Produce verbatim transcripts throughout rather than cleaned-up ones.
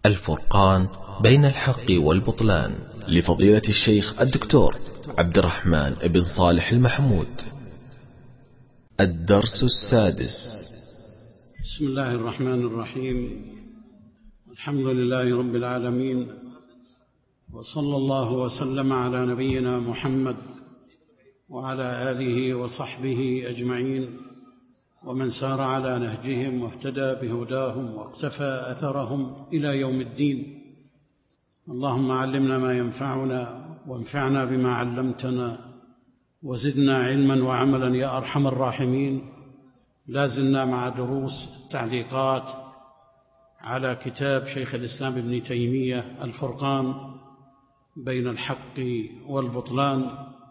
الفرقان بين الحق والبطلان، لفضيلة الشيخ الدكتور عبد الرحمن بن صالح المحمود. الدرس السادس. بسم الله الرحمن الرحيم. الحمد لله رب العالمين، وصلى الله وسلم على نبينا محمد وعلى آله وصحبه أجمعين، ومن سار على نهجهم واهتدى بهداهم واقتفى أثرهم إلى يوم الدين. اللهم علمنا ما ينفعنا وانفعنا بما علمتنا وزدنا علما وعملا يا أرحم الراحمين. لازلنا مع دروس التعليقات على كتاب شيخ الإسلام ابن تيمية الفرقان بين الحق والبطلان،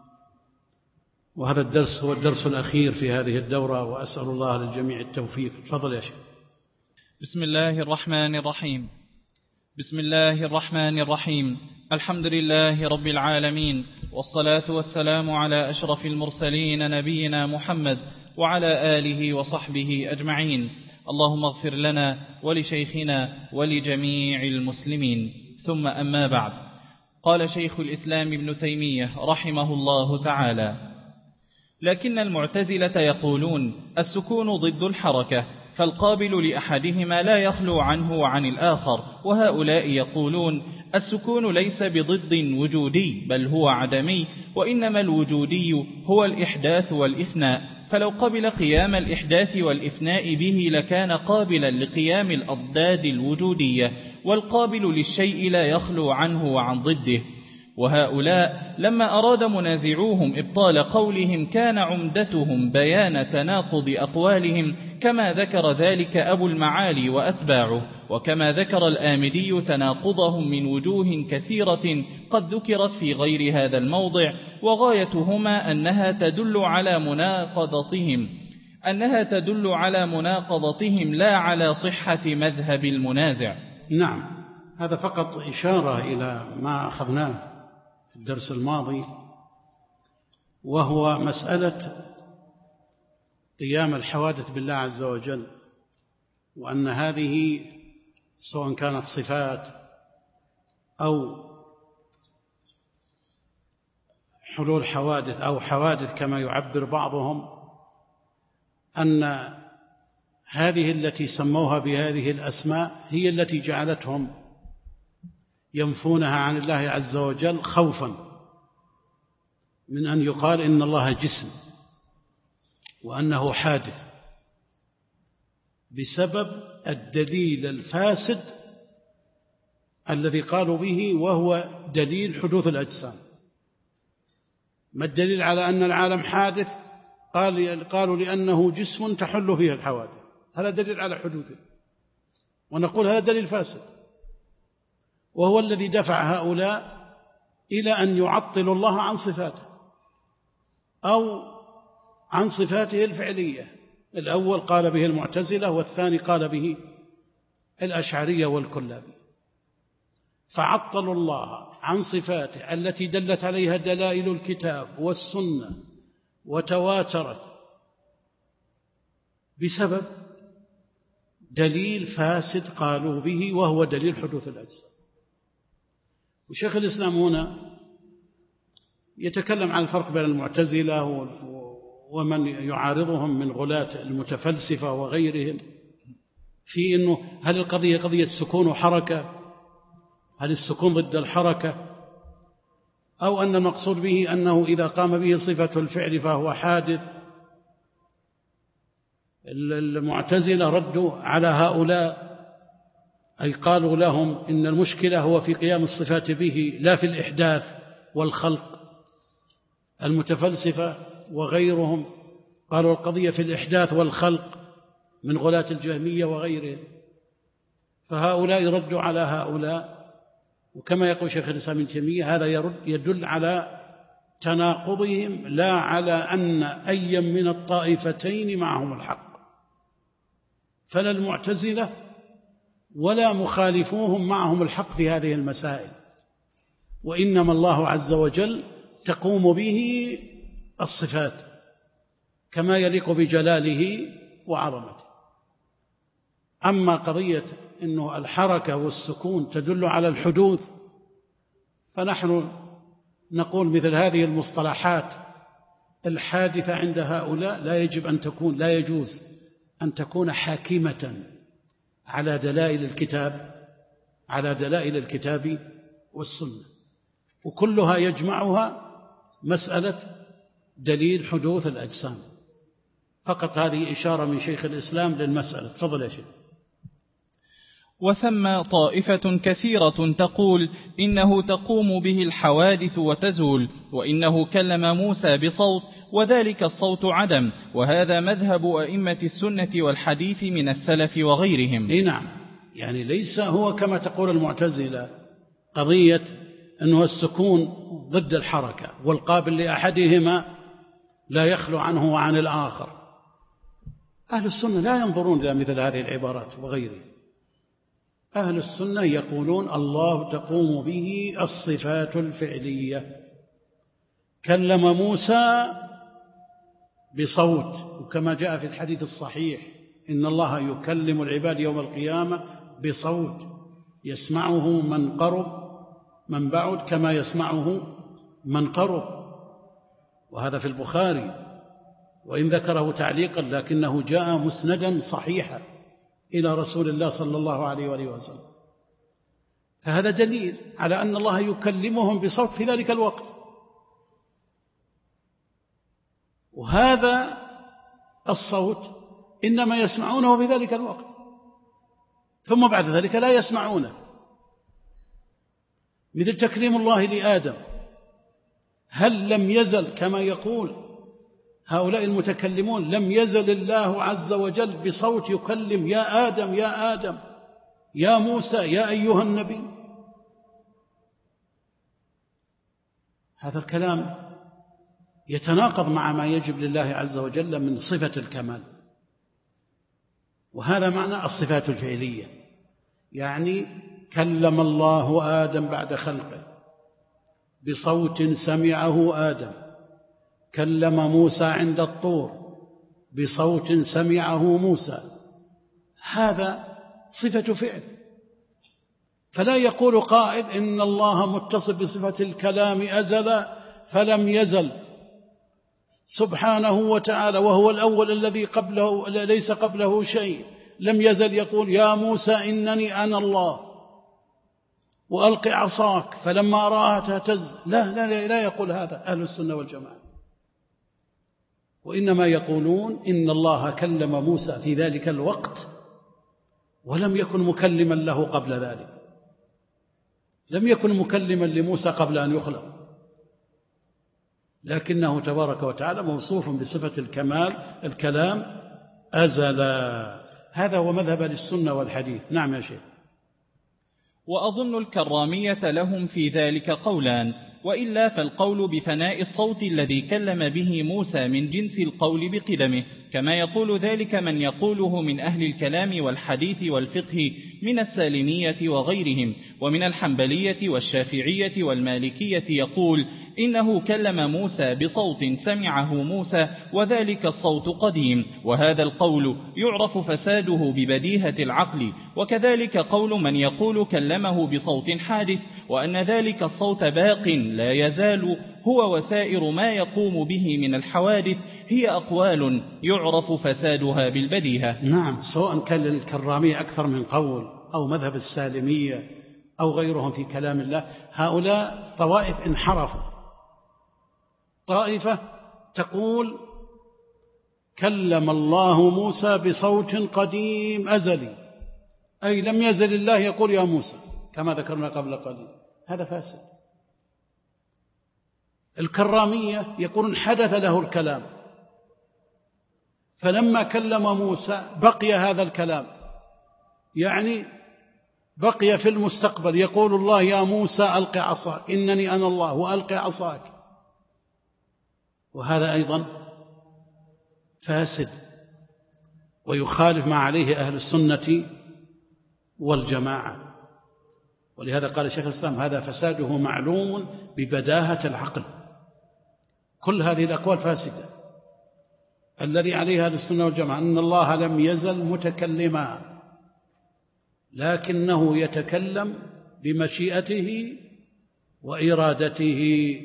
وهذا الدرس هو الدرس الأخير في هذه الدورة، وأسأل الله للجميع التوفيق. تفضل يا شيخ. بسم الله الرحمن الرحيم. بسم الله الرحمن الرحيم. الحمد لله رب العالمين، والصلاة والسلام على أشرف المرسلين نبينا محمد وعلى آله وصحبه أجمعين. اللهم اغفر لنا ولشيخنا ولجميع المسلمين، ثم أما بعد. قال شيخ الإسلام ابن تيمية رحمه الله تعالى: لكن المعتزلة يقولون السكون ضد الحركة، فالقابل لأحدهما لا يخلو عنه وعن الآخر، وهؤلاء يقولون السكون ليس بضد وجودي بل هو عدمي، وإنما الوجودي هو الإحداث والإفناء، فلو قبل قيام الإحداث والإفناء به لكان قابلا لقيام الأضداد الوجودية، والقابل للشيء لا يخلو عنه وعن ضده. وهؤلاء لما أراد منازعوهم إبطال قولهم كان عمدتهم بيان تناقض أقوالهم، كما ذكر ذلك أبو المعالي وأتباعه، وكما ذكر الآمدي تناقضهم من وجوه كثيرة قد ذكرت في غير هذا الموضع، وغايتهما أنها تدل على مناقضتهم أنها تدل على مناقضتهم لا على صحة مذهب المنازع. نعم، هذا فقط إشارة إلى ما أخذناه في الدرس الماضي، وهو مسألة قيام الحوادث بالله عز وجل، وأن هذه سواء كانت صفات أو حلول حوادث أو حوادث كما يعبر بعضهم، أن هذه التي سموها بهذه الأسماء هي التي جعلتهم ينفونها عن الله عز وجل خوفا من أن يقال إن الله جسم وأنه حادث، بسبب الدليل الفاسد الذي قالوا به، وهو دليل حدوث الأجسام. ما الدليل على أن العالم حادث؟ قال قالوا لأنه جسم تحل فيه الحوادث، هذا دليل على حدوثه، ونقول هذا دليل فاسد، وهو الذي دفع هؤلاء إلى أن يعطلوا الله عن صفاته أو عن صفاته الفعلية. الأول قال به المعتزلة، والثاني قال به الأشعرية والكلابي، فعطلوا الله عن صفاته التي دلت عليها دلائل الكتاب والسنة وتواترت، بسبب دليل فاسد قالوا به، وهو دليل حدوث الأجسام. وشيخ الإسلام هنا يتكلم عن الفرق بين المعتزلة ومن يعارضهم من غلاة المتفلسفة وغيرهم، في أنه هل القضية قضية سكون وحركة، هل السكون ضد الحركة، أو أن المقصود به أنه إذا قام به صفة الفعل فهو حادث. المعتزلة ردوا على هؤلاء، أي قالوا لهم إن المشكلة هو في قيام الصفات به لا في الإحداث والخلق. المتفلسفة وغيرهم قالوا القضية في الإحداث والخلق من غلاة الجهمية وغيرهم، فهؤلاء يردوا على هؤلاء. وكما يقول شيخ الإسلام ابن تيمية هذا يرد يدل على تناقضهم، لا على أن أي من الطائفتين معهم الحق، فلا المعتزلة ولا مخالفوهم معهم الحق في هذه المسائل، وإنما الله عز وجل تقوم به الصفات كما يليق بجلاله وعظمته. أما قضية أنه الحركة والسكون تدل على الحدوث، فنحن نقول مثل هذه المصطلحات الحادثة عند هؤلاء لا يجب أن تكون لا يجوز أن تكون حاكمة على دلائل الكتاب على دلائل الكتاب والسنة، وكلها يجمعها مسألة دليل حدوث الأجسام فقط. هذه إشارة من شيخ الإسلام للمسألة. تفضل يا شيخ. وثم طائفة كثيرة تقول إنه تقوم به الحوادث وتزول، وإنه كلم موسى بصوت وذلك الصوت عدم، وهذا مذهب أئمة السنة والحديث من السلف وغيرهم. إيه نعم، يعني ليس هو كما تقول المعتزلة قضية أنه السكون ضد الحركة والقابل لأحدهما لا يخلو عنه وعن الآخر. أهل السنة لا ينظرون إلى مثل هذه العبارات وغيره. أهل السنة يقولون الله تقوم به الصفات الفعلية. كلم موسى بصوت، وكما جاء في الحديث الصحيح إن الله يكلم العباد يوم القيامة بصوت يسمعه من قرب من بعد كما يسمعه من قرب، وهذا في البخاري، وإن ذكره تعليقا لكنه جاء مسندا صحيحا إلى رسول الله صلى الله عليه وآله وسلم. فهذا دليل على أن الله يكلمهم بصوت في ذلك الوقت، وهذا الصوت إنما يسمعونه في ذلك الوقت، ثم بعد ذلك لا يسمعونه. مثل تكليم الله لآدم، هل لم يزل كما يقول هؤلاء المتكلمون لم يزل الله عز وجل بصوت يكلم يا آدم يا آدم يا موسى يا أيها النبي؟ هذا الكلام يتناقض مع ما يجب لله عز وجل من صفة الكمال، وهذا معنى الصفات الفعلية. يعني كلم الله آدم بعد خلقه بصوت سمعه آدم، كلم موسى عند الطور بصوت سمعه موسى، هذا صفة فعل. فلا يقول قائل إن الله متصف بصفة الكلام أزلا فلم يزل سبحانه وتعالى وهو الأول الذي قبله ليس قبله شيء، لم يزل يقول يا موسى إنني أنا الله وألق عصاك فلما رآها تهتز. لا, لا, لا يقول هذا أهل السنة والجماعة، وإنما يقولون إن الله كلم موسى في ذلك الوقت ولم يكن مكلما له قبل ذلك، لم يكن مكلما لموسى قبل أن يخلق، لكنه تبارك وتعالى موصوف بصفة الكمال الكلام أزلا. هذا هو مذهب للسنة والحديث. نعم يا شيخ. وأظن الكرامية لهم في ذلك قولان، وإلا فالقول بفناء الصوت الذي كلم به موسى من جنس القول بقدمه، كما يقول ذلك من يقوله من أهل الكلام والحديث والفقه من السالمية وغيرهم، ومن الحنبلية والشافعية والمالكية يقول إنه كلم موسى بصوت سمعه موسى وذلك الصوت قديم، وهذا القول يعرف فساده ببديهة العقل. وكذلك قول من يقول كلمه بصوت حادث، وأن ذلك الصوت باق لا يزال هو وسائر ما يقوم به من الحوادث، هي أقوال يعرف فسادها بالبديهة. نعم، سواء كان للكرامية أكثر من قول أو مذهب السالمية أو غيرهم في كلام الله، هؤلاء طوائف انحرفوا. طائفة تقول كلم الله موسى بصوت قديم أزلي، أي لم يزل الله يقول يا موسى كما ذكرنا قبل قليل، هذا فاسد. الكرامية يقولون حدث له الكلام، فلما كلم موسى بقي هذا الكلام، يعني بقي في المستقبل يقول الله يا موسى ألق عصاك إنني أنا الله وألق عصاك، وهذا أيضا فاسد ويخالف ما عليه أهل السنة والجماعة. ولهذا قال شيخ الإسلام هذا فساده معلوم ببداهة العقل. كل هذه الأقوال فاسدة. الذي عليها أهل السنة والجماعة أن الله لم يزل متكلما، لكنه يتكلم بمشيئته وإرادته،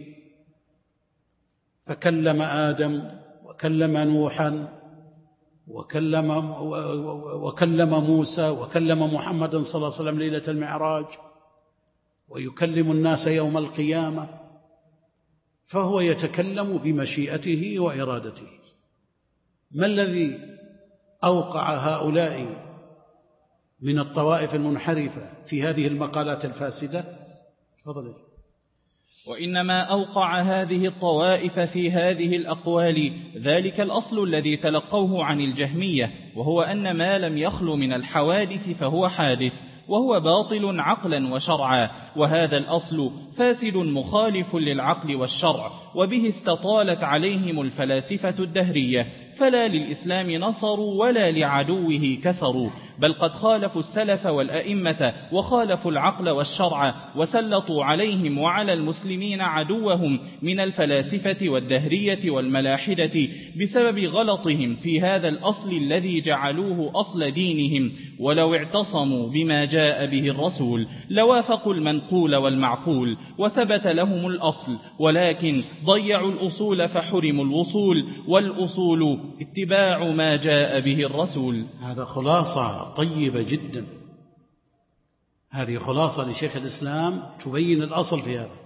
فكلم آدم وكلم نوحا وكلم, وكلم موسى وكلم محمد صلى الله عليه وسلم ليلة المعراج، ويكلم الناس يوم القيامة، فهو يتكلم بمشيئته وإرادته. ما الذي أوقع هؤلاء من الطوائف المنحرفة في هذه المقالات الفاسدة؟ تفضل. وإنما أوقع هذه الطوائف في هذه الأقوال ذلك الأصل الذي تلقوه عن الجهمية، وهو أن ما لم يخل من الحوادث فهو حادث، وهو باطل عقلا وشرعا، وهذا الأصل فاسد مخالف للعقل والشرع، وبه استطالت عليهم الفلاسفة الدهرية، فلا للإسلام نصروا ولا لعدوه كسروا، بل قد خالفوا السلف والأئمة وخالفوا العقل والشرع، وسلطوا عليهم وعلى المسلمين عدوهم من الفلاسفة والدهرية والملاحدة بسبب غلطهم في هذا الأصل الذي جعلوه أصل دينهم. ولو اعتصموا بما جاء به الرسول لوافقوا المنقول والمعقول وثبت لهم الأصل، ولكن ضيعوا الأصول فحرموا الوصول، والأصول اتباع ما جاء به الرسول. هذا خلاصة طيبة جدا، هذه خلاصة لشيخ الإسلام تبين الأصل في هذا،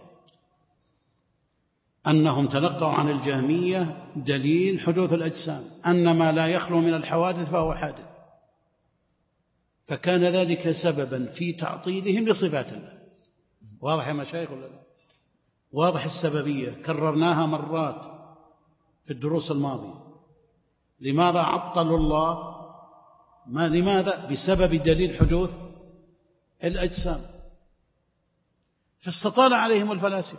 أنهم تلقوا عن الجهمية دليل حدوث الأجسام، أن ما لا يخلو من الحوادث فهو حادث، فكان ذلك سببا في تعطيلهم لصفات الله. واضح يا مشايخ ولا لا؟ واضح السببية، كررناها مرات في الدروس الماضية. لماذا عطلوا الله؟ ما لماذا؟ بسبب دليل حدوث الأجسام، فاستطال عليهم الفلاسفة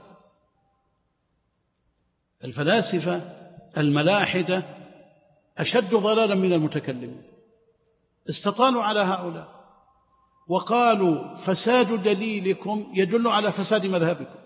الفلاسفة الملاحدة أشد ضلالا من المتكلمين، استطالوا على هؤلاء وقالوا فساد دليلكم يدل على فساد مذهبكم.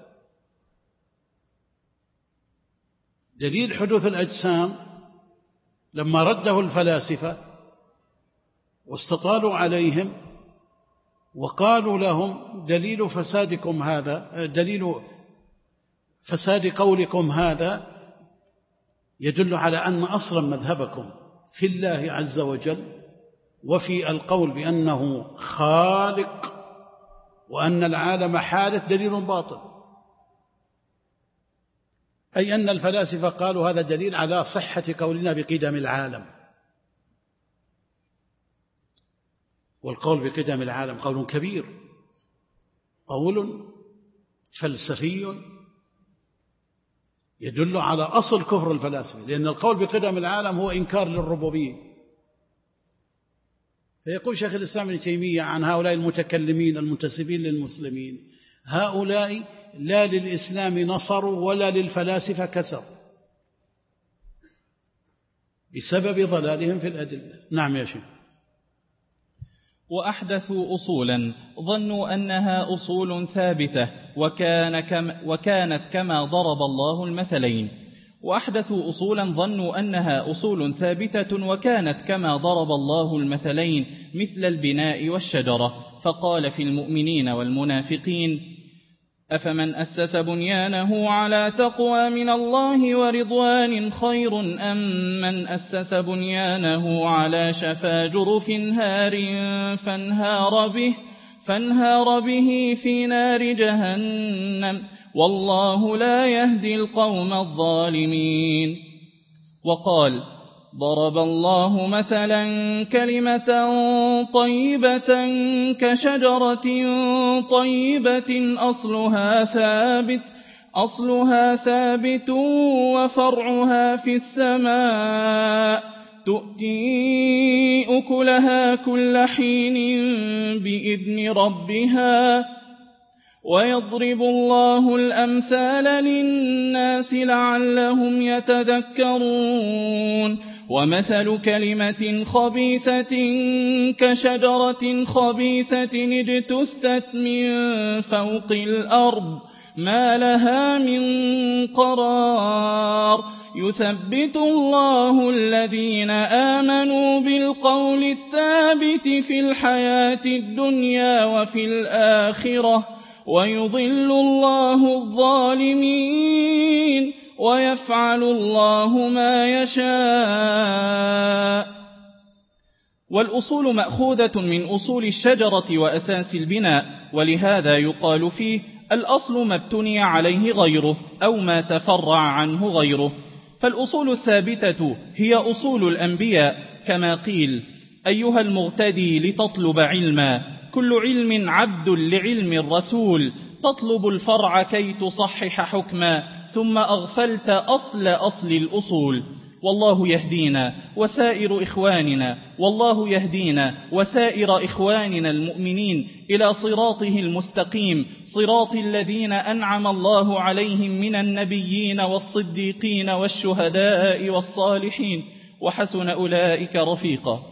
دليل حدوث الأجسام لما رده الفلاسفة واستطالوا عليهم وقالوا لهم دليل فسادكم هذا، دليل فساد قولكم هذا يدل على أن أصلا مذهبكم في الله عز وجل وفي القول بأنه خالق وأن العالم حادث دليل باطل، أي أن الفلاسفة قالوا هذا دليل على صحة قولنا بقدم العالم، والقول بقدم العالم قول كبير، قول فلسفي يدل على أصل كفر الفلاسفة، لأن القول بقدم العالم هو إنكار للربوبية. فيقول شيخ الإسلام ابن تيمية عن هؤلاء المتكلمين المنتسبين للمسلمين: هؤلاء لا للإسلام نصروا ولا للفلاسفة كسروا بسبب ضلالهم في الأدلة. نعم يا شيخ. وأحدثوا أصولا ظنوا أنها أصول ثابتة وكان كما وكانت كما ضرب الله المثلين. وأحدثوا أصولا ظنوا أنها أصول ثابتة وكانت كما ضرب الله المثلين مثل البناء والشجرة، فقال في المؤمنين والمنافقين: أفمن أسس بنيانه على تقوى من الله ورضوان خير أم من أسس بنيانه على شفا جرف هار فانهار به, فانهار به في نار جهنم والله لا يهدي القوم الظالمين. وقال: ضرب الله مثلا كلمة طيبة كشجرة طيبة أصلها ثابت أصلها ثابت وفرعها في السماء تؤتي أكلها كل حين بإذن ربها ويضرب الله الأمثال للناس لعلهم يتذكرون. ومثل كلمة خبيثة كشجرة خبيثة اجتثت من فوق الأرض ما لها من قرار يثبت الله الذين آمنوا بالقول الثابت في الحياة الدنيا وفي الآخرة ويضل الله الظالمين ويفعل الله ما يشاء. والأصول مأخوذة من أصول الشجرة وأساس البناء، ولهذا يقال فيه الأصل ما ابتني عليه غيره أو ما تفرع عنه غيره. فالأصول الثابتة هي أصول الأنبياء، كما قيل: أيها المغتدي لتطلب علما، كل علم عبد لعلم الرسول، تطلب الفرع كي تصحح حكما، ثم أغفلت أصل أصل الأصول. والله يهدينا وسائر إخواننا والله يهدينا وسائر إخواننا المؤمنين إلى صراطه المستقيم، صراط الذين أنعم الله عليهم من النبيين والصديقين والشهداء والصالحين، وحسن أولئك رفيقا.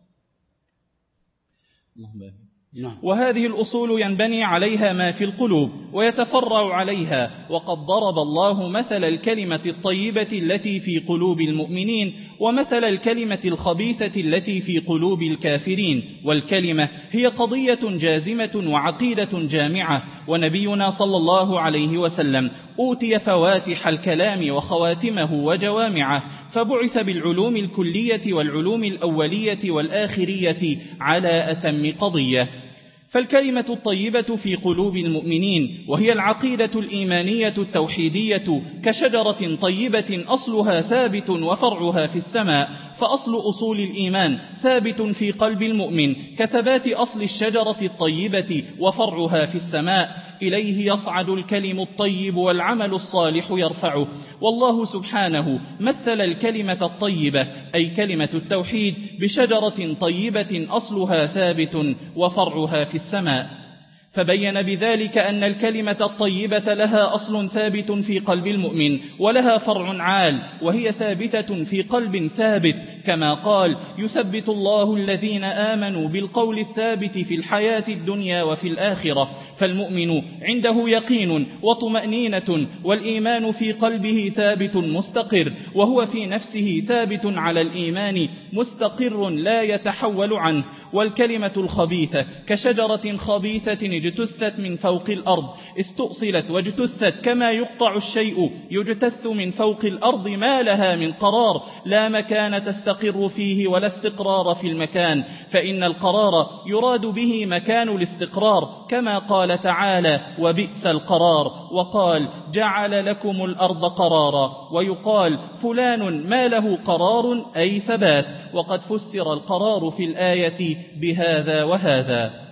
وهذه الأصول ينبني عليها ما في القلوب ويتفرع عليها. وقد ضرب الله مثل الكلمة الطيبة التي في قلوب المؤمنين ومثل الكلمة الخبيثة التي في قلوب الكافرين. والكلمة هي قضية جازمة وعقيدة جامعة، ونبينا صلى الله عليه وسلم أوتي فواتح الكلام وخواتمه وجوامعه، فبعث بالعلوم الكلية والعلوم الأولية والآخرية على أتم قضية. فالكلمة الطيبة في قلوب المؤمنين وهي العقيدة الإيمانية التوحيدية كشجرة طيبة أصلها ثابت وفرعها في السماء. فأصل أصول الإيمان ثابت في قلب المؤمن كثبات أصل الشجرة الطيبة وفرعها في السماء، إليه يصعد الكلم الطيب والعمل الصالح يرفعه. والله سبحانه مثل الكلمة الطيبة أي كلمة التوحيد بشجرة طيبة أصلها ثابت وفرعها في السماء، فبين بذلك أن الكلمة الطيبة لها أصل ثابت في قلب المؤمن ولها فرع عال، وهي ثابتة في قلب ثابت، كما قال: يثبت الله الذين آمنوا بالقول الثابت في الحياة الدنيا وفي الآخرة. فالمؤمن عنده يقين وطمأنينة، والإيمان في قلبه ثابت مستقر، وهو في نفسه ثابت على الإيمان مستقر لا يتحول عنه. والكلمة الخبيثة كشجرة خبيثة اجتثت من فوق الأرض، استؤصلت واجتثت كما يقطع الشيء يجتث من فوق الأرض، ما لها من قرار، لا مكان تستقر فيه ولا استقرار في المكان، فإن القرار يراد به مكان الاستقرار، كما قال تعالى: وبئس القرار. وقال: جعل لكم الأرض قرارا. ويقال: فلان ما له قرار أي ثبات، وقد فسر القرار في الآية بهذا وهذا.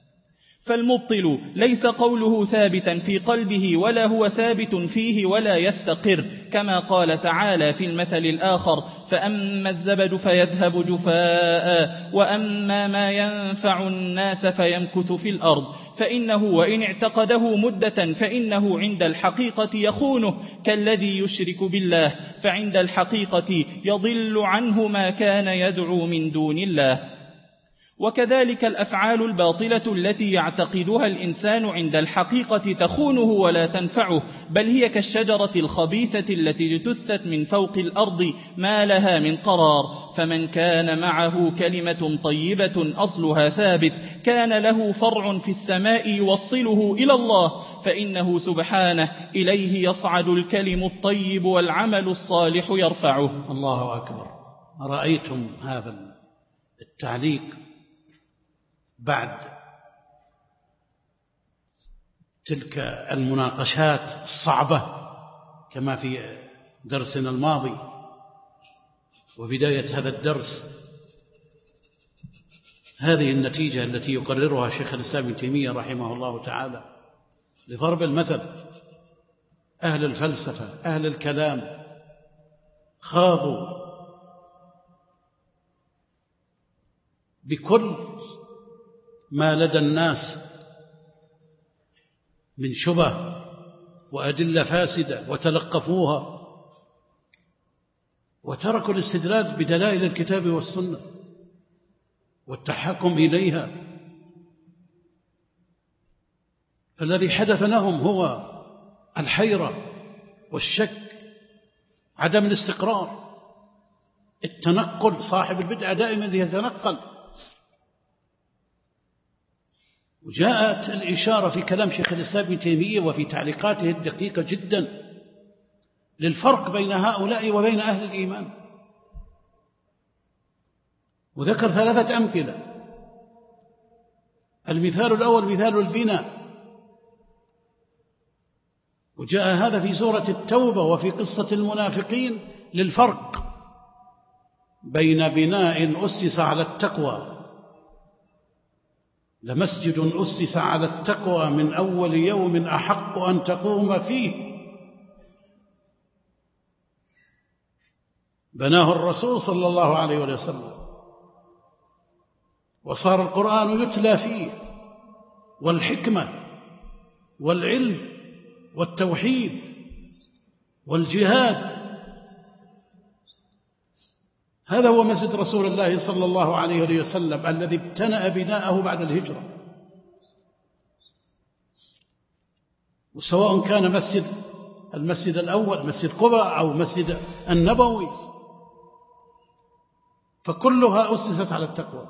فالمبطل ليس قوله ثابتا في قلبه ولا هو ثابت فيه ولا يستقر، كما قال تعالى في المثل الآخر: فأما الزبد فيذهب جفاء وأما ما ينفع الناس فيمكث في الأرض. فإنه وإن اعتقده مدة فإنه عند الحقيقة يخونه كالذي يشرك بالله، فعند الحقيقة يضل عنه ما كان يدعو من دون الله. وكذلك الأفعال الباطلة التي يعتقدها الإنسان عند الحقيقة تخونه ولا تنفعه، بل هي كالشجرة الخبيثة التي اجتثت من فوق الأرض ما لها من قرار. فمن كان معه كلمة طيبة أصلها ثابت كان له فرع في السماء يوصله إلى الله، فإنه سبحانه إليه يصعد الكلم الطيب والعمل الصالح يرفعه. الله أكبر. رأيتم هذا التعليق بعد تلك المناقشات الصعبة كما في درسنا الماضي وبداية هذا الدرس، هذه النتيجة التي يقررها شيخ الإسلام ابن تيمية رحمه الله تعالى لضرب المثل. أهل الفلسفة أهل الكلام خاضوا بكل ما لدى الناس من شبه وأدلة فاسدة وتلقفوها وتركوا الاستدلال بدلائل الكتاب والسنة والتحكم إليها. فالذي حدث لهم هو الحيرة والشك، عدم الاستقرار، التنقل. صاحب البدعة دائما يتنقل. وجاءت الإشارة في كلام شيخ الإسلام ابن تيمية وفي تعليقاته الدقيقة جدا للفرق بين هؤلاء وبين أهل الإيمان، وذكر ثلاثة أمثلة. المثال الأول مثال البناء، وجاء هذا في سورة التوبة وفي قصة المنافقين للفرق بين بناء أسس على التقوى، لمسجد أسس على التقوى من أول يوم أحق أن تقوم فيه، بناه الرسول صلى الله عليه وسلم، وصار القرآن يتلى فيه، والحكمة والعلم والتوحيد والجهاد. هذا هو مسجد رسول الله صلى الله عليه وسلم الذي ابتنأ بناءه بعد الهجرة. وسواء كان مسجد المسجد الأول مسجد قباء أو مسجد النبوي، فكلها أسست على التقوى.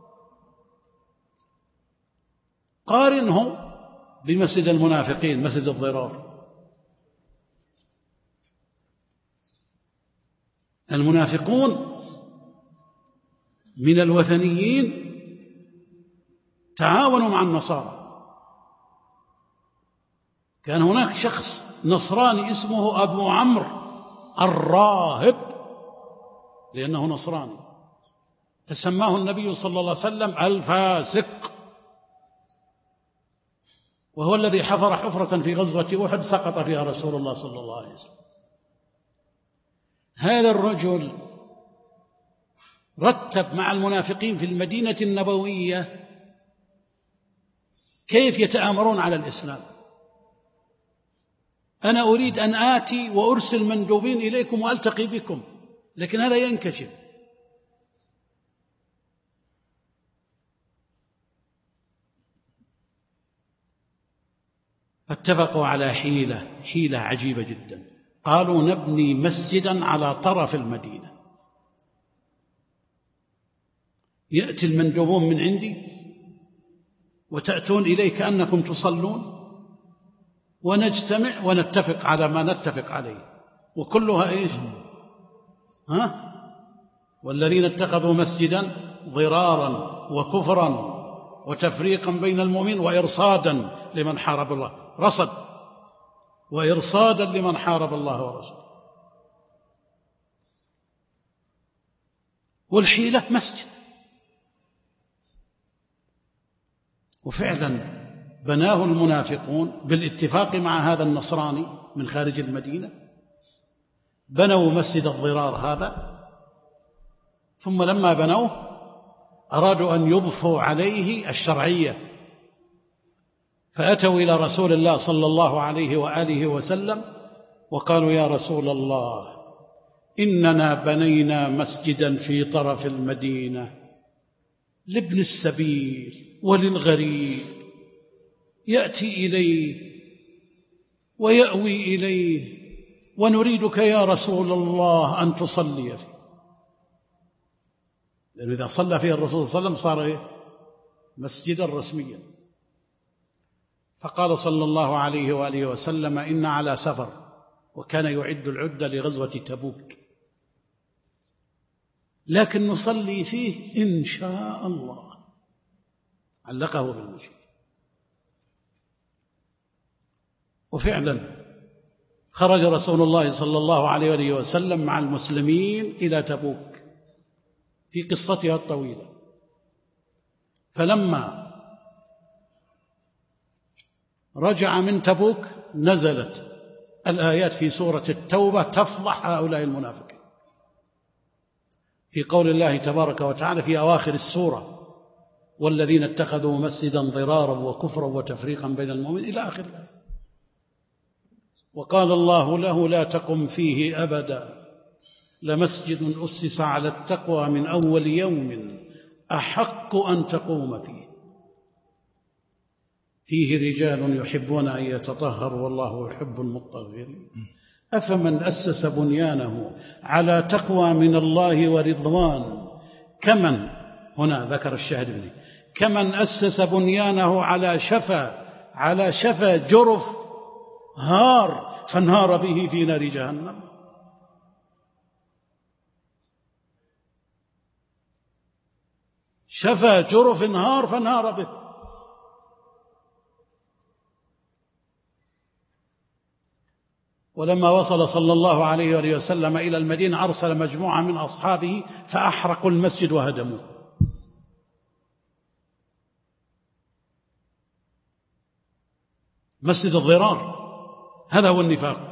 قارنه بمسجد المنافقين، مسجد الضرار. المنافقون من الوثنيين تعاونوا مع النصارى. كان هناك شخص نصراني اسمه أبو عمرو الراهب، لأنه نصراني، فسماه النبي صلى الله عليه وسلم الفاسق، وهو الذي حفر حفرة في غزوة أحد سقط فيها رسول الله صلى الله عليه وسلم. هذا الرجل رتب مع المنافقين في المدينة النبوية كيف يتآمرون على الإسلام. أنا أريد أن آتي وأرسل مندوبين إليكم وألتقي بكم، لكن هذا ينكشف. فاتفقوا على حيلة حيلة عجيبة جدا. قالوا نبني مسجدا على طرف المدينة، يأتي المندوبون من عندي وتأتون إليه كأنكم تصلون، ونجتمع ونتفق على ما نتفق عليه. وكلها إيش؟ ها؟ والذين اتخذوا مسجدا ضرارا وكفرا وتفريقا بين المؤمنين وإرصادا لمن حارب الله، رصد وإرصادا لمن حارب الله ورسوله. والحيلة مسجد. وفعلا بناه المنافقون بالاتفاق مع هذا النصراني من خارج المدينة، بنوا مسجد الضرار هذا. ثم لما بنوه أرادوا أن يضفوا عليه الشرعية، فأتوا إلى رسول الله صلى الله عليه وآله وسلم وقالوا يا رسول الله، إننا بنينا مسجدا في طرف المدينة لابن السبيل وللغريب، يأتي إليه ويأوي إليه، ونريدك يا رسول الله أن تصلي فيه. لأنه إذا صلى فيه الرسول صلى الله عليه وسلم صار إيه؟ مسجدا رسميا. فقال صلى الله عليه وآله وسلم إن على سفر، وكان يعد العدة لغزوة تبوك، لكن نصلي فيه إن شاء الله. علقه بالمشي. وفعلا خرج رسول الله صلى الله عليه وآله وسلم مع المسلمين إلى تبوك في قصتها الطويلة. فلما رجع من تبوك نزلت الآيات في سورة التوبة تفضح هؤلاء المنافقين، في قول الله تبارك وتعالى في أواخر السورة والذين اتخذوا مسجدا ضرارا وكفرا وتفريقا بين المؤمنين إلى آخر الآية. وقال الله له لا تقم فيه أبدا، لمسجد أسس على التقوى من أول يوم أحق أن تقوم فيه. فيه رجال يحبون أن يتطهروا والله يحب المطهرين. أفمن أسس بنيانه على تقوى من الله ورضوان كمن، هنا ذكر الشاهد ابني، كمن أسس بنيانه على شفا على شفا جرف هار فانهار به في نار جهنم. شفا جرف هار فانهار به. ولما وصل صلى الله عليه وآله وسلم إلى المدينة أرسل مجموعة من أصحابه فأحرقوا المسجد وهدموه. مسجد الضرار، هذا هو النفاق.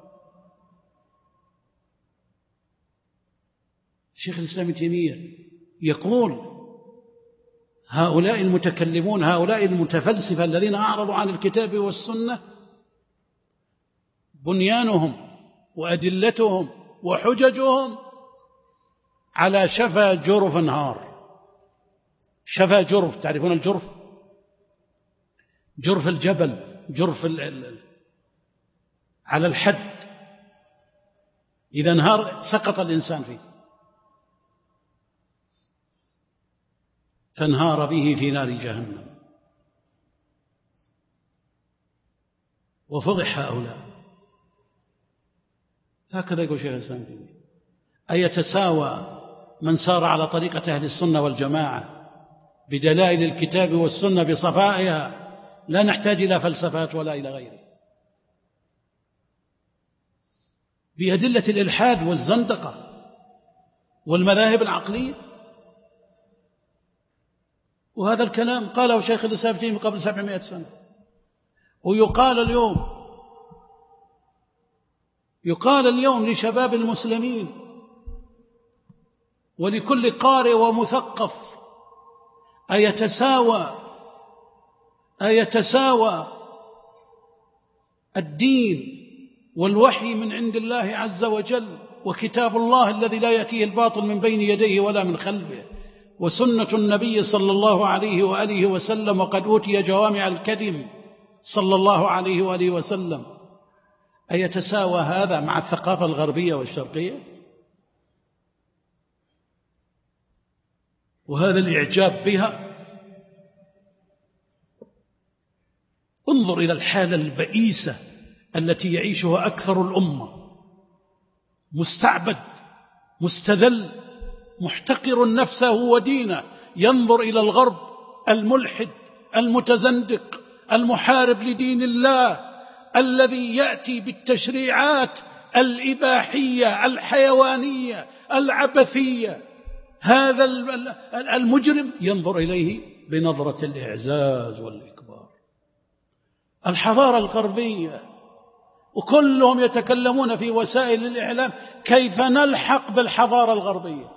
شيخ الإسلام ابن تيمية يقول هؤلاء المتكلمون، هؤلاء المتفلسفة الذين أعرضوا عن الكتاب والسنة، بنيانهم وأدلتهم وحججهم على شفا جرف نهار. شفا جرف، تعرفون الجرف؟ جرف الجبل، جرف ال ال على الحد، إذا انهار سقط الإنسان فيه، فانهار به في نار جهنم. وفضح هؤلاء. هكذا يقول شيخ الإسلام ابن تيمية. أيتساوى من سار على طريقة أهل السنة والجماعة بدلائل الكتاب والسنة بصفائها، لا نحتاج إلى فلسفات ولا إلى غيره، بأدلة الإلحاد والزندقة والمذاهب العقلية؟ وهذا الكلام قاله شيخ الإسلام ابن تيمية قبل سبعمائة سنة، ويقال اليوم يقال اليوم لشباب المسلمين ولكل قارئ ومثقف: أيتساوى أيتساوى الدين والوحي من عند الله عز وجل وكتاب الله الذي لا يأتيه الباطل من بين يديه ولا من خلفه، وسنة النبي صلى الله عليه وآله وسلم وقد أوتي جوامع الكلم صلى الله عليه وآله وسلم؟ أيتساوى هذا مع الثقافة الغربية والشرقية؟ وهذا الإعجاب بها. انظر إلى الحالة البئيسة التي يعيشها أكثر الأمة: مستعبد، مستذل، محتقر نفسه ودينه، ينظر إلى الغرب الملحد المتزندق المحارب لدين الله الذي يأتي بالتشريعات الإباحية الحيوانية العبثية. هذا المجرم ينظر إليه بنظرة الإعزاز والإكبار. الحضارة الغربية، وكلهم يتكلمون في وسائل الإعلام كيف نلحق بالحضارة الغربية،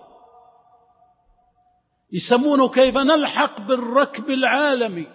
يسمونه كيف نلحق بالركب العالمي.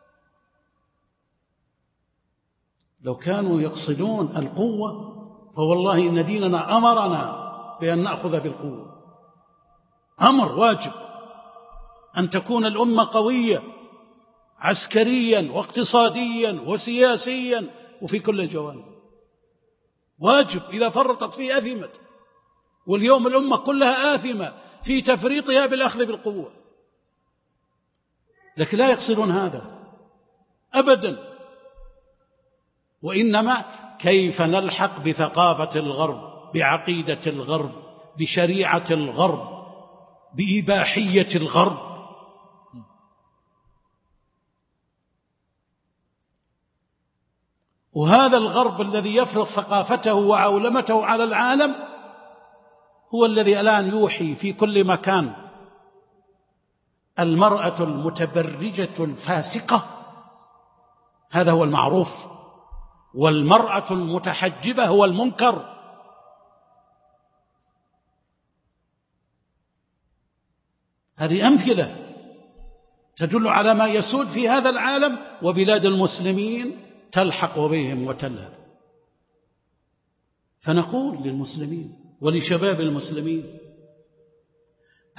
لو كانوا يقصدون القوة فوالله إن ديننا أمرنا بأن نأخذ بالقوة، أمر واجب أن تكون الأمة قوية عسكريا واقتصاديا وسياسيا وفي كل الجوانب، واجب. إذا فرطت فيه أثمت، واليوم الأمة كلها آثمة في تفريطها بالأخذ بالقوة، لكن لا يقصدون هذا أبدا، وإنما كيف نلحق بثقافة الغرب، بعقيدة الغرب، بشريعة الغرب، بإباحية الغرب. وهذا الغرب الذي يفرض ثقافته وعولمته على العالم هو الذي الآن يوحي في كل مكان: المرأة المتبرجة الفاسقة هذا هو المعروف، والمرأة المتحجبة هو المنكر. هذه أمثلة تدل على ما يسود في هذا العالم، وبلاد المسلمين تلحق بهم وتلهب. فنقول للمسلمين ولشباب المسلمين: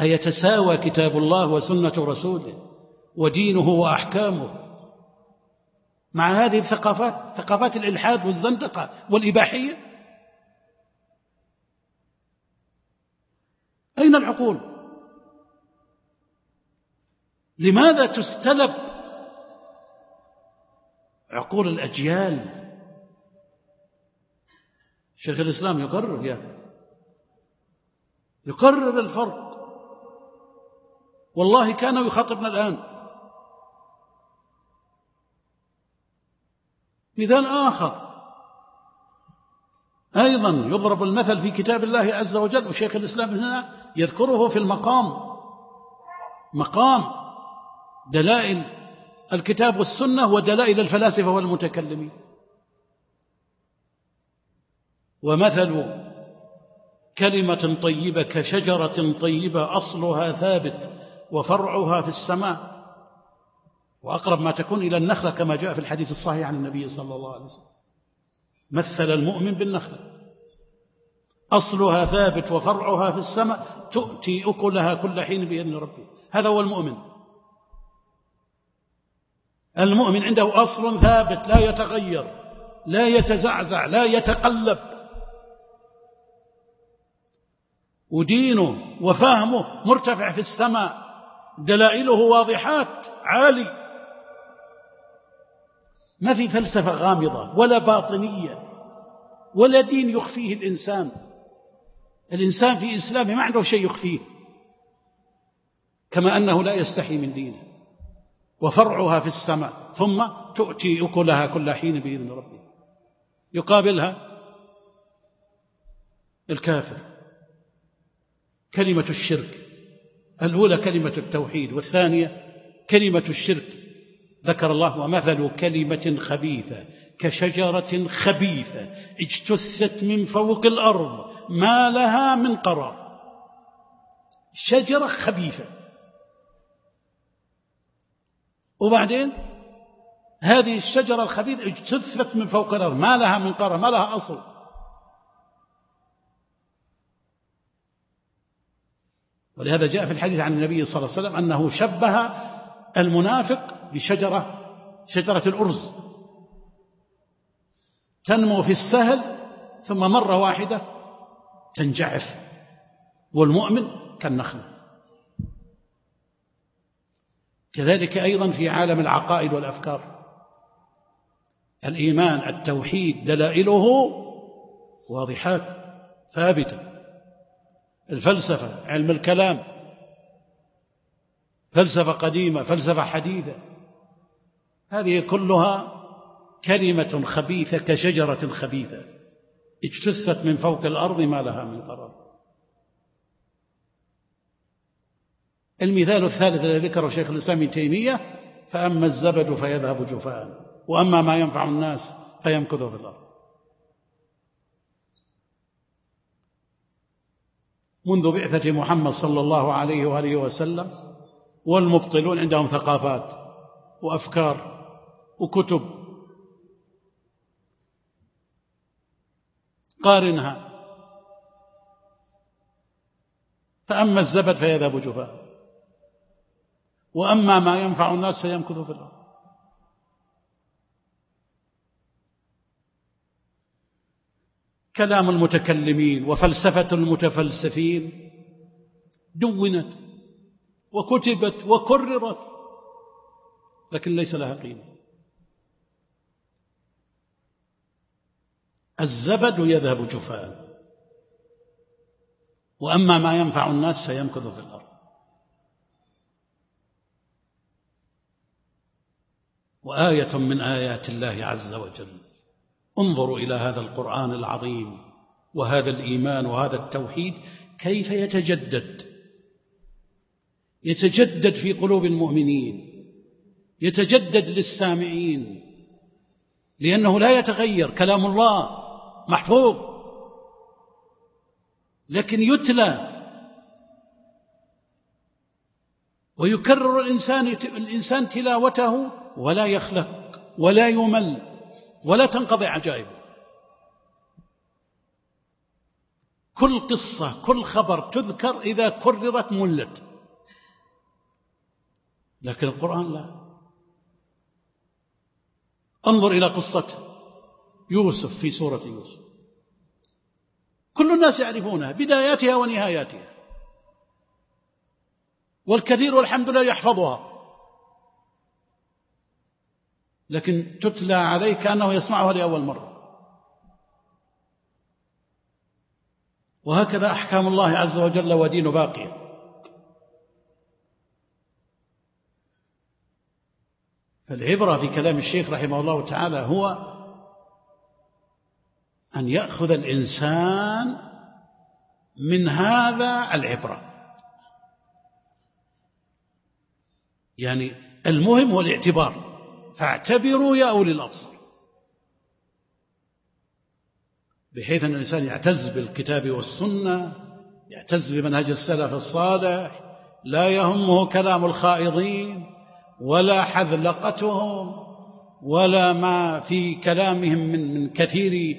أيتساوى كتاب الله وسنة رسوله ودينه وأحكامه مع هذه الثقافات، ثقافات الإلحاد والزندقة والإباحية؟ أين العقول؟ لماذا تستلب عقول الأجيال؟ شيخ الإسلام يقرر يا يقرر الفرق. والله كان يخاطبنا الآن. مثال آخر أيضا يضرب المثل في كتاب الله عز وجل، وشيخ الإسلام هنا يذكره في المقام، مقام دلائل الكتاب والسنة ودلائل الفلاسفة والمتكلمين. ومثل كلمة طيبة كشجرة طيبة أصلها ثابت وفرعها في السماء، وأقرب ما تكون إلى النخلة كما جاء في الحديث الصحيح عن النبي صلى الله عليه وسلم. مثل المؤمن بالنخلة أصلها ثابت وفرعها في السماء تؤتي أكلها كل حين بإذن ربه. هذا هو المؤمن. المؤمن عنده أصل ثابت لا يتغير، لا يتزعزع، لا يتقلب، ودينه وفهمه مرتفع في السماء، دلائله واضحات عالي، ما في فلسفة غامضة ولا باطنية ولا دين يخفيه الإنسان. الإنسان في إسلامه ما عنده شيء يخفيه، كما أنه لا يستحي من دينه. وفرعها في السماء ثم تؤتي أكلها كل حين بإذن ربه. يقابلها الكافر، كلمة الشرك، الأولى كلمة التوحيد والثانية كلمة الشرك. ذكر الله ومثل كلمة خبيثة كشجرة خبيثة اجتثت من فوق الأرض ما لها من قرار. شجرة خبيثة، وبعدين هذه الشجرة الخبيثة اجتثت من فوق الأرض ما لها من قرار، ما لها أصل. ولهذا جاء في الحديث عن النبي صلى الله عليه وسلم أنه شبه المنافق بشجرة شجرة الأرز تنمو في السهل ثم مرة واحدة تنجعف، والمؤمن كالنخلة. كذلك أيضا في عالم العقائد والأفكار، الإيمان التوحيد دلائله واضحات ثابتة. الفلسفة علم الكلام فلسفة قديمة فلسفة حديثة، هذه كلها كلمة خبيثة كشجرة خبيثة اجتثت من فوق الأرض ما لها من قرار. المثال الثالث الذي ذكره شيخ الإسلام ابن تيمية: فأما الزبد فيذهب جفاء وأما ما ينفع الناس فيمكث في الأرض. منذ بعثة محمد صلى الله عليه وآله وسلم والمبطلون عندهم ثقافات وأفكار وكتب، قارنها. فأما الزبد فيذهب جفاء وأما ما ينفع الناس فيمكث في الأرض. كلام المتكلمين وفلسفة المتفلسفين دونت وكتبت وكررت، لكن ليس لها قيمة. الزبد يذهب جفاء وأما ما ينفع الناس فيمكث في الأرض. وآية من آيات الله عز وجل، انظروا إلى هذا القرآن العظيم وهذا الإيمان وهذا التوحيد كيف يتجدد يتجدد في قلوب المؤمنين، يتجدد للسامعين، لأنه لا يتغير. كلام الله محفوظ لكن يتلى ويكرر الإنسان الإنسان تلاوته ولا يخلق ولا يمل ولا تنقضي عجائبه. كل قصة كل خبر تذكر إذا كررت ملت، لكن القرآن لا. انظر إلى قصة يوسف في سورة يوسف، كل الناس يعرفونها بداياتها ونهاياتها، والكثير والحمد لله يحفظها، لكن تتلى عليه كأنه يسمعها لأول مرة. وهكذا أحكام الله عز وجل ودين باقية. فالعبرة في كلام الشيخ رحمه الله تعالى هو أن يأخذ الإنسان من هذا العبرة، يعني المهم هو الاعتبار، فاعتبروا يا أولي الأبصار، بحيث أن الإنسان يعتز بالكتاب والسنة، يعتز بمنهج السلف الصالح، لا يهمه كلام الخائضين ولا حذلقتهم ولا ما في كلامهم من من كثير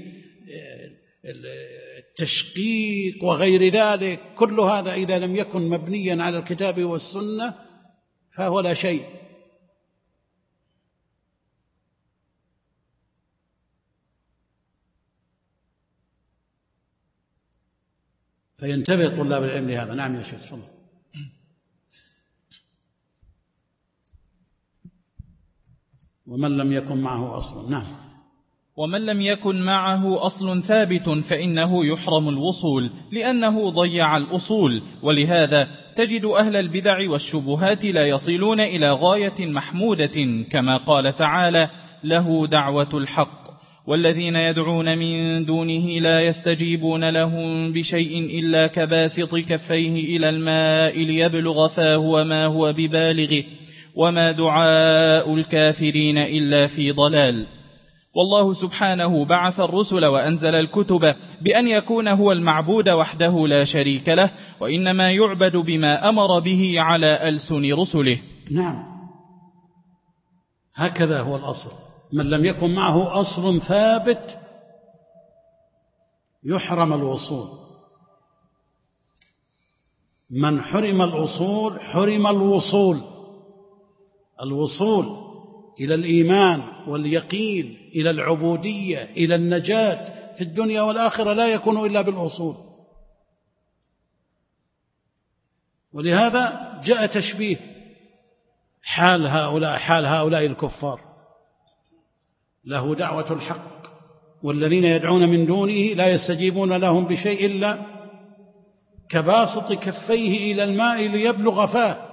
التشقيق وغير ذلك. كل هذا إذا لم يكن مبنيا على الكتاب والسنة فهو لا شيء. فينتبه طلاب العلم لهذا. نعم يا شيخ تفضل. ومن لم يكن معه أصل. نعم. ومن لم يكن معه أصل ثابت فإنه يحرم الوصول لأنه ضيع الأصول. ولهذا تجد أهل البدع والشبهات لا يصلون إلى غاية محمودة، كما قال تعالى: له دعوة الحق والذين يدعون من دونه لا يستجيبون لهم بشيء إلا كباسط كفيه إلى الماء ليبلغ فاه وما هو ببالغه وما دعاء الكافرين إلا في ضلال. والله سبحانه بعث الرسل وأنزل الكتب بأن يكون هو المعبود وحده لا شريك له، وإنما يعبد بما أمر به على ألسن رسله. نعم، هكذا هو الأصل. من لم يكن معه أصل ثابت يحرم الوصول. من حرم الأصول حرم الوصول. الوصول إلى الإيمان واليقين، إلى العبودية، إلى النجاة في الدنيا والآخرة لا يكون إلا بالأصول. ولهذا جاء تشبيه حال هؤلاء حال هؤلاء الكفار: له دعوة الحق والذين يدعون من دونه لا يستجيبون لهم بشيء إلا كباسط كفيه إلى الماء ليبلغ فاه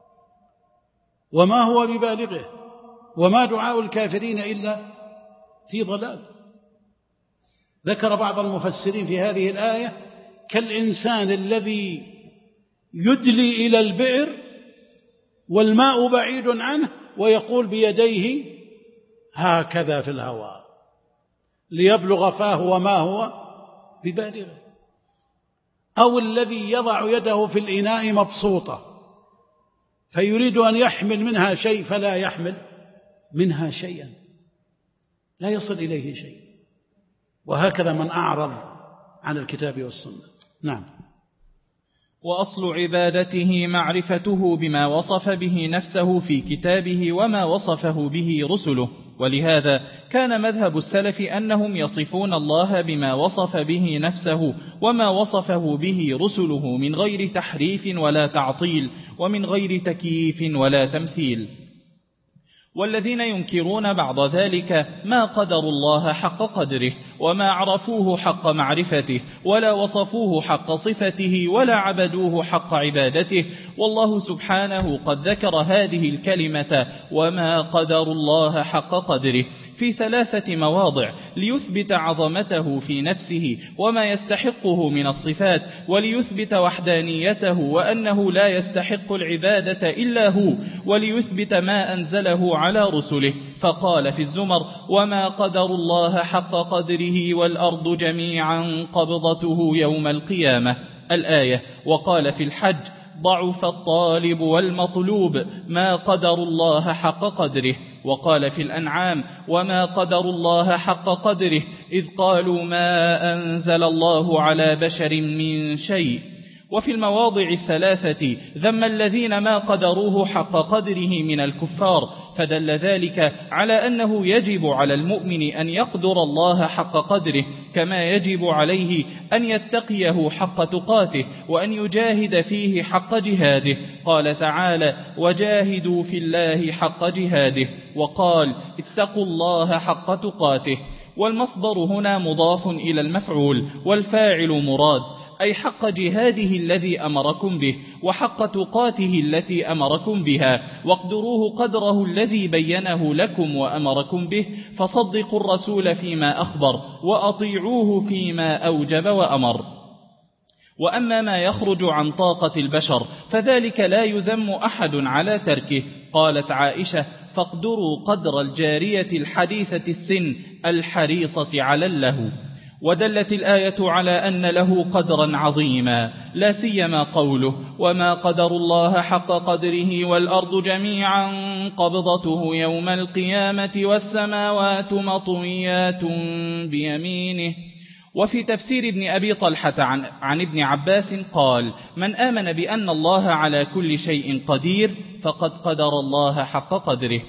وما هو ببالغه وما دعاء الكافرين إلا في ضلال. ذكر بعض المفسرين في هذه الآية كالإنسان الذي يدلي إلى البئر والماء بعيد عنه ويقول بيديه هكذا في الهواء ليبلغ فاه وما هو ببالغه، أو الذي يضع يده في الإناء مبسوطة فيريد أن يحمل منها شيء فلا يحمل منها شيئا، لا يصل إليه شيء. وهكذا من أعرض عن الكتاب والسنة. نعم. وأصل عبادته معرفته بما وصف به نفسه في كتابه وما وصفه به رسله. ولهذا كان مذهب السلف أنهم يصفون الله بما وصف به نفسه وما وصفه به رسله من غير تحريف ولا تعطيل ومن غير تكييف ولا تمثيل. والذين ينكرون بعض ذلك ما قدروا الله حق قدره وما عرفوه حق معرفته ولا وصفوه حق صفته ولا عبدوه حق عبادته. والله سبحانه قد ذكر هذه الكلمة وما قدروا الله حق قدره في ثلاثة مواضع ليثبت عظمته في نفسه وما يستحقه من الصفات، وليثبت وحدانيته وأنه لا يستحق العبادة إلا هو، وليثبت ما أنزله على رسله. فقال في الزمر: وما قدروا الله حق قدره والأرض جميعا قبضته يوم القيامة الآية. وقال في الحج: ضعف الطالب والمطلوب ما قدروا الله حق قدره. وقال في الأنعام: وما قدروا الله حق قدره إذ قالوا ما أنزل الله على بشر من شيء. وفي المواضع الثلاثة ذم الذين ما قدروه حق قدره من الكفار، فدل ذلك على أنه يجب على المؤمن أن يقدر الله حق قدره، كما يجب عليه أن يتقيه حق تقاته وأن يجاهد فيه حق جهاده. قال تعالى: وجاهدوا في الله حق جهاده، وقال: اتقوا الله حق تقاته. والمصدر هنا مضاف إلى المفعول، والفاعل مراد، أي حق جهاده الذي أمركم به، وحق تقاته التي أمركم بها، واقدروه قدره الذي بينه لكم وأمركم به، فصدقوا الرسول فيما أخبر، وأطيعوه فيما أوجب وأمر. وأما ما يخرج عن طاقة البشر فذلك لا يذم أحد على تركه. قالت عائشة: فاقدروا قدر الجارية الحديثة السن الحريصة على اللهو. ودلت الآية على أن له قدرا عظيما، لا سيما قوله: وما قدر الله حق قدره والأرض جميعا قبضته يوم القيامة والسماوات مطويات بيمينه. وفي تفسير ابن أبي طلحة عن, عن ابن عباس قال: من آمن بأن الله على كل شيء قدير فقد قدر الله حق قدره.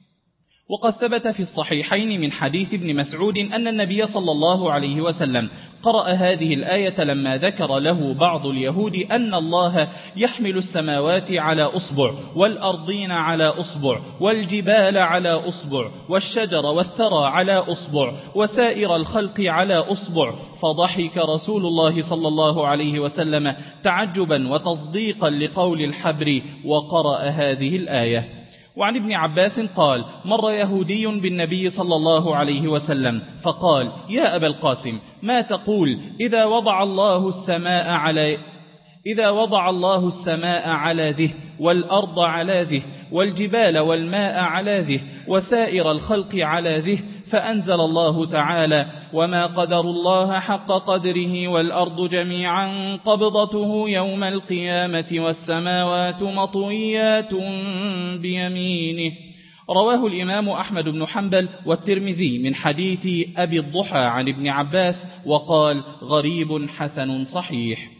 وقد ثبت في الصحيحين من حديث ابن مسعود أن النبي صلى الله عليه وسلم قرأ هذه الآية لما ذكر له بعض اليهود أن الله يحمل السماوات على أصبع، والأرضين على أصبع، والجبال على أصبع، والشجر والثرى على أصبع، وسائر الخلق على أصبع، فضحك رسول الله صلى الله عليه وسلم تعجبا وتصديقا لقول الحبر، وقرأ هذه الآية. وعن ابن عباس قال: مر يهودي بالنبي صلى الله عليه وسلم فقال: يا أبا القاسم، ما تقول إذا وضع الله السماء على إذا وضع الله السماء على ذه، والأرض على ذه، والجبال والماء على ذه، وسائر الخلق على ذه، فأنزل الله تعالى: وما قدر الله حق قدره والأرض جميعا قبضته يوم القيامة والسماوات مطويات بيمينه. رواه الإمام أحمد بن حنبل والترمذي من حديث أبي الضحى عن ابن عباس، وقال: غريب حسن صحيح.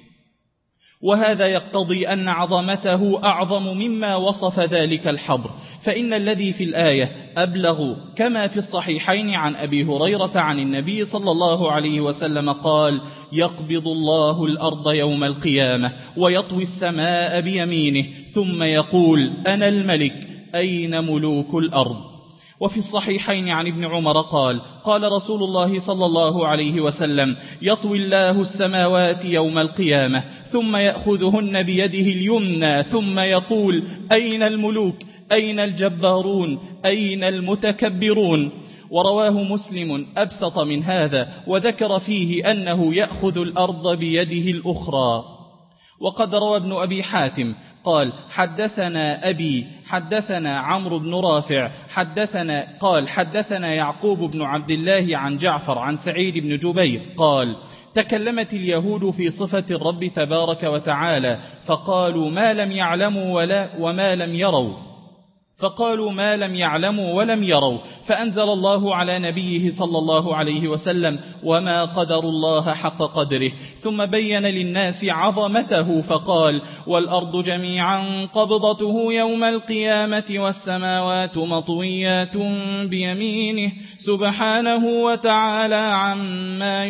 وهذا يقتضي أن عظمته أعظم مما وصف ذلك الحبر، فإن الذي في الآية أبلغ، كما في الصحيحين عن أبي هريرة عن النبي صلى الله عليه وسلم قال: يقبض الله الأرض يوم القيامة ويطوي السماء بيمينه ثم يقول: أنا الملك، أين ملوك الأرض؟ وفي الصحيحين عن ابن عمر قال: قال رسول الله صلى الله عليه وسلم: يطوي الله السماوات يوم القيامة ثم يأخذهن بيده اليمنى ثم يقول: أين الملوك؟ أين الجبارون؟ أين المتكبرون؟ ورواه مسلم أبسط من هذا، وذكر فيه أنه يأخذ الأرض بيده الأخرى. وقد روى ابن أبي حاتم قال: حدثنا أبي حدثنا عمرو بن رافع حدثنا قال حدثنا يعقوب بن عبد الله عن جعفر عن سعيد بن جبير قال: تكلمت اليهود في صفة الرب تبارك وتعالى فقالوا ما لم يعلموا ولا وما لم يروا فقالوا ما لم يعلموا ولم يروا، فأنزل الله على نبيه صلى الله عليه وسلم: وما قدر الله حق قدره، ثم بين للناس عظمته فقال: والأرض جميعا قبضته يوم القيامة والسماوات مطويات بيمينه سبحانه وتعالى عما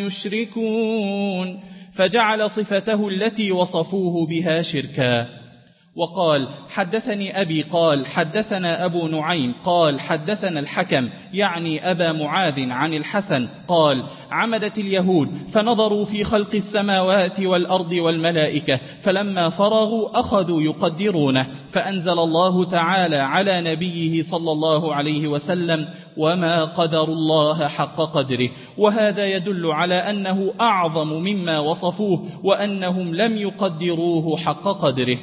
يشركون، فجعل صفته التي وصفوه بها شركا. وقال: حدثني أبي قال حدثنا أبو نعيم قال حدثنا الحكم يعني أبا معاذ عن الحسن قال: عمدت اليهود فنظروا في خلق السماوات والأرض والملائكة، فلما فرغوا أخذوا يقدرونه، فأنزل الله تعالى على نبيه صلى الله عليه وسلم: وما قدر الله حق قدره. وهذا يدل على أنه أعظم مما وصفوه، وأنهم لم يقدروه حق قدره.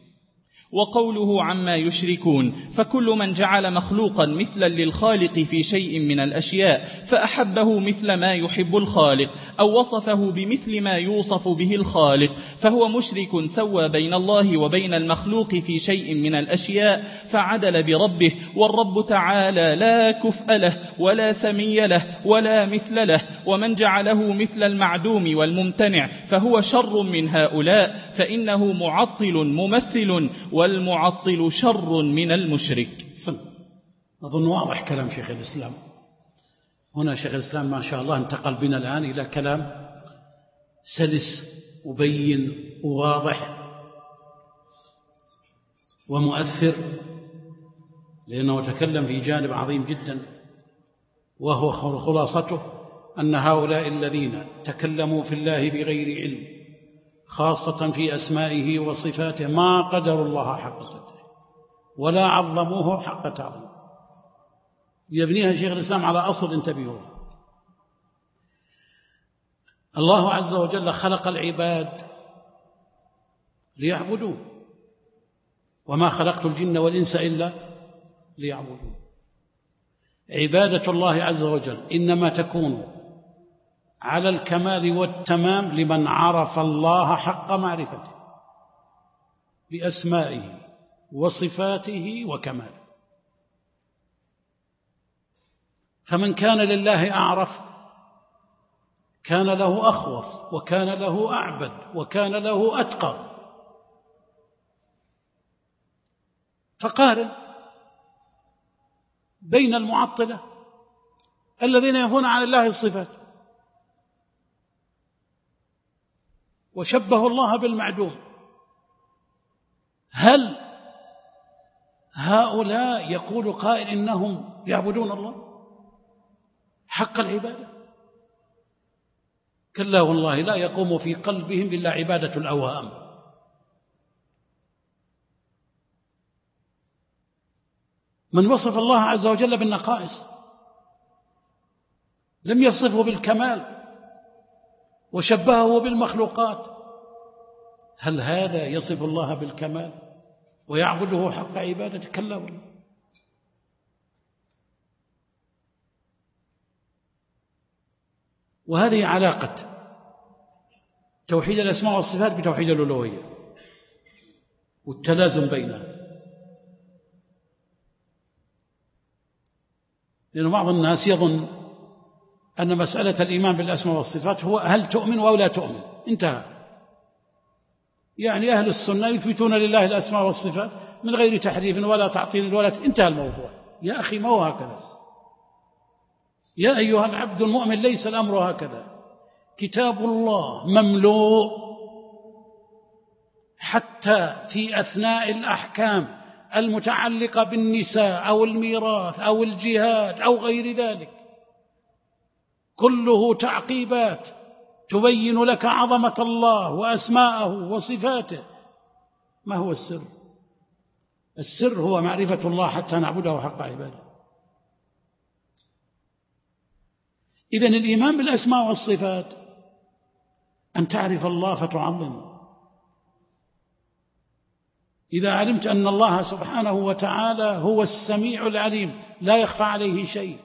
وقوله عما يشركون، فكل من جعل مخلوقا مثلا للخالق في شيء من الأشياء فأحبه مثل ما يحب الخالق، أو وصفه بمثل ما يوصف به الخالق، فهو مشرك سوى بين الله وبين المخلوق في شيء من الأشياء فعدل بربه، والرب تعالى لا كفء له ولا سمي له ولا مثل له. ومن جعله مثل المعدوم والممتنع فهو شر من هؤلاء، فإنه معطل ممثل، والمعطل شر من المشرك. أظن واضح كلام شيخ الإسلام. هنا شيخ الإسلام ما شاء الله انتقل بنا الآن إلى كلام سلس وبين وواضح ومؤثر، لأنه تكلم في جانب عظيم جدا، وهو خلاصته أن هؤلاء الذين تكلموا في الله بغير علم، خاصة في أسمائه وصفاته، ما قدروا الله حق قدره ولا عظموه حق تعظيمه. يبنيها شيخ الإسلام على أصل انتبهوا. الله عز وجل خلق العباد ليعبدوه، وما خلقت الجن والإنس إلا ليعبدون. عبادة الله عز وجل إنما تكون على الكمال والتمام لمن عرف الله حق معرفته بأسمائه وصفاته وكماله. فمن كان لله أعرف كان له أخوف، وكان له أعبد، وكان له أتقى. فقارن بين المعطلة الذين ينفون عن الله الصفات وشبهوا الله بالمعدوم، هل هؤلاء يقول قائل إنهم يعبدون الله حق العبادة؟ كلا والله، لا يقوم في قلبهم إلا عبادة الأوهام. من وصف الله عز وجل بالنقائص لم يصفه بالكمال وشبهه بالمخلوقات، هل هذا يصف الله بالكمال ويعبده حق عبادته؟ كلا والله. وهذه علاقة توحيد الأسماء والصفات بتوحيد الألوهية والتلازم بينها. لأن بعض الناس يظن أن مسألة الإيمان بالأسماء والصفات هو هل تؤمن أو لا تؤمن، انتهى. يعني أهل السنة يثبتون لله الأسماء والصفات من غير تحريف ولا تعطيل ولا ت... انتهى الموضوع. يا أخي ما هو هكذا. يا أيها العبد المؤمن ليس الأمر هكذا. كتاب الله مملوء حتى في أثناء الأحكام المتعلقة بالنساء أو الميراث أو الجهاد أو غير ذلك، كله تعقيبات تبين لك عظمة الله وأسماءه وصفاته. ما هو السر؟ السر هو معرفة الله حتى نعبده حق عباده. إذن الإيمان بالأسماء والصفات أن تعرف الله فتعظمه. إذا علمت أن الله سبحانه وتعالى هو السميع العليم لا يخفى عليه شيء،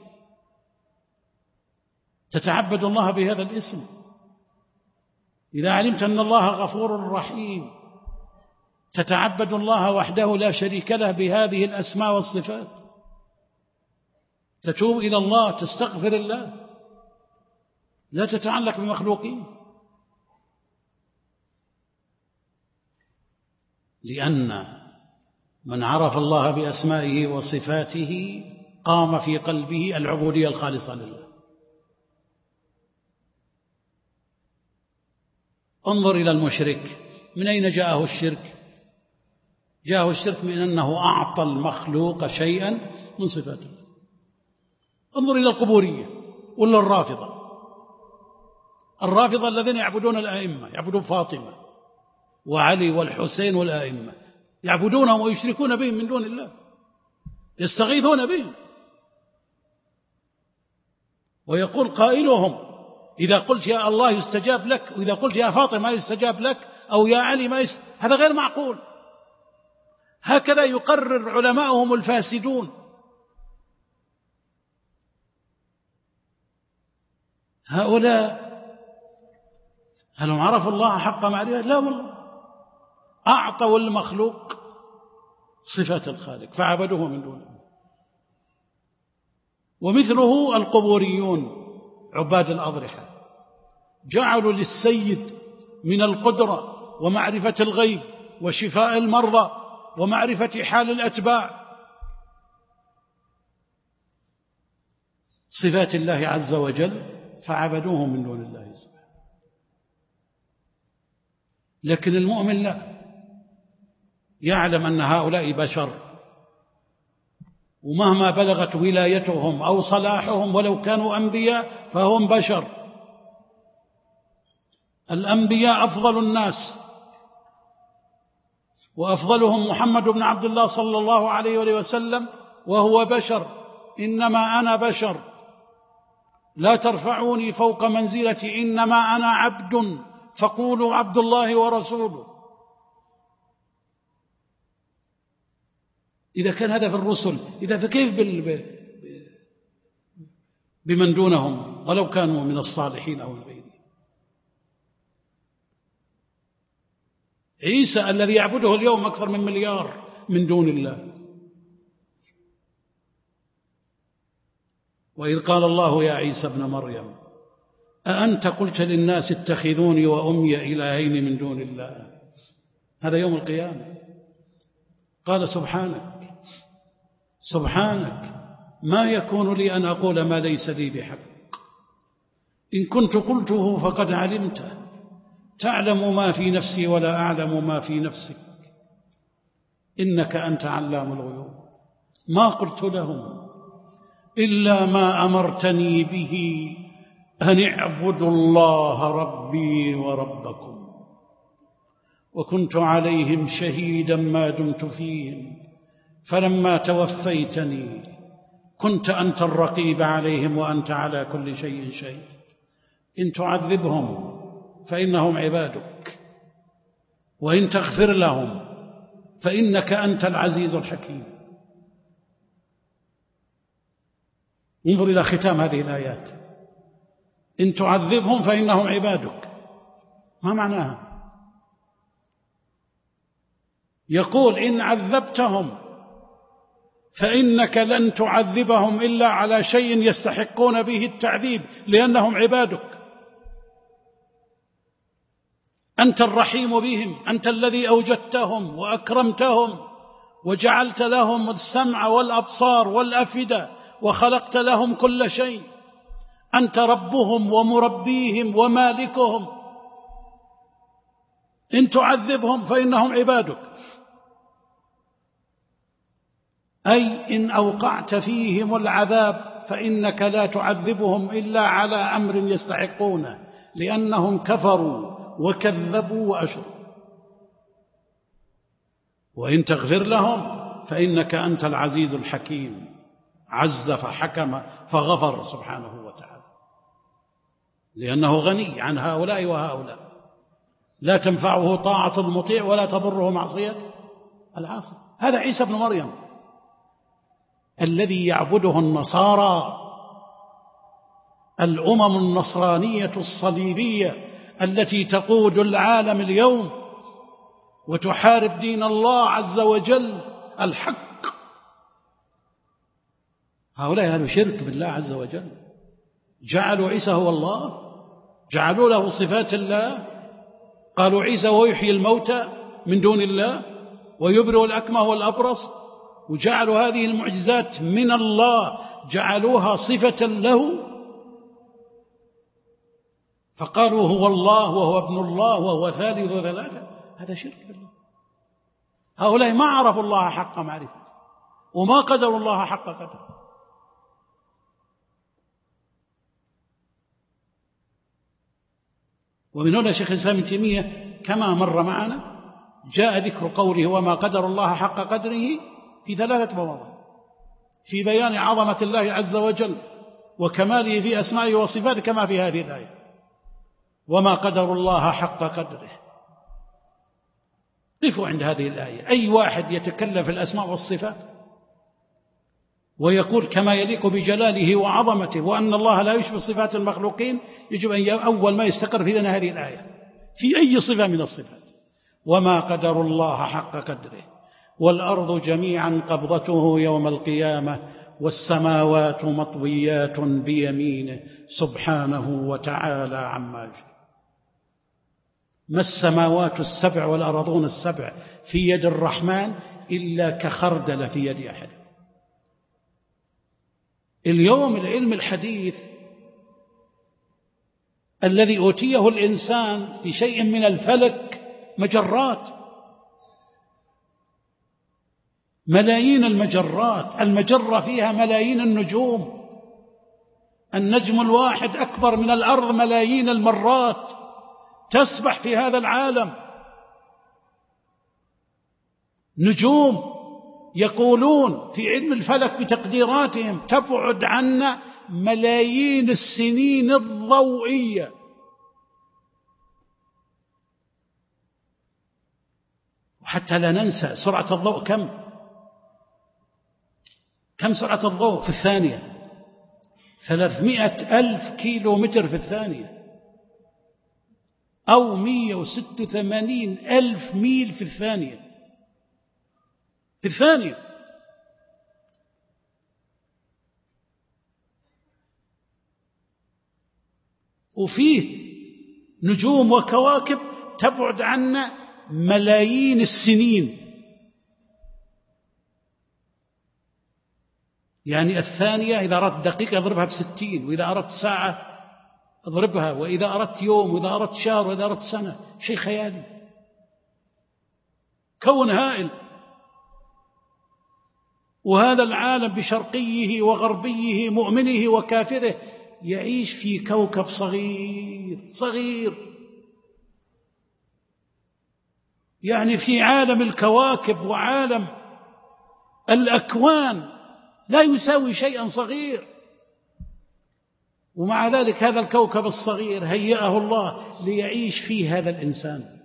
تتعبد الله بهذا الاسم. إذا علمت أن الله غفور رحيم تتعبد الله وحده لا شريك له بهذه الأسماء والصفات، تتوب إلى الله، تستغفر الله، لا تتعلق بمخلوقين. لأن من عرف الله بأسمائه وصفاته قام في قلبه العبودية الخالصة لله. انظر إلى المشرك، من أين جاءه الشرك؟ جاءه الشرك من أنه أعطى المخلوق شيئا من صفاته. انظر إلى القبورية ولا الرافضة. الرافضة الذين يعبدون الآئمة، يعبدون فاطمة وعلي والحسين والآئمة، يعبدونهم ويشركون بهم من دون الله، يستغيثون بهم. ويقول قائلهم إذا قلت يا الله يستجاب لك، وإذا قلت يا فاطمة ما يستجاب لك، أو يا علي ما يستجاب. هذا غير معقول. هكذا يقرر علماؤهم الفاسدون. هؤلاء هل هم عرفوا الله حق معرفته؟ لا والله، أعطوا المخلوق صفات الخالق فعبدوه من دونه. ومثله القبوريون عباد الأضرحة، جعلوا للسيد من القدرة ومعرفة الغيب وشفاء المرضى ومعرفة حال الأتباع صفات الله عز وجل فعبدوه من دون الله سبحانه. لكن المؤمن لا، يعلم أن هؤلاء بشر، ومهما بلغت ولايتهم أو صلاحهم ولو كانوا أنبياء فهم بشر. الأنبياء أفضل الناس، وأفضلهم محمد بن عبد الله صلى الله عليه وسلم وهو بشر. إنما أنا بشر، لا ترفعوني فوق منزلتي، إنما أنا عبد فقولوا عبد الله ورسوله. إذا كان هذا في الرسل، إذا فكيف بمن دونهم ولو كانوا من الصالحين أو غيرهم؟ عيسى الذي يعبده اليوم أكثر من مليار من دون الله. وإذ قال الله يا عيسى ابن مريم أأنت قلت للناس اتخذوني وأمي إلهين من دون الله؟ هذا يوم القيامة. قال سبحانك سبحانك ما يكون لي أن أقول ما ليس لي بحق، إن كنت قلته فقد علمته، تعلم ما في نفسي ولا أعلم ما في نفسك، إنك أنت علام الغيوب. ما قلت لهم إلا ما أمرتني به أن اعبدوا الله ربي وربكم، وكنت عليهم شهيدا ما دمت فيهم، فلما توفيتني كنت أنت الرقيب عليهم وأنت على كل شيء شهيد. إن تعذبهم فإنهم عبادك، وإن تغفر لهم فإنك أنت العزيز الحكيم. انظر إلى ختام هذه الآيات: إن تعذبهم فإنهم عبادك. ما معناها؟ يقول إن عذبتهم فإنك لن تعذبهم إلا على شيء يستحقون به التعذيب، لأنهم عبادك. أنت الرحيم بهم، أنت الذي أوجدتهم وأكرمتهم وجعلت لهم السمع والأبصار والأفئدة وخلقت لهم كل شيء. أنت ربهم ومربيهم ومالكهم. إن تعذبهم فإنهم عبادك، أي إن أوقعت فيهم العذاب فإنك لا تعذبهم إلا على أمر يستحقونه، لأنهم كفروا وكذبوا وأشركوا. وإن تغفر لهم فإنك أنت العزيز الحكيم. عز فحكم فغفر سبحانه وتعالى، لأنه غني عن هؤلاء وهؤلاء، لا تنفعه طاعة المطيع ولا تضره معصية العاصي. هذا عيسى بن مريم الذي يعبده النصارى، الأمم النصرانية الصليبية التي تقود العالم اليوم وتحارب دين الله عز وجل الحق. هؤلاء أهل شرك بالله عز وجل، جعلوا عيسى هو الله، جعلوا له صفات الله، قالوا عيسى هو يحيي الموتى من دون الله ويبرئ الأكمه والأبرص، وجعلوا هذه المعجزات من الله جعلوها صفة له، فقالوا هو الله وهو ابن الله وهو ثالث ثلاثة. هذا شرك بالله. هؤلاء ما عرفوا الله حق معرفته وما قدروا الله حق قدره. ومن هنا شيخ الإسلام ابن تيمية كما مر معنا جاء ذكر قوله وما قدر الله حق قدره في ثلاثة مواضع، في بيان عظمة الله عز وجل وكماله في أسمائه وصفاته كما في هذه الآية: وما قدر الله حق قدره. قفوا عند هذه الآية. أي واحد يتكلم في الأسماء والصفات ويقول كما يليق بجلاله وعظمته وأن الله لا يشبه صفات المخلوقين، يجب أن أول ما يستقر في ذهن هذه الآية في أي صفة من الصفات: وما قدر الله حق قدره، والأرض جميعا قبضته يوم القيامة، والسماوات مطويات بيمينه سبحانه وتعالى عما يشركون. ما السماوات السبع والأرضون السبع في يد الرحمن إلا كخردل في يد أحد. اليوم العلم الحديث الذي أوتيه الإنسان في شيء من الفلك مجرات، ملايين المجرات، المجرة فيها ملايين النجوم، النجم الواحد أكبر من الأرض ملايين المرات، تسبح في هذا العالم نجوم يقولون في علم الفلك بتقديراتهم تبعد عنا ملايين السنين الضوئية. وحتى لا ننسى سرعة الضوء كم كم سرعة الضوء في الثانية؟ ثلاثمائة ألف كيلو متر في الثانية، أو مئة وستة وثمانين ألف ميل في الثانية في الثانية. وفيه نجوم وكواكب تبعد عنا ملايين السنين. يعني الثانية إذا أردت دقيقة أضربها بستين، وإذا أردت ساعة أضربها، وإذا أردت يوم، وإذا أردت شهر، وإذا أردت سنة. شيء خيالي، كون هائل. وهذا العالم بشرقيه وغربيه، مؤمنه وكافره، يعيش في كوكب صغير صغير، يعني في عالم الكواكب وعالم الأكوان لا يساوي شيئا صغير. ومع ذلك هذا الكوكب الصغير هيأه الله ليعيش فيه هذا الإنسان،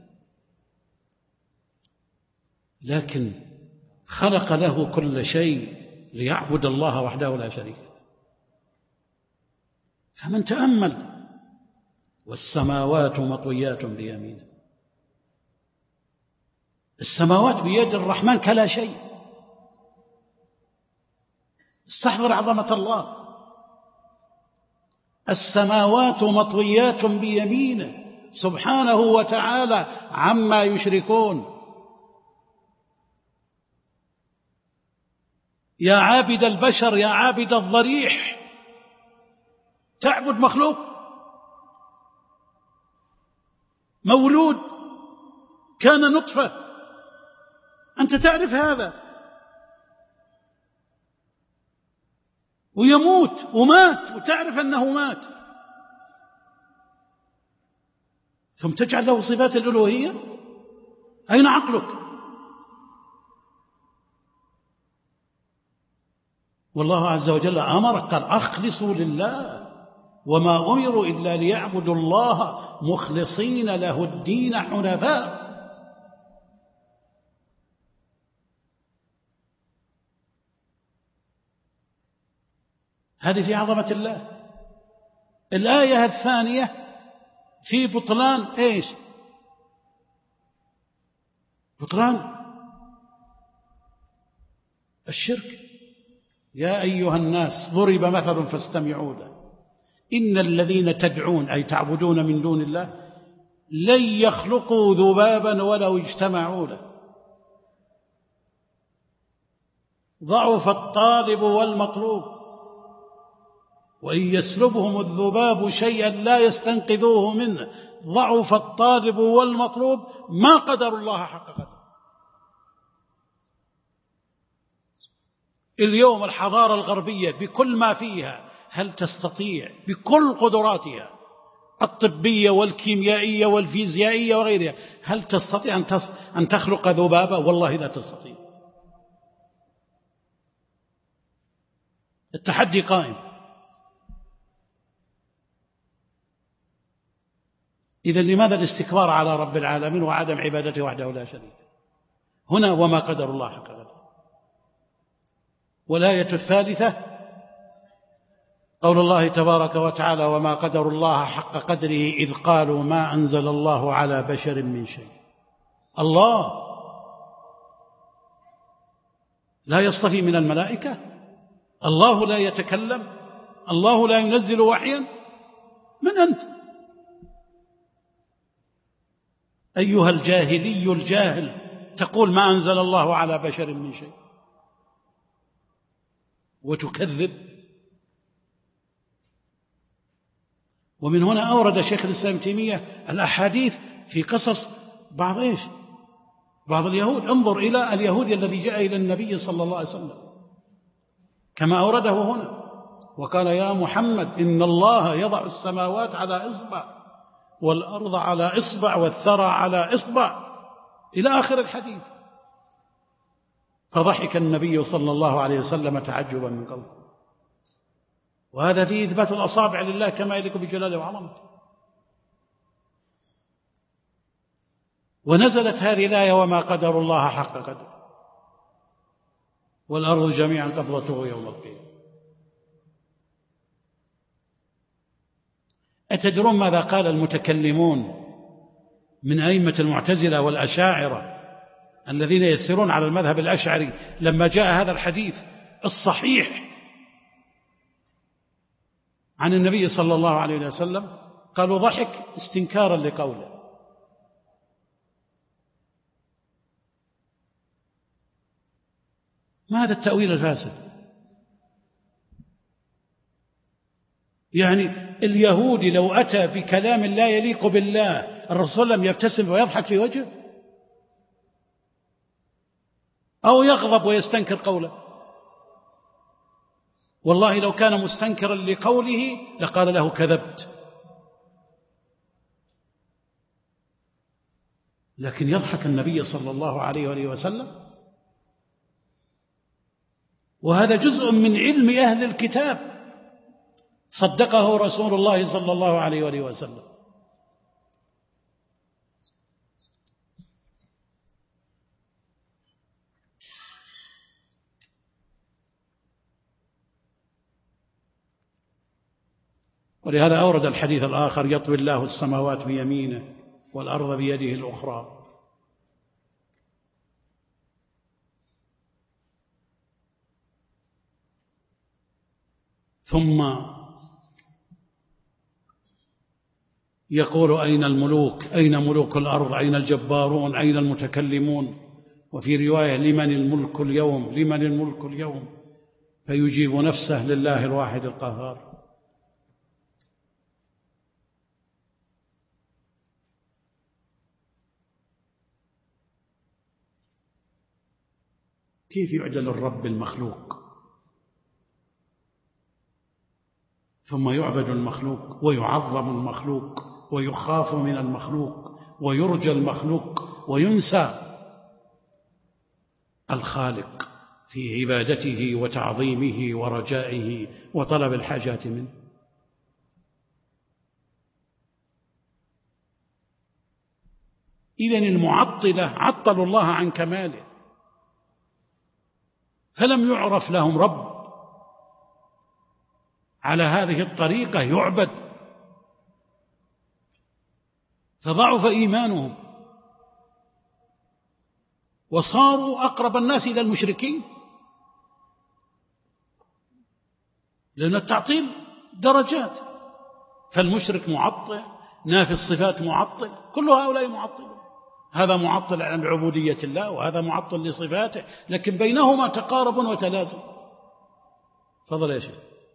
لكن خلق له كل شيء ليعبد الله وحده لا شريك له. فمن تأمل والسماوات مطويات بيمينه، السماوات بيد الرحمن كلا شيء. استحضر عظمة الله. السماوات مطويات بيمينه سبحانه وتعالى عما يشركون. يا عابد البشر، يا عابد الضريح، تعبد مخلوق مولود كان نطفة، أنت تعرف هذا، ويموت ومات وتعرف أنه مات، ثم تجعل له صفات الألوهية؟ أين عقلك؟ والله عز وجل أمرك قال أخلصوا لله وما أمروا إلا ليعبدوا الله مخلصين له الدين حنفاء. هذه في عظمة الله. الآية الثانية في بطلان إيش؟ بطلان الشرك. يا أيها الناس ضرب مثل فاستمعوا له إن الذين تدعون أي تعبدون من دون الله لن يخلقوا ذبابا ولو اجتمعوا له ضعف الطالب والمطلوب وإن يسلبهم الذباب شيئا لا يستنقذوه منه ضعف الطالب والمطلوب ما قدر الله حق قدره. اليوم الحضارة الغربية بكل ما فيها هل تستطيع بكل قدراتها الطبية والكيميائية والفيزيائية وغيرها هل تستطيع أن, تص... أن تخلق ذبابة؟ والله لا تستطيع. التحدي قائم. إذن لماذا الاستكبار على رب العالمين وعدم عبادته وحده لا شريك له؟ هنا وما قدر الله حق قدره. والآية الثالثة قول الله تبارك وتعالى وما قدر الله حق قدره إذ قالوا ما أنزل الله على بشر من شيء. الله لا يصطفي من الملائكة، الله لا يتكلم، الله لا ينزل وحيا. من أنت أيها الجاهلي الجاهل تقول ما أنزل الله على بشر من شيء وتكذب؟ ومن هنا أورد شيخ الإسلام تيمية الأحاديث في قصص بعض إيش بعض اليهود. انظر إلى اليهودي الذي جاء إلى النبي صلى الله عليه وسلم كما أورده هنا، وقال يا محمد إن الله يضع السماوات على إصبع والأرض على إصبع والثرى على إصبع إلى آخر الحديث. فضحك النبي صلى الله عليه وسلم تعجبا من قوله، وهذا فيه إثبات الأصابع لله كما يليق بجلاله وعظمته. ونزلت هذه الآية وما قدر الله حق قدره والأرض جميعا قبضته يوم القيامة. أتدرون ماذا قال المتكلمون من أئمة المعتزلة والأشاعرة الذين يسيرون على المذهب الأشعري لما جاء هذا الحديث الصحيح عن النبي صلى الله عليه وسلم؟ قالوا ضحك استنكارا لقوله. ما هذا التأويل الفاسد؟ يعني اليهودي لو أتى بكلام لا يليق بالله الرسول صلى الله عليه وسلم يبتسم ويضحك في وجهه، أو يغضب ويستنكر قوله؟ والله لو كان مستنكرا لقوله لقال له كذبت، لكن يضحك النبي صلى الله عليه وآله وسلم. وهذا جزء من علم أهل الكتاب صدقه رسول الله صلى الله عليه وآله وسلم. ولهذا أورد الحديث الآخر يطوي الله السماوات بيمينه والأرض بيده الأخرى. ثم يقول أين الملوك؟ أين ملوك الأرض؟ أين الجبارون؟ أين المتكلمون؟ وفي رواية لمن الملك اليوم؟ لمن الملك اليوم؟ فيجيب نفسه لله الواحد القهار. كيف يعدل الرب المخلوق ثم يعبد المخلوق ويعظم المخلوق ويخاف من المخلوق ويرجى المخلوق وينسى الخالق في عبادته وتعظيمه ورجائه وطلب الحاجات منه؟ إذن المعطلة عطلوا الله عن كماله، فلم يعرف لهم رب على هذه الطريقة يعبد، فضعف إيمانهم وصاروا أقرب الناس إلى المشركين. لأن التعطيل درجات، فالمشرك معطل، نافي الصفات معطل، كل هؤلاء معطلون. هذا معطل عن عبودية الله وهذا معطل لصفاته، لكن بينهما تقارب وتلازم. فضل يا شيخ.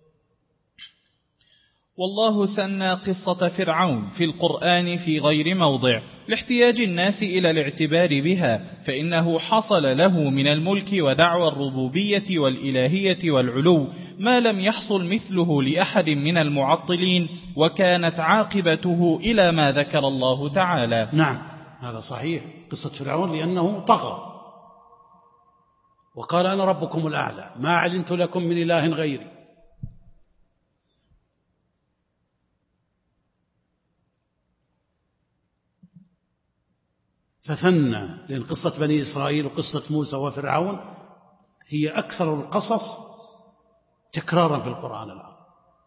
والله ثنى قصة فرعون في القرآن في غير موضع لاحتياج الناس إلى الاعتبار بها، فإنه حصل له من الملك ودعوى الربوبية والإلهية والعلو ما لم يحصل مثله لأحد من المعطلين، وكانت عاقبته إلى ما ذكر الله تعالى. نعم هذا صحيح، قصة فرعون لأنه طغى وقال أنا ربكم الأعلى ما علمت لكم من إله غيري. فثنى، لأن قصة بني إسرائيل وقصة موسى وفرعون هي أكثر القصص تكرارا في القرآن العظيم.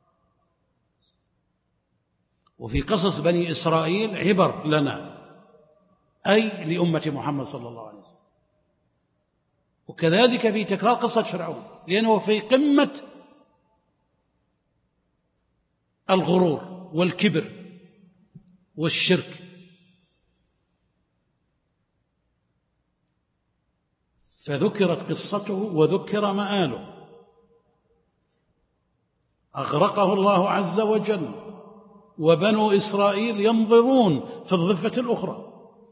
وفي قصص بني إسرائيل عبر لنا أي لأمة محمد صلى الله عليه وسلم، وكذلك في تكرار قصة فرعون لأنه في قمة الغرور والكبر والشرك. فذكرت قصته وذكر مآله، أغرقه الله عز وجل وبنو إسرائيل ينظرون في الضفة الأخرى.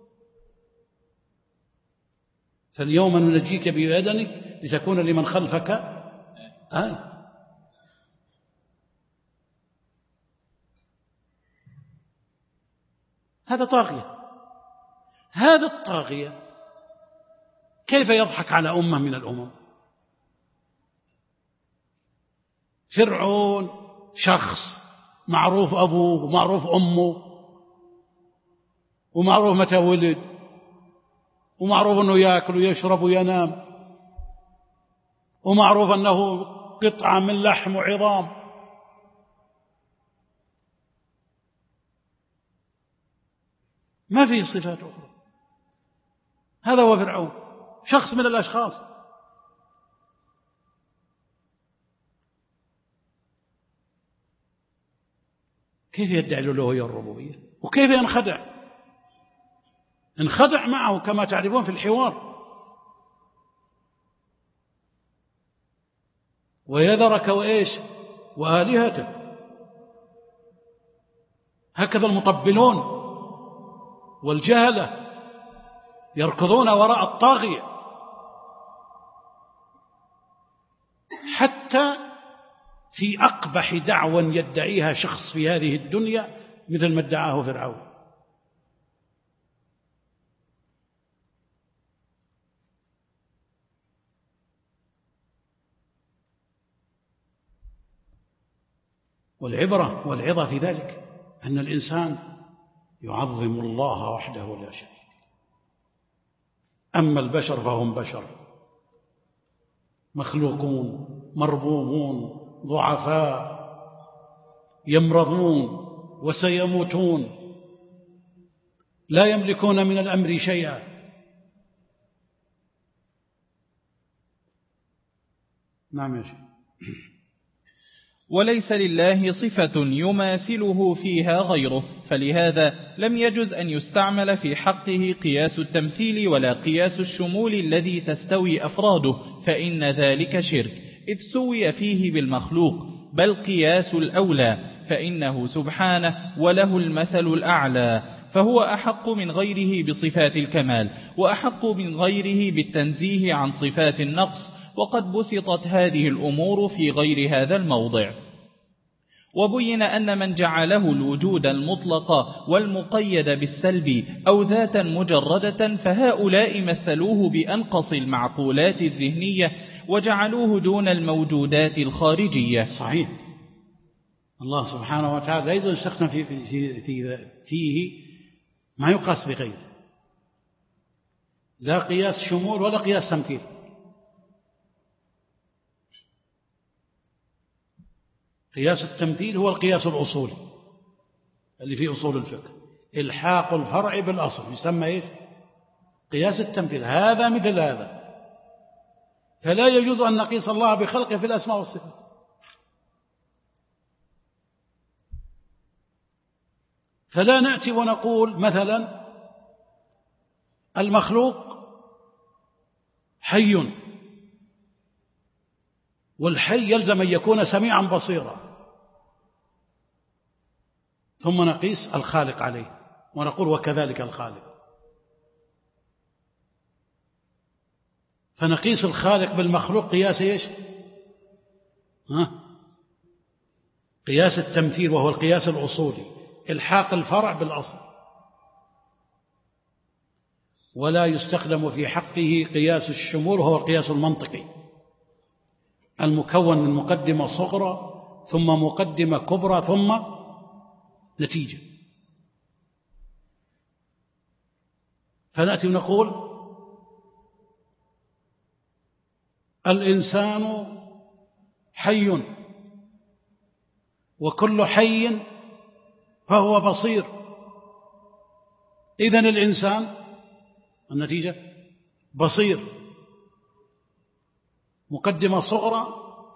فاليوم ننجيك ببدنك لتكون لمن خلفك آية. هذا طاغية. هذا الطاغية كيف يضحك على أمة من الأمم؟ فرعون شخص معروف أبوه ومعروف أمه ومعروف متى ولد ومعروف أنه يأكل ويشرب وينام ومعروف أنه قطعة من لحم وعظام. ما فيه صفات أخرى. هذا هو فرعون، شخص من الأشخاص. كيف يدعي الألوهية والربوبية؟ وكيف ينخدع؟ انخدع معه كما تعرفون في الحوار. ويذرك وإيش وآلهتك. هكذا المطبلون والجهلة يركضون وراء الطاغية حتى في أقبح دعوى يدعيها شخص في هذه الدنيا مثل ما ادعاه فرعون. والعبرة والعظة في ذلك أن الإنسان يعظم الله وحده لا شريك. أما البشر فهم بشر مخلوقون مربوبون ضعفاء يمرضون وسيموتون لا يملكون من الأمر شيئا. نعم يا شيخ. وليس لله صفة يماثله فيها غيره، فلهذا لم يجز أن يستعمل في حقه قياس التمثيل ولا قياس الشمول الذي تستوي أفراده، فإن ذلك شرك إذ سوي فيه بالمخلوق، بل قياس الأولى، فإنه سبحانه وله المثل الأعلى، فهو أحق من غيره بصفات الكمال وأحق من غيره بالتنزيه عن صفات النقص. وقد بسطت هذه الأمور في غير هذا الموضع. وبين أن من جعله الوجود المطلق والمقيد بالسلب أو ذاتا مجردة فهؤلاء مثلوه بأنقص المعقولات الذهنية وجعلوه دون الموجودات الخارجية. صحيح. الله سبحانه وتعالى لا يستخدم في في في فيه ما يقاس بغيره، لا قياس شمول ولا قياس تمثيل. قياس التمثيل هو القياس الأصولي اللي في أصول الفقه، إلحاق الفرع بالأصل يسمى إيش؟ قياس التمثيل. هذا مثل هذا، فلا يجوز أن نقيس الله بخلقه في الأسماء والصفات. فلا نأتي ونقول مثلا المخلوق حي والحي يلزم أن يكون سميعا بصيرا، ثم نقيس الخالق عليه ونقول وكذلك الخالق. فنقيس الخالق بالمخلوق قياس ايش؟ ها؟ قياس التمثيل، وهو القياس الأصولي، إلحاق الفرع بالأصل. ولا يستخدم في حقه قياس الشمول، وهو القياس المنطقي المكون من مقدمة صغرى ثم مقدمة كبرى ثم نتيجة. فنأتي ونقول الإنسان حي وكل حي فهو بصير. إذن الإنسان النتيجة بصير، مقدمة صغرى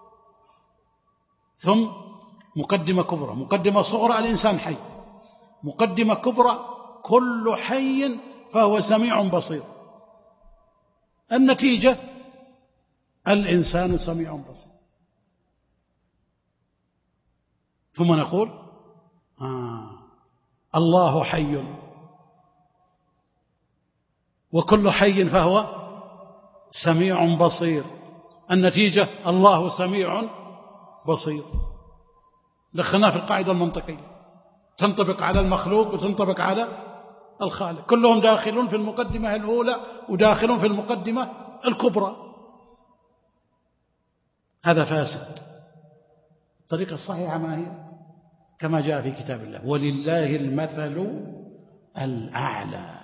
ثم مقدمة كبرى. مقدمة صغرى الإنسان حي، مقدمة كبرى كل حي فهو سميع بصير. النتيجة الإنسان سميع بصير. ثم نقول آه. الله حي، وكل حي فهو سميع بصير. النتيجة الله سميع بصير. دخلنا في القاعدة المنطقية، تنطبق على المخلوق وتنطبق على الخالق، كلهم داخلون في المقدمة الأولى وداخلون في المقدمة الكبرى. هذا فاسد. الطريقة الصحيحة ما هي؟ كما جاء في كتاب الله: ولله المثل الأعلى.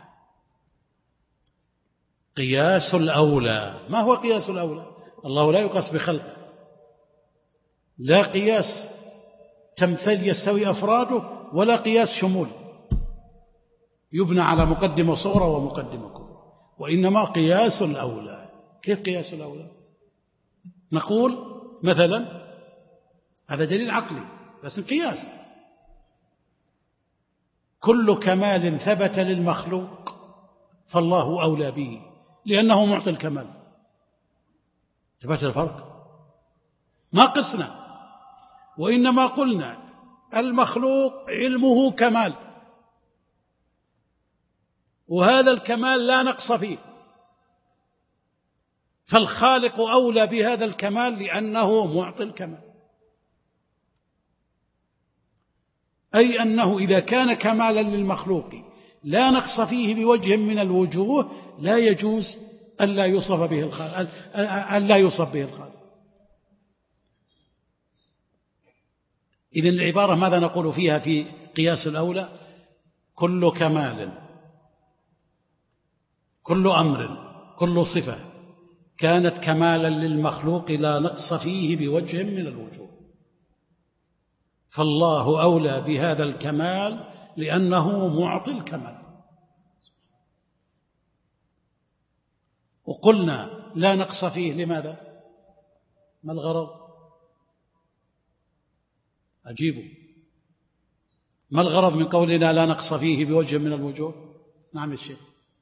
قياس الأولى. ما هو قياس الأولى؟ الله لا يقاس بخلقه، لا قياس تمثيل يستوي أفراده، ولا قياس شمول يبنى على مقدمة صغرى ومقدمة كبرى، وإنما قياس الأولى. كيف قياس الأولى؟ نقول مثلا هذا دليل عقلي بس قياس: كل كمال ثبت للمخلوق فالله أولى به لأنه معطي الكمال. ثبت الفرق؟ ما قسنا، وإنما قلنا المخلوق علمه كمال، وهذا الكمال لا نقص فيه، فالخالق أولى بهذا الكمال لأنه معطي الكمال. أي أنه إذا كان كمالا للمخلوق لا نقص فيه بوجه من الوجوه لا يجوز ألا يوصف به الخالق، ألا يوصف به الخالق. إذن العبارة ماذا نقول فيها في قياس الأولى؟ كل كمال، كل أمر، كل صفة كانت كمالا للمخلوق لا نقص فيه بوجه من الوجوه، فالله أولى بهذا الكمال لأنه معطي الكمال. وقلنا لا نقص فيه لماذا؟ ما الغرض؟ أجيبوا، ما الغرض من قولنا لا نقص فيه بوجه من الوجوه؟ نعم الشيخ.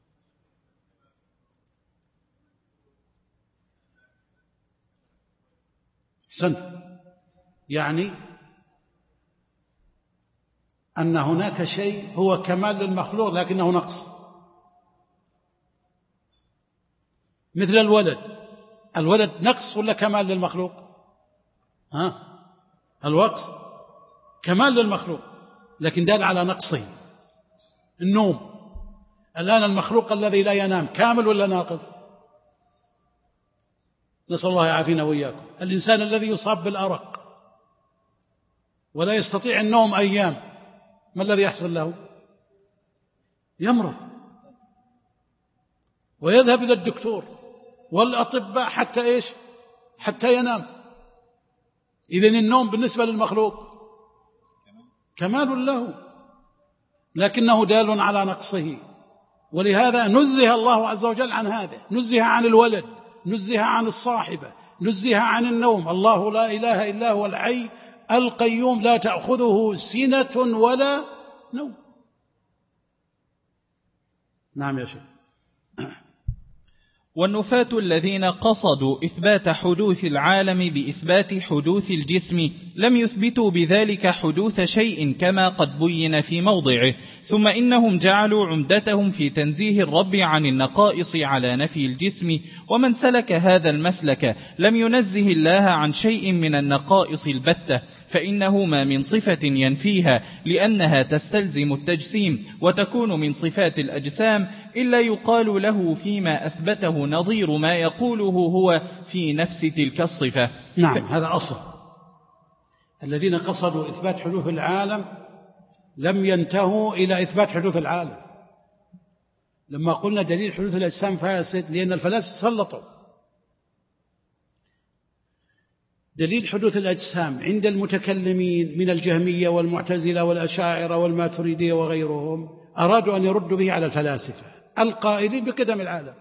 أحسنت، يعني أن هناك شيء هو كمال للمخلوق لكنه نقص، مثل الولد. الولد نقص ولا كمال للمخلوق؟ ها؟ الوقت كمال للمخلوق لكن دال على نقصه. النوم الآن المخلوق الذي لا ينام كامل ولا ناقص؟ نسأل الله يعافينا وإياكم. الإنسان الذي يصاب بالأرق ولا يستطيع النوم أيام، ما الذي يحصل له؟ يمرض ويذهب إلى الدكتور والأطباء حتى إيش؟ حتى ينام. إذن النوم بالنسبة للمخلوق كمال له لكنه دال على نقصه، ولهذا نزه الله عز وجل عن هذا، نزه عن الولد، نزه عن الصاحبة، نزه عن النوم. الله لا إله إلا هو الحي القيوم لا تأخذه سنة ولا نوم. نعم يا شيخ. والنفاة الذين قصدوا إثبات حدوث العالم بإثبات حدوث الجسم لم يثبتوا بذلك حدوث شيء كما قد بين في موضعه، ثم إنهم جعلوا عمدتهم في تنزيه الرب عن النقائص على نفي الجسم، ومن سلك هذا المسلك لم ينزه الله عن شيء من النقائص البتة، فإنه ما من صفة ينفيها لأنها تستلزم التجسيم وتكون من صفات الأجسام إلا يقال له فيما أثبته نظير ما يقوله هو في نفس تلك الصفة. نعم ف... هذا أصل. الذين قصدوا إثبات حدوث العالم لم ينتهوا إلى إثبات حدوث العالم. لما قلنا دليل حدوث الأجسام فاسد لأن الفلاسفة سلطوا. دليل حدوث الأجسام عند المتكلمين من الجهمية والمعتزلة والأشاعرة والماتريدية وغيرهم أرادوا أن يردوا به على الفلاسفة القائلين بقدم العالم،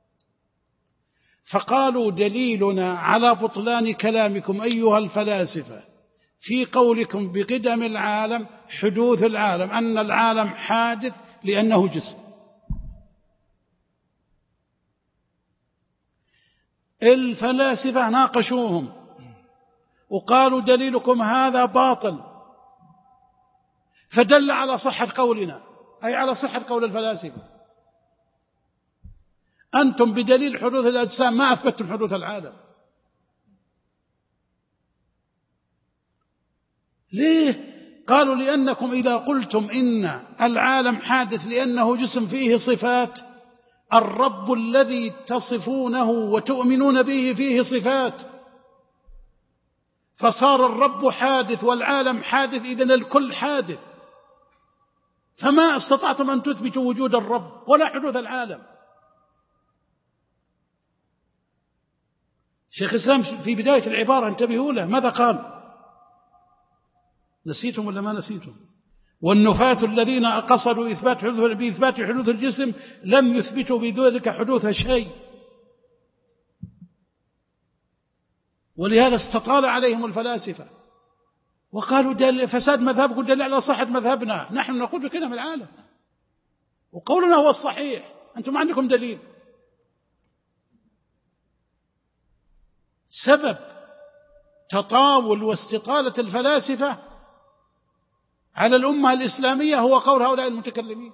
فقالوا دليلنا على بطلان كلامكم أيها الفلاسفة في قولكم بقدم العالم حدوث العالم، أن العالم حادث لأنه جسم. الفلاسفة ناقشوهم وقالوا دليلكم هذا باطل، فدل على صحة قولنا، أي على صحة قول الفلاسفة. أنتم بدليل حدوث الأجسام ما أثبتتم حدوث العالم. ليه؟ قالوا لأنكم إذا قلتم إن العالم حادث لأنه جسم فيه صفات، الرب الذي تصفونه وتؤمنون به فيه صفات، فصار الرب حادث والعالم حادث، إذن الكل حادث، فما استطعتم أن تثبتوا وجود الرب ولا حدوث العالم. شيخ الإسلام في بداية العبارة انتبهوا له ماذا قال؟ نسيتم ولا ما نسيتم؟ والنفاة الذين قصدوا إثبات حدوث بإثبات حدوث الجسم لم يثبتوا بذلك حدوث شيء، ولهذا استطال عليهم الفلاسفة وقالوا دل فساد مذهبكم دل على صحة مذهبنا، نحن نقول بكلام العالم وقولنا هو الصحيح، أنتم عندكم دليل. سبب تطاول واستطالة الفلاسفة على الأمة الإسلامية هو قول هؤلاء المتكلمين،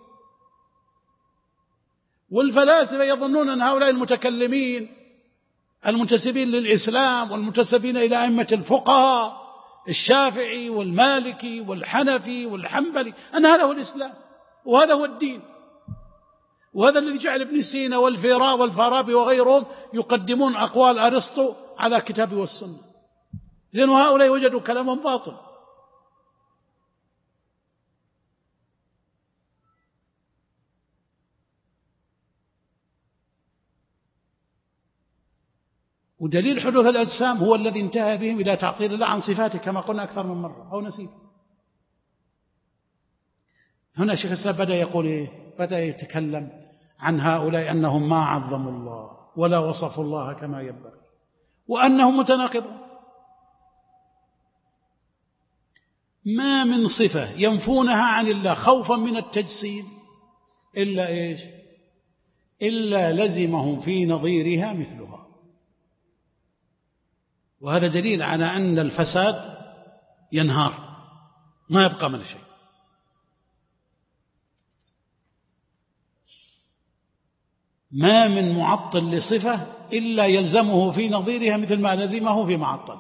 والفلاسفة يظنون أن هؤلاء المتكلمين المنتسبين للإسلام والمنتسبين إلى أئمة الفقهاء الشافعي والمالكي والحنفي والحنبلي أن هذا هو الإسلام وهذا هو الدين، وهذا الذي جعل ابن سينا والفيراء والفارابي وغيرهم يقدمون أقوال أرسطو على كتاب والسنة، لأن هؤلاء وجدوا كلاما باطل. ودليل حدوث الأجسام هو الذي انتهى بهم إلى تعطيل الله عن صفاته كما قلنا أكثر من مرة أو نسيت. هنا شيخ الإسلام بدأ يقول إيه؟ بدأ يتكلم عن هؤلاء أنهم ما عظموا الله ولا وصفوا الله كما ينبغي وأنهم متناقضون. ما من صفة ينفونها عن الله خوفا من التجسيم إلا إيش؟ إلا لزمهم في نظيرها مثلها. وهذا دليل على أن الفساد ينهار ما يبقى من شيء. ما من معطل لصفة إلا يلزمه في نظيرها مثل ما لزمه في معطل.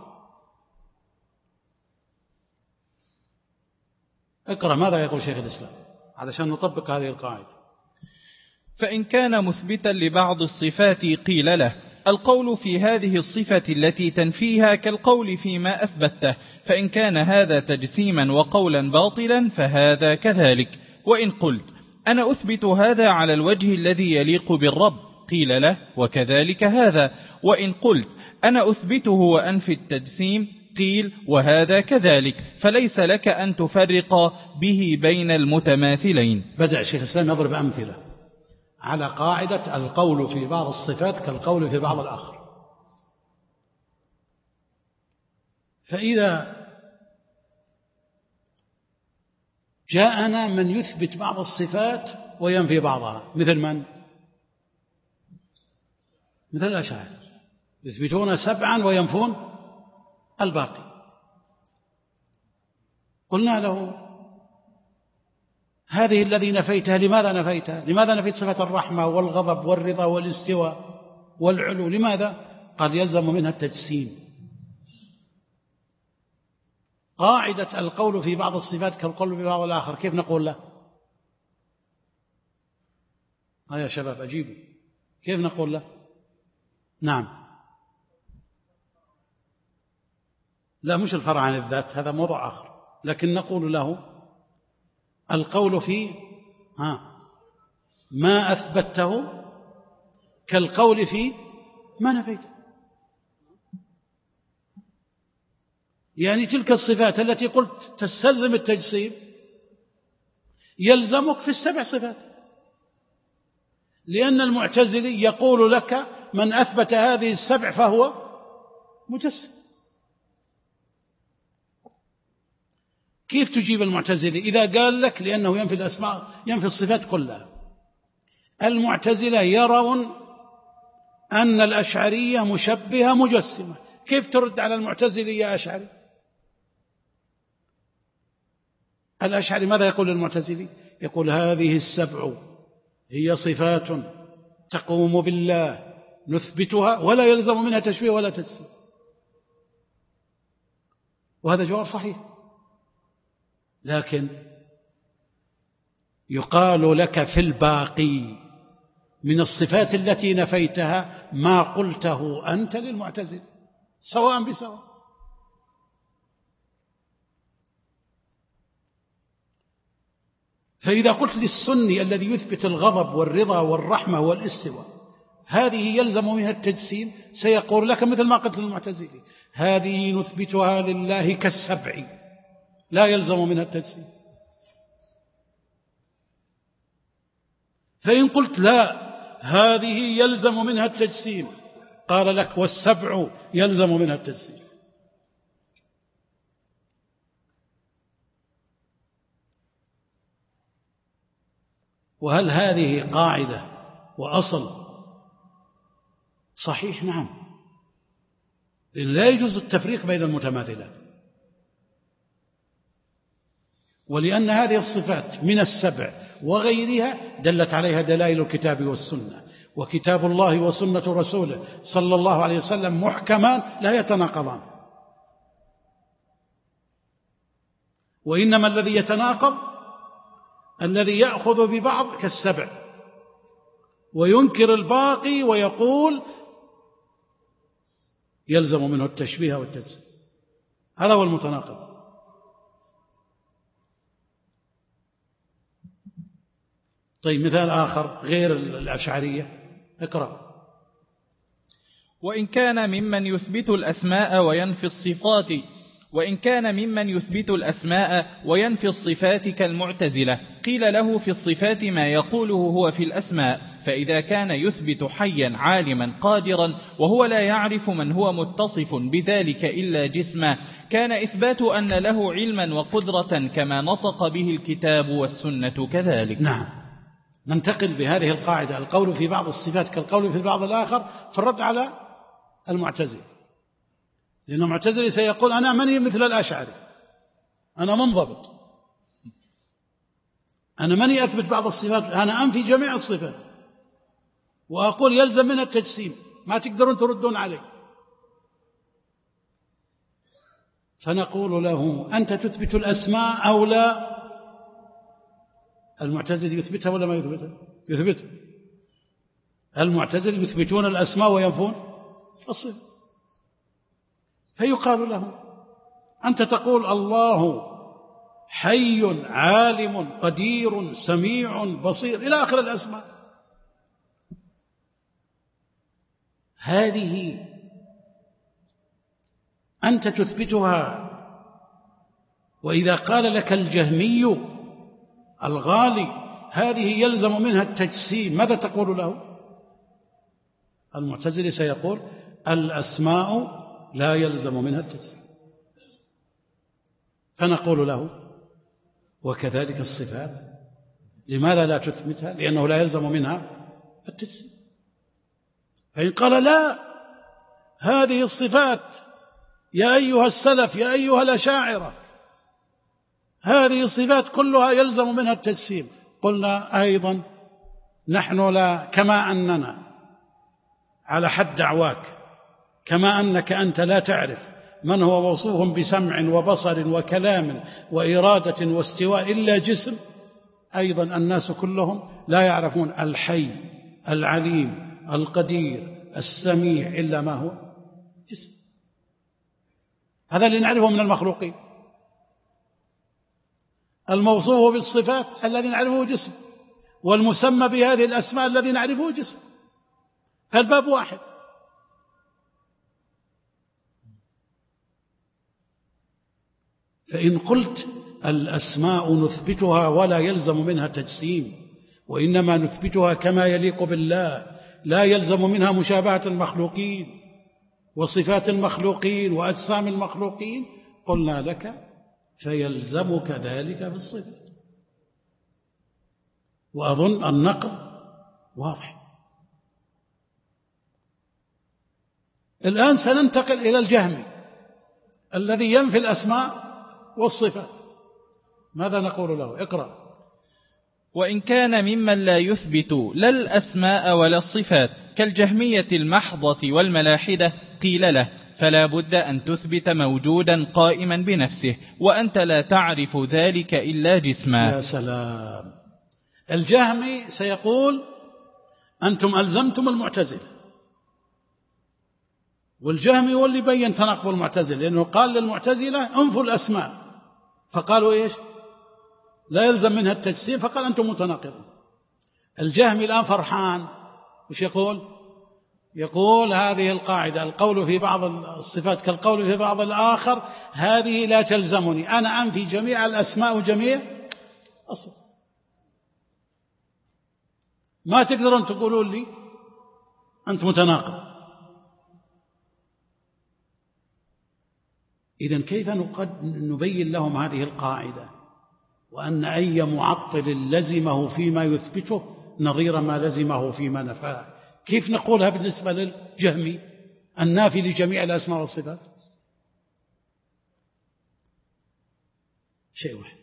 اقرأ ماذا يقول شيخ الإسلام علشان نطبق هذه القاعدة. فإن كان مثبتا لبعض الصفات قيل له القول في هذه الصفة التي تنفيها كالقول فيما أثبته، فإن كان هذا تجسيما وقولا باطلا فهذا كذلك. وإن قلت أنا أثبت هذا على الوجه الذي يليق بالرب قيل له وكذلك هذا. وإن قلت أنا أثبته وأنفي التجسيم قيل وهذا كذلك، فليس لك أن تفرق به بين المتماثلين. بدأ شيخ الإسلام يضرب أمثلة على قاعدة القول في بعض الصفات كالقول في بعض الآخر. فإذا جاءنا من يثبت بعض الصفات وينفي بعضها مثل من؟ مثل الأشاعرة يثبتون سبعا وينفون الباقي. قلنا له هذه الذي نفيتها لماذا نفيتها؟ لماذا نفيت صفة الرحمة والغضب والرضا والاستواء والعلو؟ لماذا؟ قال يلزم منها التجسيم. قاعدة القول في بعض الصفات كالقول في بعض الآخر كيف نقول له؟ ها يا شباب أجيبوا، كيف نقول له؟ نعم، لا مش الفرع عن الذات، هذا موضوع آخر، لكن نقول له القول في ها ما أثبته كالقول في ما نفيته. يعني تلك الصفات التي قلت تستلزم التجسيم يلزمك في السبع صفات، لأن المعتزلي يقول لك من أثبت هذه السبع فهو مجسم. كيف تجيب المعتزلي إذا قال لك لأنه ينفي الأسماء ينفي الصفات كلها؟ المعتزلة يرون أن الأشعرية مشبهة مجسمة، كيف ترد على المعتزلي يا أشعري؟ الأشعري ماذا يقول المعتزلي؟ يقول هذه السبع هي صفات تقوم بالله نثبتها ولا يلزم منها تشبيه ولا تجسيم. وهذا جواب صحيح، لكن يقال لك في الباقي من الصفات التي نفيتها ما قلته أنت للمعتزلة سواء بسواء. فإذا قلت للسني الذي يثبت الغضب والرضا والرحمة والاستواء هذه يلزم منها التجسيم، سيقول لك مثل ما قلت للمعتزلي هذه نثبتها لله كالسبع لا يلزم منها التجسيم. فإن قلت لا هذه يلزم منها التجسيم قال لك والسبع يلزم منها التجسيم. وهل هذه قاعدة وأصل صحيح؟ نعم، لأن لا يجوز التفريق بين المتماثلات، ولأن هذه الصفات من السبع وغيرها دلت عليها دلائل الكتاب والسنة، وكتاب الله وسنة رسوله صلى الله عليه وسلم محكمان لا يتناقضان، وإنما الذي يتناقض الذي يأخذ ببعض كالسبع وينكر الباقي ويقول يلزم منه التشبيه والتجسيم، هذا هو المتناقض. طيب مثال آخر غير الأشعرية، اقرأ. وإن كان ممن يثبت الأسماء وينفي الصفات وإن كان ممن يثبت الأسماء وينفي الصفات كالمعتزلة قيل له في الصفات ما يقوله هو في الأسماء، فإذا كان يثبت حيا عالما قادرا وهو لا يعرف من هو متصف بذلك إلا جسما كان إثبات أن له علما وقدرة كما نطق به الكتاب والسنة كذلك. نعم، ننتقل بهذه القاعدة القول في بعض الصفات كالقول في بعض الآخر في الرد على المعتزلة، لأن المعتزلي سيقول أنا مني مثل الأشعري، أنا منضبط، أنا مني أثبت بعض الصفات، أنا أنفي جميع الصفات وأقول يلزم منها التجسيم، ما تقدرون تردون عليه. فنقول له أنت تثبت الأسماء أو لا؟ المعتزلي يثبتها ولا ما يثبتها؟ يثبتها. المعتزلي يثبتون الأسماء وينفون الصفات. فيقال له أنت تقول الله حي عالم قدير سميع بصير إلى آخر الأسماء، هذه أنت تثبتها، وإذا قال لك الجهمي الغالي هذه يلزم منها التجسيم ماذا تقول له؟ المعتزلي سيقول الأسماء لا يلزم منها التجسيم. فنقول له وكذلك الصفات لماذا لا تثبتها؟ لأنه لا يلزم منها التجسيم. فإن قال لا هذه الصفات يا أيها السلف يا أيها الأشاعرة هذه الصفات كلها يلزم منها التجسيم، قلنا أيضا نحن لا كما أننا على حد دعواك كما أنك أنت لا تعرف من هو موصوف بسمع وبصر وكلام وإرادة واستواء إلا جسم، أيضا الناس كلهم لا يعرفون الحي العليم القدير السميع إلا ما هو جسم. هذا اللي نعرفه من المخلوقين. الموصوف بالصفات الذي نعرفه جسم، والمسمى بهذه الأسماء الذي نعرفه جسم، فالباب واحد. فإن قلت الأسماء نثبتها ولا يلزم منها تجسيم وإنما نثبتها كما يليق بالله لا يلزم منها مشابهة المخلوقين وصفات المخلوقين وأجسام المخلوقين، قلنا لك فيلزمك ذلك بالصفات. وأظن النقل واضح. الآن سننتقل إلى الجهمي الذي ينفي الأسماء والصفات ماذا نقول له؟ اقرأ. وإن كان ممن لا يثبت لا الأسماء ولا الصفات كالجهمية المحضة والملاحدة قيل له فلا بد أن تثبت موجودا قائما بنفسه وأنت لا تعرف ذلك إلا جسما. يا سلام. الجهمي سيقول أنتم ألزمتم المعتزلة، والجهمي هو اللي بين تناقض المعتزلة، لأنه قال للمعتزلة انفوا الأسماء، فقالوا إيش؟ لا يلزم منها التجسيم، فقال أنتم متناقضون. الجهمي الآن فرحان، وش يقول؟ يقول هذه القاعدة القول في بعض الصفات كالقول في بعض الآخر هذه لا تلزمني، أنا أنفي جميع الأسماء وجميع الصفات. ما تقدرون تقولون لي أنت متناقض. إذن كيف نبين لهم هذه القاعدة، وأن أي معطل لزمه فيما يثبته نظير ما لزمه فيما نفاه؟ كيف نقولها بالنسبة للجهمي النافي لجميع الأسماء والصفات؟ شيء واحد،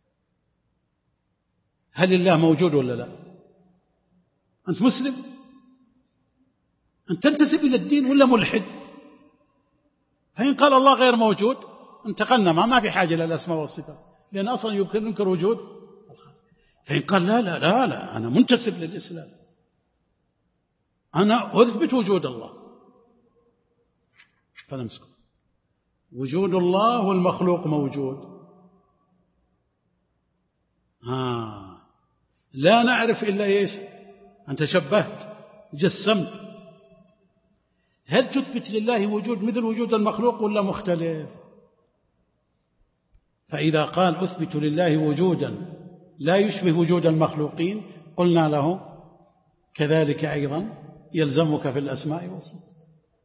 هل الله موجود ولا لا؟ أنت مسلم؟ أنت تنتسب إلى الدين ولا ملحد؟ فإن قال الله غير موجود انتقلنا ما ما في حاجة للأسماء والصفات، لأن أصلا يمكن ننكر وجود. فإن قال لا لا لا لا أنا منتسب للإسلام، أنا أثبت وجود الله، فنمسك وجود الله والمخلوق موجود. آه. لا نعرف إلا إيش؟ أنت شبهت جسمت. هل تثبت لله وجود مثل وجود المخلوق ولا مختلف؟ فإذا قال أثبت لله وجودا لا يشبه وجود المخلوقين قلنا له كذلك أيضا يلزمك في الأسماء والصفات.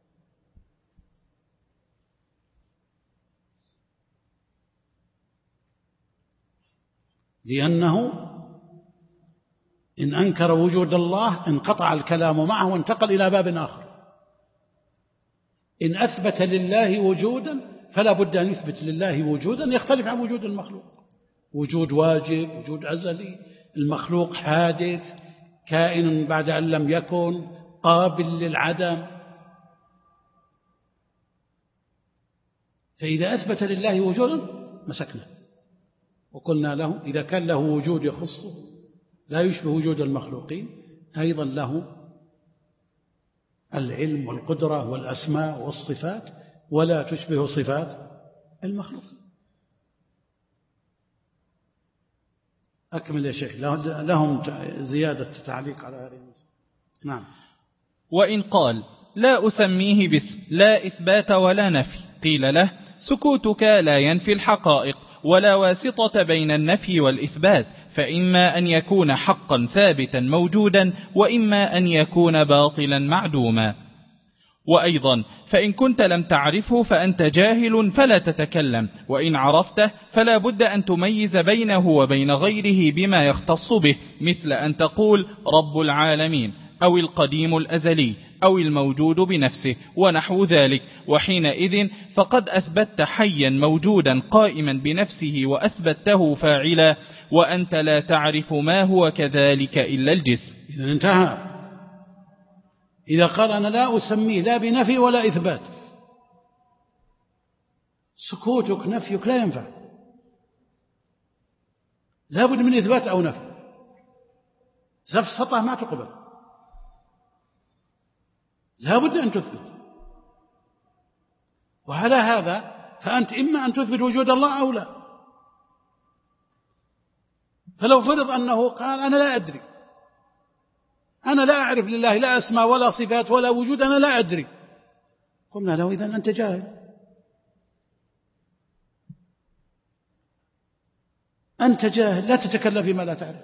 لأنه إن أنكر وجود الله انقطع الكلام معه وانتقل إلى باب آخر. إن أثبت لله وجودا فلا بد أن يثبت لله وجودا يختلف عن وجود المخلوق. وجود واجب، وجود أزلي، المخلوق حادث كائن بعد أن لم يكن، قابل للعدم. فإذا أثبت لله وجودا مسكنا وقلنا له إذا كان له وجود يخصه لا يشبه وجود المخلوقين، أيضا له العلم والقدرة والأسماء والصفات ولا تشبه صفات المخلوق. أكمل يا شيخ، لهم زيادة تعليق على هذه المسألة. نعم. وإن قال لا أسميه باسم لا إثبات ولا نفي قيل له سكوتك لا ينفي الحقائق ولا واسطة بين النفي والإثبات، فإما أن يكون حقا ثابتا موجودا وإما أن يكون باطلا معدوما. وأيضا فإن كنت لم تعرفه فأنت جاهل فلا تتكلم، وإن عرفته فلا بد أن تميز بينه وبين غيره بما يختص به، مثل أن تقول رب العالمين أو القديم الأزلي أو الموجود بنفسه ونحو ذلك، وحينئذ فقد أثبتت حيا موجودا قائما بنفسه وأثبته فاعلا، وأنت لا تعرف ما هو كذلك إلا الجسم. إذا انتهى. إذا قال أنا لا أسميه لا بنفي ولا إثبات، سكوتك نفيك لا ينفع، لا بد من إثبات أو نفي. سفسطة ما تقبل، لا بد أن تثبت. وعلى هذا فأنت إما أن تثبت وجود الله أو لا. فلو فرض أنه قال أنا لا أدري، أنا لا أعرف لله لا أسماء ولا صفات ولا وجود، أنا لا أدري، قلنا له إذن أنت جاهل، أنت جاهل لا تتكلم فيما لا تعرف،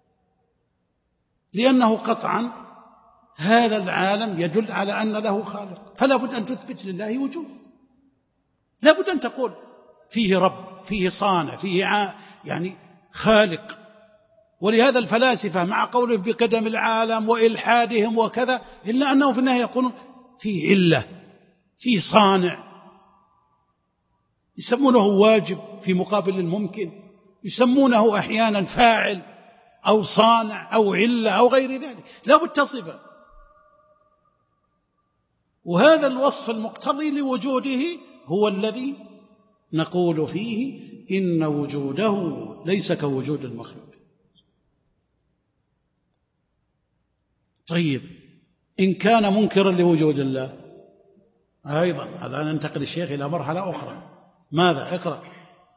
لأنه قطعا هذا العالم يدل على أن له خالق، فلا بد أن تثبت لله وجود، لا بد أن تقول فيه رب، فيه صانع، فيه ع... يعني خالق. ولهذا الفلاسفة مع قولهم بقدم العالم وإلحادهم وكذا، إلا أنه في النهاية يقولون فيه علة، فيه صانع، يسمونه واجب في مقابل الممكن، يسمونه أحيانا فاعل أو صانع أو علة أو غير ذلك، لا بد تصفه. وهذا الوصف المقتضي لوجوده هو الذي نقول فيه إن وجوده ليس كوجود المخلوق. طيب إن كان منكرا لوجود الله أيضا، الآن ننتقل الشيخ إلى مرحلة أخرى. ماذا؟ اقرأ.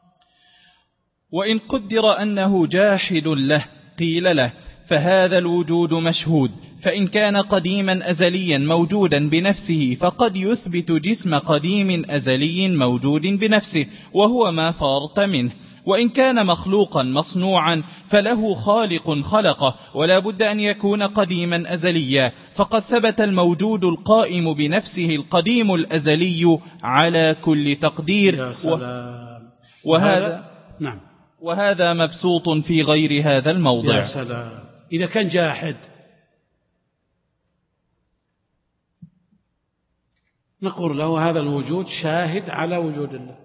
وإن قدر أنه جاحد له قيل له فهذا الوجود مشهود، فإن كان قديما أزليا موجودا بنفسه فقد يثبت جسم قديم أزلي موجود بنفسه وهو ما فرط منه. وإن كان مخلوقا مصنوعا فله خالق خلقه، ولا بد أن يكون قديما أزليا، فقد ثبت الموجود القائم بنفسه القديم الأزلي على كل تقدير. يا سلام. وهذا نعم، وهذا مبسوط في غير هذا الموضع. يا سلام. إذا كان جاحد نقول له هذا الوجود شاهد على وجود الله.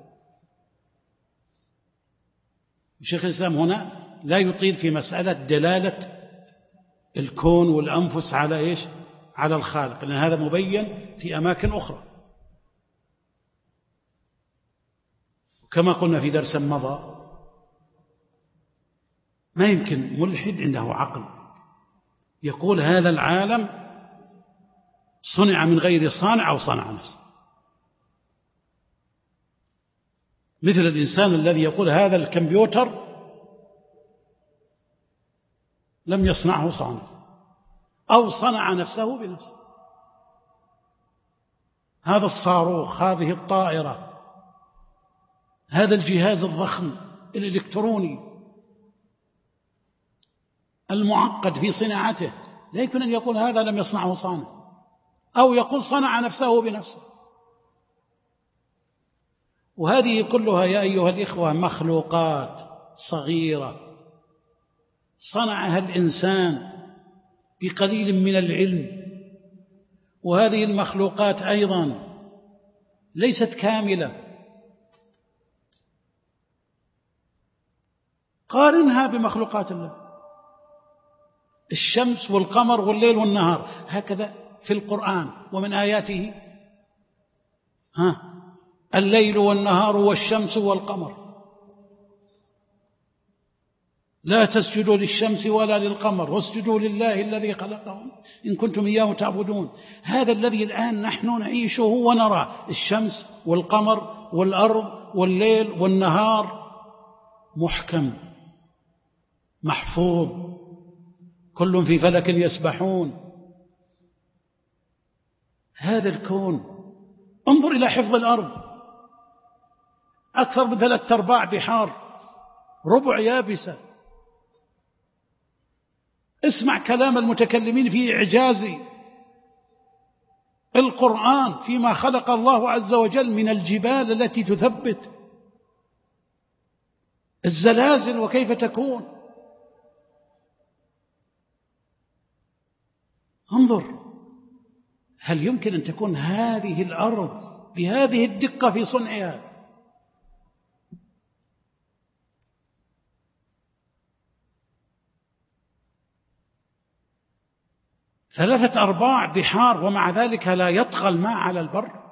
شيخ الإسلام هنا لا يطيل في مسألة دلالة الكون والأنفس على إيش؟ على الخالق، لأن هذا مبين في أماكن أخرى. كما قلنا في درس مضى ما يمكن ملحد عنده عقل يقول هذا العالم صنع من غير صانع أو صنع نفسه، مثل الإنسان الذي يقول هذا الكمبيوتر لم يصنعه صانع أو صنع نفسه بنفسه، هذا الصاروخ، هذه الطائرة، هذا الجهاز الضخم الإلكتروني المعقد في صناعته، لا يمكن أن يقول هذا لم يصنعه صانع أو يقول صنع نفسه بنفسه. وهذه كلها يا أيها الإخوة مخلوقات صغيرة صنعها الإنسان بقليل من العلم، وهذه المخلوقات أيضا ليست كاملة. قارنها بمخلوقات الله، الشمس والقمر والليل والنهار، هكذا في القرآن ومن آياته ها الليل والنهار والشمس والقمر، لا تسجدوا للشمس ولا للقمر واسجدوا لله الذي خلقهم إن كنتم إياه تعبدون. هذا الذي الآن نحن نعيشه ونرى، الشمس والقمر والأرض والليل والنهار، محكم محفوظ، كل في فلك يسبحون. هذا الكون، انظر إلى حفظ الأرض، أكثر من ثلاثة أرباع بحار، ربع يابسة. اسمع كلام المتكلمين في إعجاز القرآن فيما خلق الله عز وجل من الجبال التي تثبت، الزلازل وكيف تكون. انظر، هل يمكن أن تكون هذه الأرض بهذه الدقة في صنعها؟ ثلاثة أرباع بحار ومع ذلك لا يطغى الماء على البر.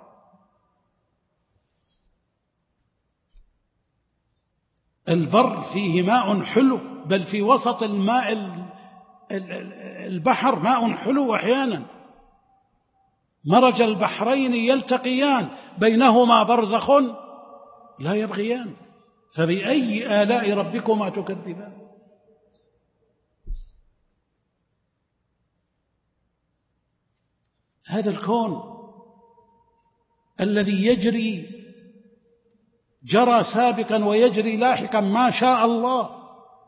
البر فيه ماء حلو، بل في وسط الماء البحر ماء حلو أحيانا، مرج البحرين يلتقيان بينهما برزخ لا يبغيان، فبأي آلاء ربكما تكذبان. هذا الكون الذي يجري جرى سابقا ويجري لاحقا ما شاء الله،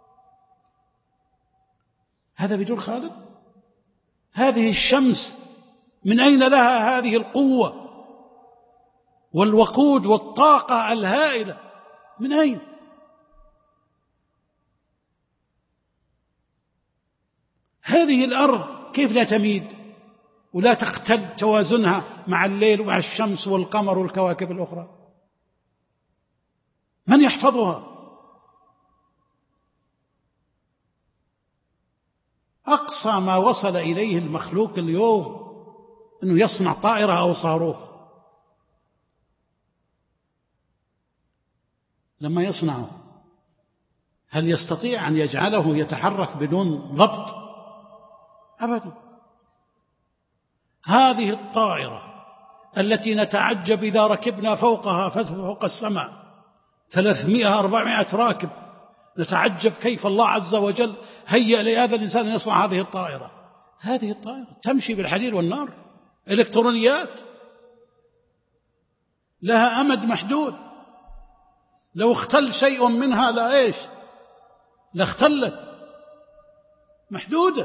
هذا بدون خالق. هذه الشمس من أين لها هذه القوة والوقود والطاقة الهائلة؟ من أين؟ هذه الأرض كيف لا تميد ولا تختل توازنها مع الليل ومع الشمس والقمر والكواكب الأخرى؟ من يحفظها؟ أقصى ما وصل إليه المخلوق اليوم أنه يصنع طائرة أو صاروخ. لما يصنعه هل يستطيع أن يجعله يتحرك بدون ضبط؟ أبدا. هذه الطائرة التي نتعجب إذا ركبنا فوقها فوق السماء ثلاثمائة أربعمائة راكب، نتعجب كيف الله عز وجل هيأ لهذا الإنسان أن يصنع هذه الطائرة. هذه الطائرة تمشي بالحديد والنار، إلكترونيات، لها أمد محدود، لو اختل شيء منها لا إيش لاختلت، محدودة.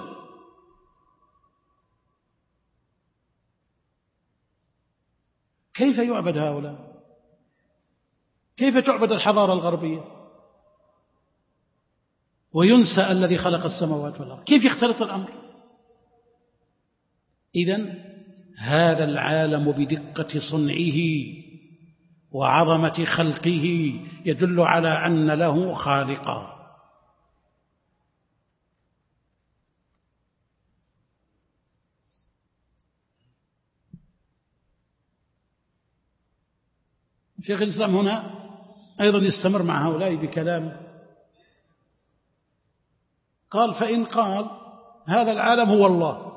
كيف يعبد هؤلاء؟ كيف تعبد الحضارة الغربية وينسى الذي خلق السماوات والأرض؟ كيف يختلط الأمر؟ إذن هذا العالم بدقة صنعه وعظمة خلقه يدل على أن له خالقا. شيخ الإسلام هنا أيضا يستمر مع هؤلاء بكلامه، قال: فإن قال هذا العالم هو الله،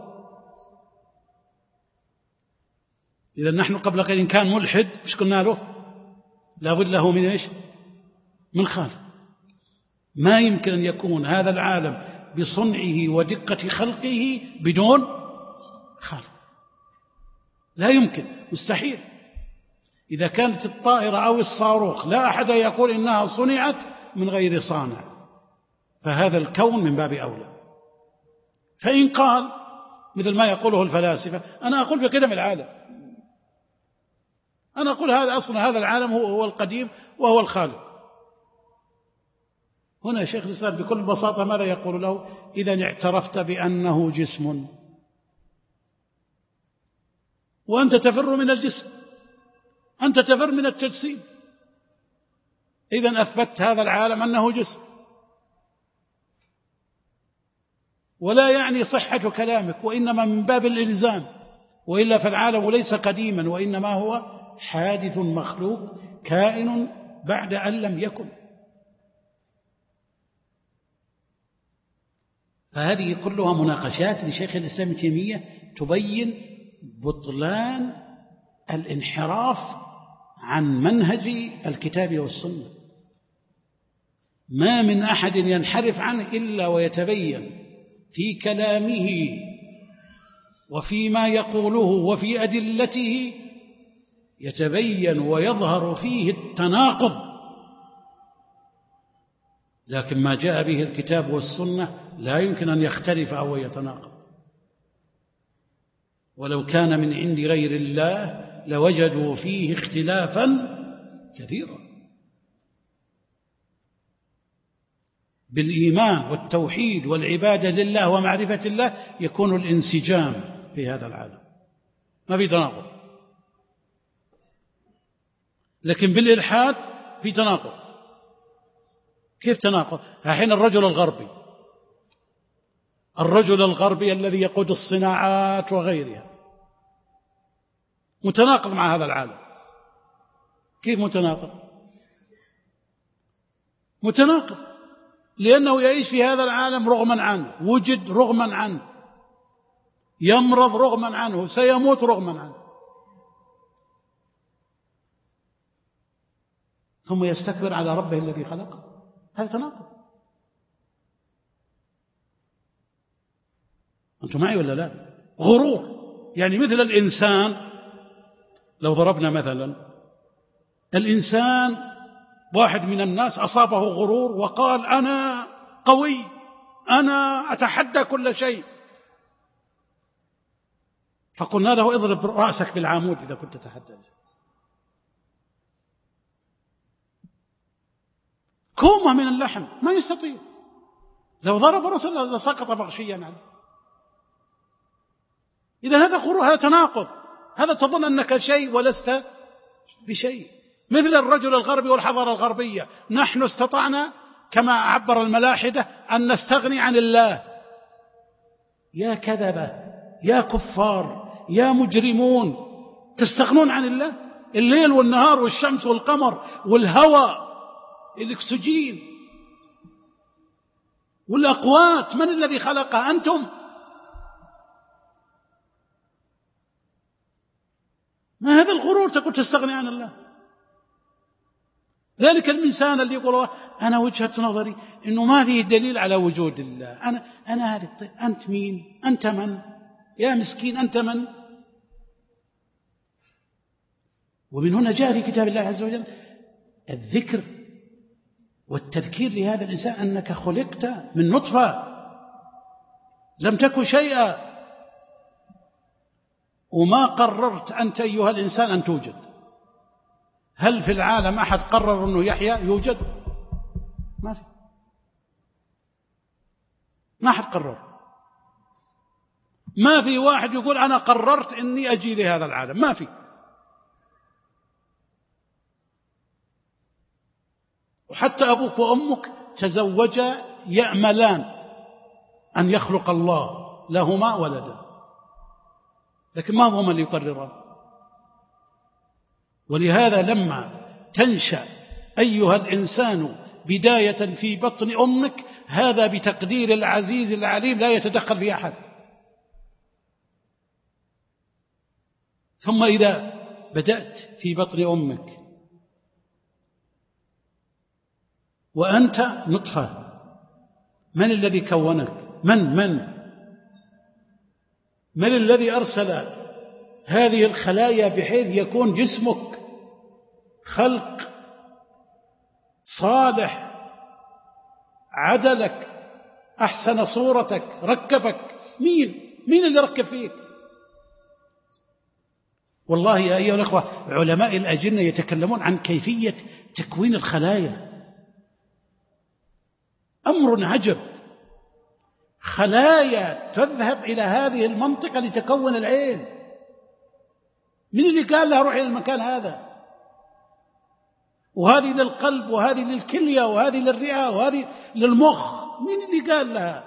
إذا نحن قبل قليل كان ملحد، إيش قلنا له؟ لابد له من إيش؟ من خالق. ما يمكن أن يكون هذا العالم بصنعه ودقة خلقه بدون خالق، لا يمكن، مستحيل. إذا كانت الطائرة أو الصاروخ لا أحد يقول إنها صنعت من غير صانع، فهذا الكون من باب أولى. فإن قال مثل ما يقوله الفلاسفة: أنا أقول بقدم العالم، أنا أقول هذا أصلا هذا العالم هو هو القديم وهو الخالق، هنا شيخ الإسلام بكل بساطة ماذا يقول له؟ إذا اعترفت بأنه جسم وأنت تفر من الجسم، أنت تفر من التجسيم، إذن أثبت هذا العالم أنه جسم. ولا يعني صحة كلامك، وإنما من باب الإلزام، وإلا فالعالم ليس قديما، وإنما هو حادث مخلوق كائن بعد أن لم يكن. فهذه كلها مناقشات لشيخ الإسلام ابن تيمية تبين بطلان الانحراف عن منهج الكتاب والسنة. ما من أحد ينحرف عنه إلا ويتبين في كلامه وفيما يقوله وفي أدلته، يتبين ويظهر فيه التناقض. لكن ما جاء به الكتاب والسنة لا يمكن أن يختلف أو يتناقض، ولو كان من عند غير الله لوجدوا فيه اختلافا كثيرا. بالإيمان والتوحيد والعبادة لله ومعرفة الله يكون الانسجام في هذا العالم، ما في تناقض. لكن بالإلحاد في تناقض. كيف تناقض؟ الحين الرجل الغربي الرجل الغربي الذي يقود الصناعات وغيرها متناقض مع هذا العالم. كيف متناقض؟ متناقض لأنه يعيش في هذا العالم رغما عنه، وجد رغما عنه، يمرض رغما عنه، سيموت رغما عنه، ثم يستكبر على ربه الذي خلقه. هذا تناقض. أنتم معي ولا لا؟ غرور. يعني مثل الإنسان، لو ضربنا مثلا الإنسان، واحد من الناس أصابه غرور وقال: أنا قوي، أنا أتحدى كل شيء، فقلنا له: اضرب رأسك بالعامود إذا كنت تتحدى. كومة من اللحم ما يستطيع، لو ضرب رأسه لسقط مغشيا عنه. إذا هذا غرور، هذا تناقض، هذا تظن أنك شيء ولست بشيء. مثل الرجل الغربي والحضارة الغربية، نحن استطعنا كما عبر الملاحدة أن نستغني عن الله، يا كذبة يا كفار يا مجرمون، تستغنون عن الله؟ الليل والنهار والشمس والقمر والهواء، الأكسجين والأقوات، من الذي خلقها؟ أنتم. ما هذا الغرور تقول تستغني عن الله؟ ذلك الإنسان اللي يقول أنا وجهة نظري إنه ما فيه دليل على وجود الله، أنا أنا هذا. أنت مين؟ أنت من؟ يا مسكين أنت من؟ ومن هنا جاء في كتاب الله عز وجل الذكر والتذكير لهذا الإنسان أنك خلقت من نطفة لم تكن شيئا، وما قررت أنت أيها الإنسان أن توجد. هل في العالم أحد قرر أنه يحيا يوجد؟ ما في، ما أحد قرر. ما في واحد يقول أنا قررت أني أجي لهذا العالم، ما في. وحتى أبوك وأمك تزوجا يأملان أن يخلق الله لهما ولدا، لكن ما هما اللي يقرران. ولهذا لما تنشأ أيها الإنسان بداية في بطن أمك، هذا بتقدير العزيز العليم لا يتدخل في أحد. ثم إذا بدأت في بطن أمك وأنت نطفة، من الذي كونك؟ من من من الذي أرسل هذه الخلايا بحيث يكون جسمك خلق صالح، عدلك، أحسن صورتك، ركبك؟ مين مين اللي ركب فيك؟ والله يا أيها الأخوة علماء الأجنة يتكلمون عن كيفية تكوين الخلايا، أمر عجب. خلايا تذهب إلى هذه المنطقة لتكون العين. من اللي قال لها روح إلى المكان هذا؟ وهذه للقلب، وهذه للكلية، وهذه للرئة، وهذه للمخ. من اللي قال لها؟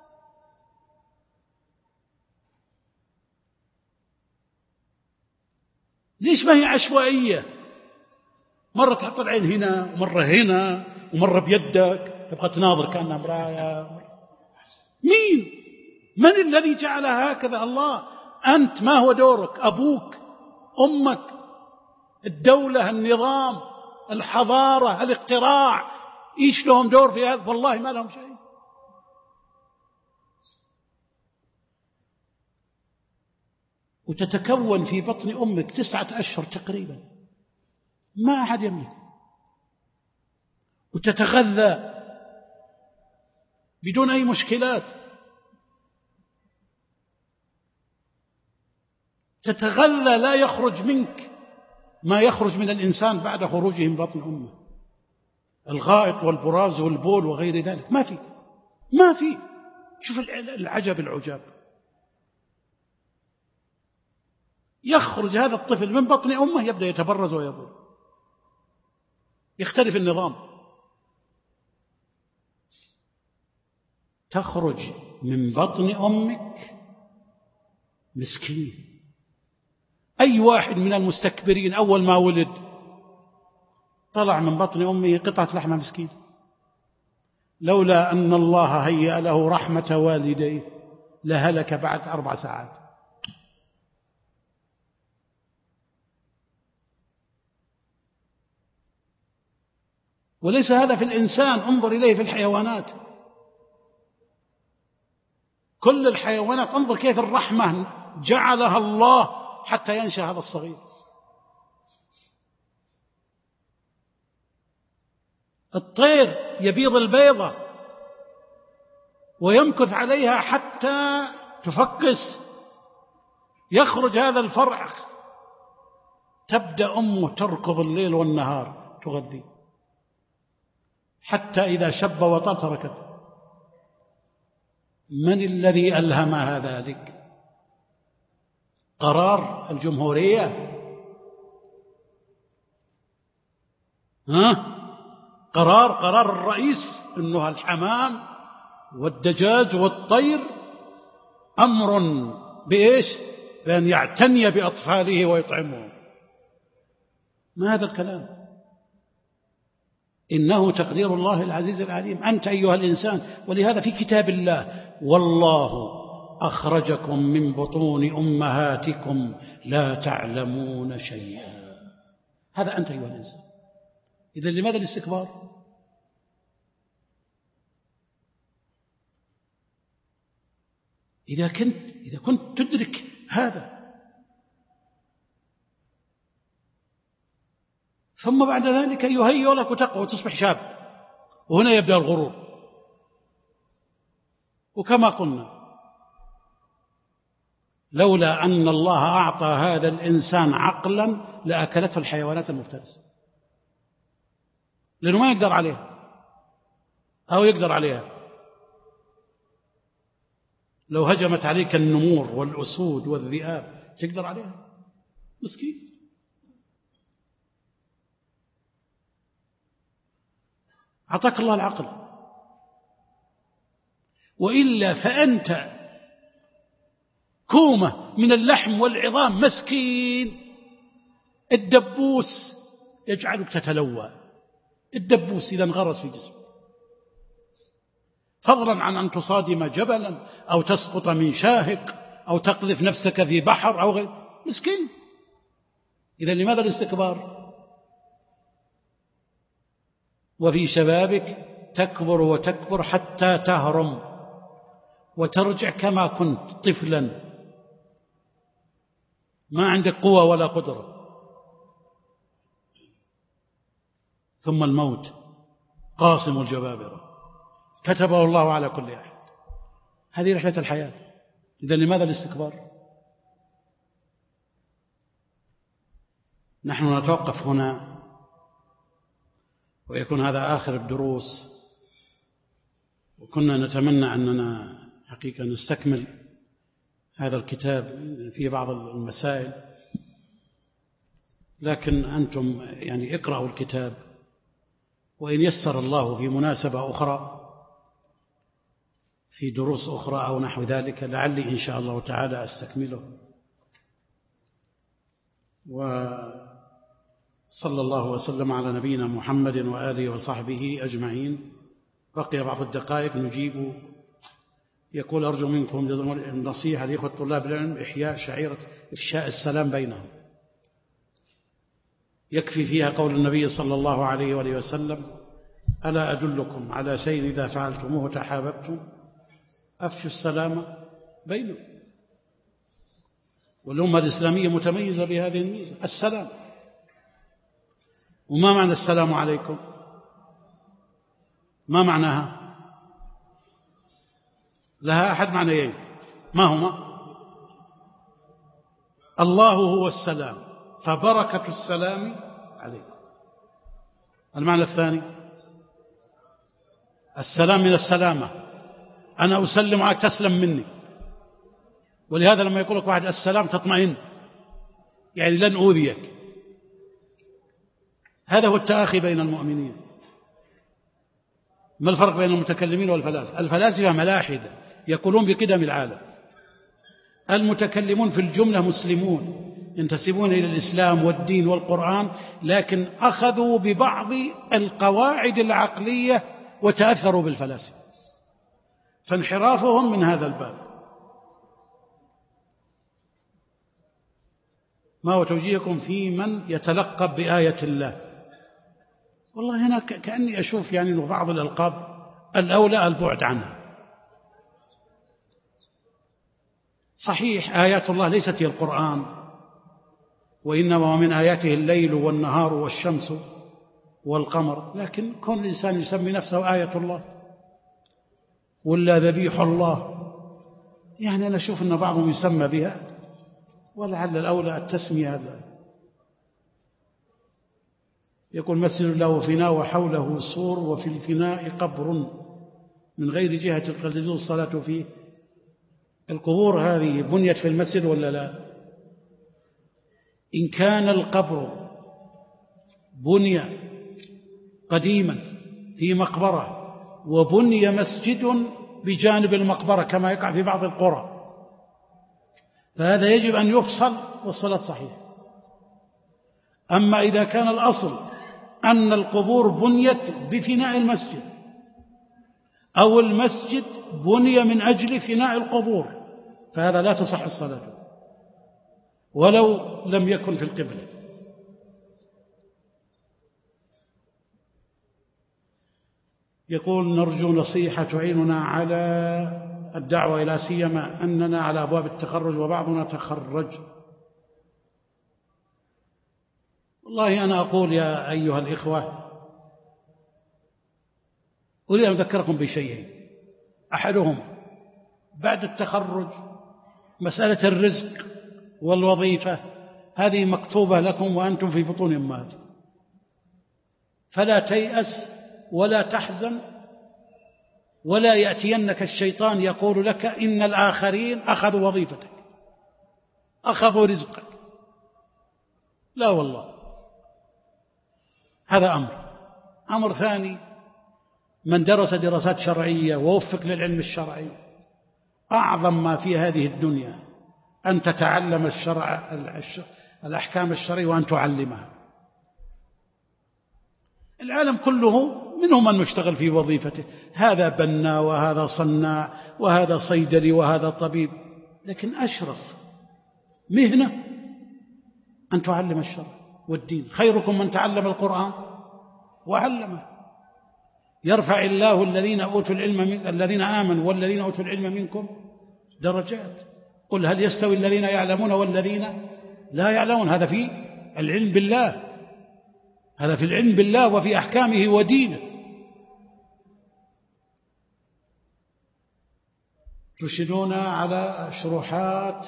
ليش ما هي عشوائية؟ مرة تحط العين هنا ومرة هنا ومرة بيدك، تبقى تناظر كأنها مراية. مين؟ من الذي جعلها هكذا؟ الله. أنت ما هو دورك؟ أبوك، أمك، الدولة، النظام، الحضارة، الاختراع، إيش لهم دور في هذا؟ والله ما لهم شيء. وتتكون في بطن أمك تسعة أشهر تقريبا، ما أحد يملك، وتتغذى بدون أي مشكلات، تتغذى، لا يخرج منك ما يخرج من الإنسان بعد خروجه من بطن أمه، الغائط والبراز والبول وغير ذلك، ما في ما في شوف العجب العجاب. يخرج هذا الطفل من بطن أمه يبدأ يتبرز ويبول، يختلف النظام. تخرج من بطن أمك مسكين. أي واحد من المستكبرين أول ما ولد طلع من بطن أمه قطعة لحمة مسكين، لولا أن الله هيأ له رحمة والديه لهلك بعد أربع ساعات. وليس هذا في الإنسان، انظر إليه في الحيوانات. كل الحيوانات انظر كيف الرحمة جعلها الله حتى ينشأ هذا الصغير. الطير يبيض البيضة ويمكث عليها حتى تفقس، يخرج هذا الفرع، تبدأ أمه تركض الليل والنهار تغذي حتى إذا شب وطاب تركته. من الذي ألهمها ذلك؟ قرار الجمهورية؟ ها؟ قرار قرار الرئيس إنه الحمام والدجاج والطير أمر بإيش؟ بأن يعتني بأطفاله ويطعمهم. ما هذا الكلام؟ إنه تقدير الله العزيز العليم. أنت أيها الإنسان، ولهذا في كتاب الله: والله أخرجكم من بطون أمهاتكم لا تعلمون شيئا. هذا أنت أيها الإنسان. إذن لماذا الاستكبار؟ إذا كنت إذا كنت تدرك هذا، ثم بعد ذلك يهيئ لك تقوى وتصبح شاب، وهنا يبدأ الغرور. وكما قلنا، لولا أن الله أعطى هذا الإنسان عقلا لأكلته الحيوانات المفترسة، لأنه ما يقدر عليها أو يقدر عليها. لو هجمت عليك النمور والأسود والذئاب تقدر عليها؟ مسكين. أعطاك الله العقل، وإلا فأنت كومة من اللحم والعظام، مسكين. الدبوس يجعلك تتلوى، الدبوس إذا انغرس في جسمك، فضلا عن أن تصادم جبلا أو تسقط من شاهق أو تقذف نفسك في بحر أو غير. مسكين. إذا لماذا الاستكبار؟ وفي شبابك تكبر وتكبر حتى تهرم وترجع كما كنت طفلا، ما عندك قوة ولا قدرة. ثم الموت قاصم الجبابرة، كتبه الله على كل أحد. هذه رحلة الحياة. إذا لماذا الاستكبار؟ نحن نتوقف هنا، ويكون هذا آخر الدروس. وكنا نتمنى أننا حقيقة نستكمل هذا الكتاب في بعض المسائل، لكن أنتم يعني اقرأوا الكتاب، وإن يسر الله في مناسبة أخرى في دروس أخرى أو نحو ذلك لعلي إن شاء الله تعالى أستكمله. وصلى الله وسلم على نبينا محمد وآله وصحبه أجمعين. بقي بعض الدقائق نجيب. يقول: أرجو منكم النصيحة لإخوة طلاب العلم إحياء شعيرة إفشاء السلام بينهم، يكفي فيها قول النبي صلى الله عليه وآله وسلم: ألا أدلكم على شيء إذا فعلتموه تحاببتم؟ أفشوا السلام بينكم. والأمة الإسلامية متميزة بهذه الميزة، السلام. وما معنى السلام عليكم؟ ما معناها؟ لها أحد معنيين، ما هما؟ الله هو السلام، فبركة السلام عليكم. المعنى الثاني: السلام من السلامة، أنا أسلم عليك تسلم مني. ولهذا لما يقول لك واحد السلام تطمئن، يعني لن أوذيك. هذا هو التآخي بين المؤمنين. ما الفرق بين المتكلمين والفلاسفة؟ الفلاسفة ملاحدة يقولون بقدم العالم، المتكلمون في الجملة مسلمون ينتسبون إلى الإسلام والدين والقرآن، لكن أخذوا ببعض القواعد العقلية وتأثروا بالفلاسفة، فانحرافهم من هذا الباب. ما هو توجيهكم في من يتلقب بآية الله؟ والله هنا كأني أشوف يعني أنه بعض الألقاب الأولى البعد عنها. صحيح آيات الله ليست هي القرآن، وإنما من آياته الليل والنهار والشمس والقمر، لكن كون الإنسان يسمي نفسه آية الله ولا ذبيح الله، يعني أنا أشوف أن بعضهم يسمى بها، ولعل الأولى التسمية هذا. يقول: مسجد له فناء وحوله سور، وفي الفناء قبر من غير جهة قد يجوز الصلاة فيه. القبور هذه بنيت في المسجد ولا لا؟ إن كان القبر بني قديما في مقبرة وبني مسجد بجانب المقبرة كما يقع في بعض القرى، فهذا يجب أن يفصل والصلاة صحيحة. أما إذا كان الأصل أن القبور بنيت بفناء المسجد أو المسجد بني من أجل فناء القبور فهذا لا تصح الصلاة ولو لم يكن في القبلة. يقول نرجو نصيحة تعيننا على الدعوة إلى سيما أننا على أبواب التخرج وبعضنا تخرج. والله أنا أقول يا أيها الإخوة أريد أن أذكركم بشيئين. أحدهما بعد التخرج مسألة الرزق والوظيفة هذه مكتوبة لكم وأنتم في بطون أمهاتكم، فلا تيأس ولا تحزن ولا يأتينك الشيطان يقول لك إن الآخرين أخذوا وظيفتك أخذوا رزقك. لا والله، هذا أمر. أمر ثاني، من درس دراسات شرعية ووفق للعلم الشرعي أعظم ما في هذه الدنيا أن تتعلم الشرع الأحكام الشرعية وأن تعلمها. العالم كله منهم من يشتغل في وظيفته، هذا بنا وهذا صناع وهذا صيدلي وهذا طبيب، لكن أشرف مهنة أن تعلم الشرع والدين. خيركم من تعلم القرآن وعلمه. يرفع الله الذين أوتوا العلم من الذين آمنوا والذين أوتوا العلم منكم درجات. قل هل يستوي الذين يعلمون والذين لا يعلمون؟ هذا في العلم بالله، هذا في العلم بالله وفي أحكامه ودينه. ترشدون على شروحات،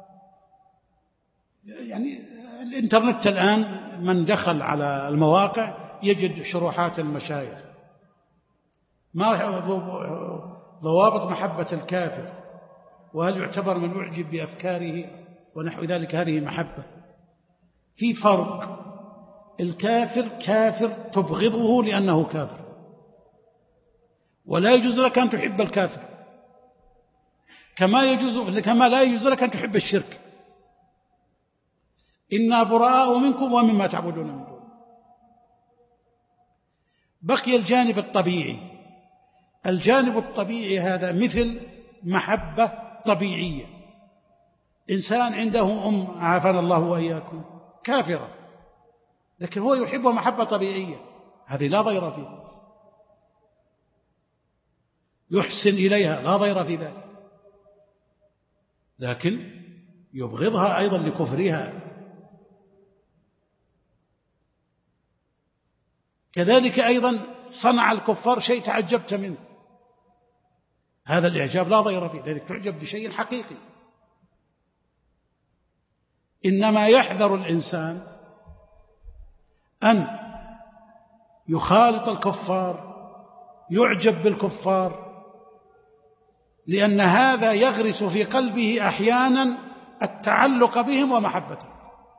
يعني الإنترنت الآن من دخل على المواقع يجد شروحات المشايخ. ما ضوابط محبة الكافر، وهل يعتبر من يعجب بأفكاره ونحو ذلك هذه محبة؟ في فرق. الكافر كافر تبغضه لأنه كافر، ولا يجوز لك أن تحب الكافر، كما يجوز كما لا يجوز لك أن تحب الشرك. إنا براء منكم ومما تعبدون من دون. بقي الجانب الطبيعي. الجانب الطبيعي هذا مثل محبة طبيعية. إنسان عنده أم عافانا الله وإياكم كافرة، لكن هو يحبها محبة طبيعية، هذه لا ضير فيها. يحسن إليها لا ضير في ذلك، لكن يبغضها أيضا لكفرها. كذلك أيضا صنع الكفار شيء تعجبت منه، هذا الإعجاب لا ضير فيه، لذلك تعجب بشيء حقيقي. إنما يحذر الإنسان أن يخالط الكفار، يعجب بالكفار، لأن هذا يغرس في قلبه أحيانا التعلق بهم ومحبتهم.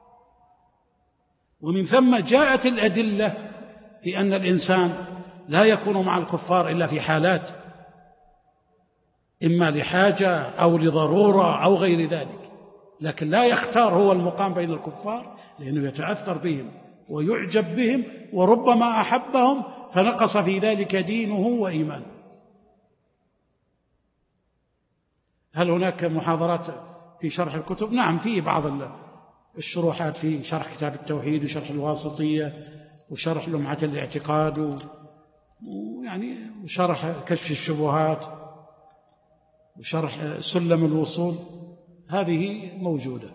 ومن ثم جاءت الأدلة في أن الإنسان لا يكون مع الكفار إلا في حالات، إما لحاجة أو لضرورة أو غير ذلك، لكن لا يختار هو المقام بين الكفار، لأنه يتأثر بهم ويعجب بهم، وربما أحبهم فنقص في ذلك دينه وإيمانه. هل هناك محاضرات في شرح الكتب؟ نعم، في بعض الشروحات في شرح كتاب التوحيد وشرح الواسطية وشرح لمعة الاعتقاد ويعني وشرح كشف الشبهات وشرح سلم الوصول، هذه موجودة.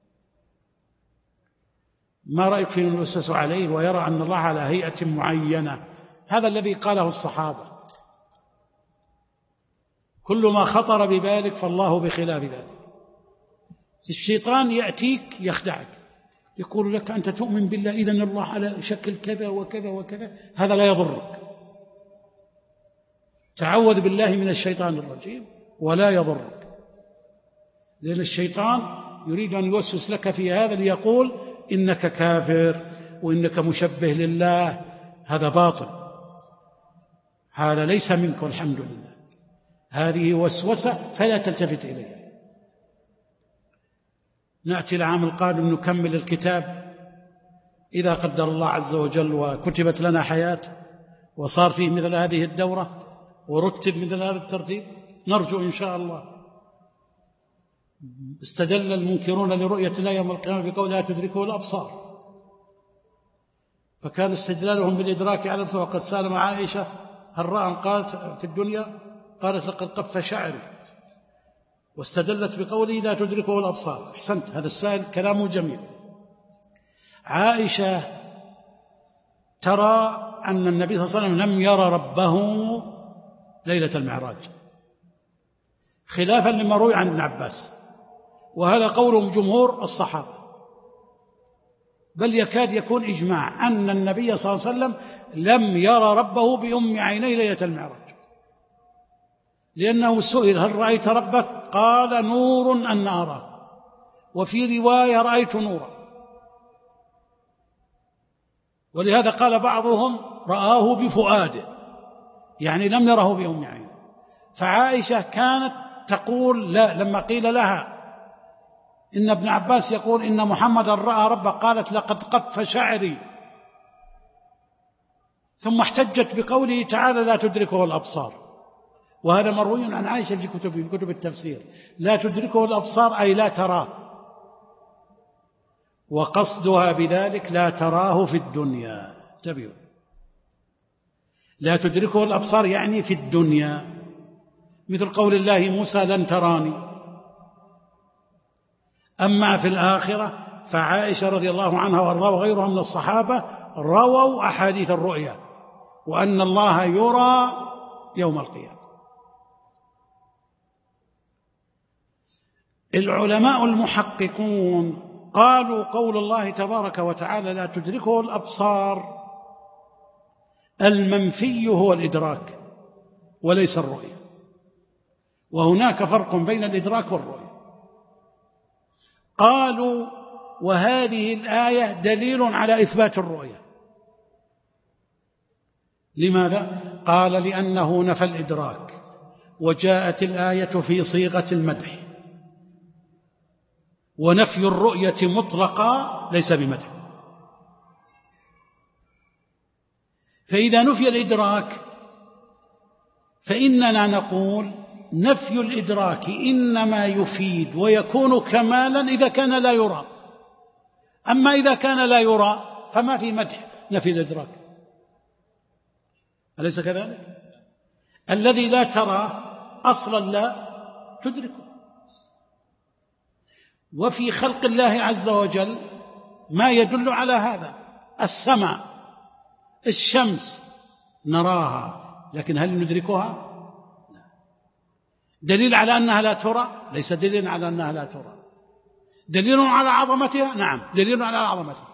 ما رأيك في من يؤسس عليه ويرى أن الله على هيئة معينة؟ هذا الذي قاله الصحابة. كل ما خطر ببالك فالله بخلاف ذلك. الشيطان يأتيك يخدعك، يقول لك أنت تؤمن بالله، إذن الله على شكل كذا وكذا وكذا، هذا لا يضرك. تعوذ بالله من الشيطان الرجيم ولا يضرك، لأن الشيطان يريد أن يوسوس لك في هذا ليقول إنك كافر وإنك مشبه لله. هذا باطل، هذا ليس منك والحمد لله، هذه وسوسة فلا تلتفت إليها. نأتي العام القادم نكمل الكتاب إذا قدر الله عز وجل وكتبت لنا حياة وصار فيه مثل هذه الدورة ورتب مثل هذا الترتيب، نرجو إن شاء الله. استدل المنكرون لرؤية الله يوم القيامة بقول لا تدركه الأبصار، فكان استدلالهم بالإدراك على الأبصار. وقد سأل عائشة هل رأى؟ قالت في الدنيا، قالت لقد قف شعري، واستدلت بقوله لا تدركه الأبصار. أحسنت، هذا السائل كلامه جميل. عائشة ترى أن النبي صلى الله عليه وسلم لم يرى ربه ليلة المعراج، خلافا لما روي عن ابن عباس، وهذا قول جمهور الصحابة، بل يكاد يكون إجماع أن النبي صلى الله عليه وسلم لم يرى ربه بأم عيني ليلة المعراج، لأنه سئل هل رأيت ربك؟ قال نور أن أراه، وفي رواية رأيت نورا. ولهذا قال بعضهم رآه بفؤاده، يعني لم يره بأم عينه. فعائشة كانت تقول لا، لما قيل لها إن ابن عباس يقول إن محمد رأى ربه، قالت لقد قف شعري، ثم احتجت بقوله تعالى لا تدركه الأبصار، وهذا مروي عن عائشة في كتب, في كتب التفسير. لا تدركه الأبصار أي لا تراه، وقصدها بذلك لا تراه في الدنيا. انتبهوا، لا تدركه الأبصار يعني في الدنيا، مثل قول الله موسى لن تراني. أما في الآخرة فعائشة رضي الله عنها وأرضاها وغيرها من الصحابة رووا أحاديث الرؤيا، وأن الله يرى يوم القيامة. العلماء المحققون قالوا قول الله تبارك وتعالى لا تدركه الأبصار المنفي هو الإدراك وليس الرؤية، وهناك فرق بين الإدراك والرؤية. قالوا وهذه الآية دليل على إثبات الرؤية. لماذا؟ قال لأنه نفى الإدراك، وجاءت الآية في صيغة المدح، ونفي الرؤية مطلقا ليس بمدح. فإذا نفي الإدراك فإننا نقول نفي الإدراك إنما يفيد ويكون كمالا إذا كان لا يرى، أما إذا كان لا يرى فما في مدح نفي الإدراك، أليس كذلك؟ الذي لا ترى أصلا لا تدركه. وفي خلق الله عز وجل ما يدل على هذا، السماء، الشمس نراها لكن هل ندركها؟ لا. دليل على أنها لا ترى؟ ليس دليل على أنها لا ترى. دليل على عظمتها؟ نعم دليل على عظمتها.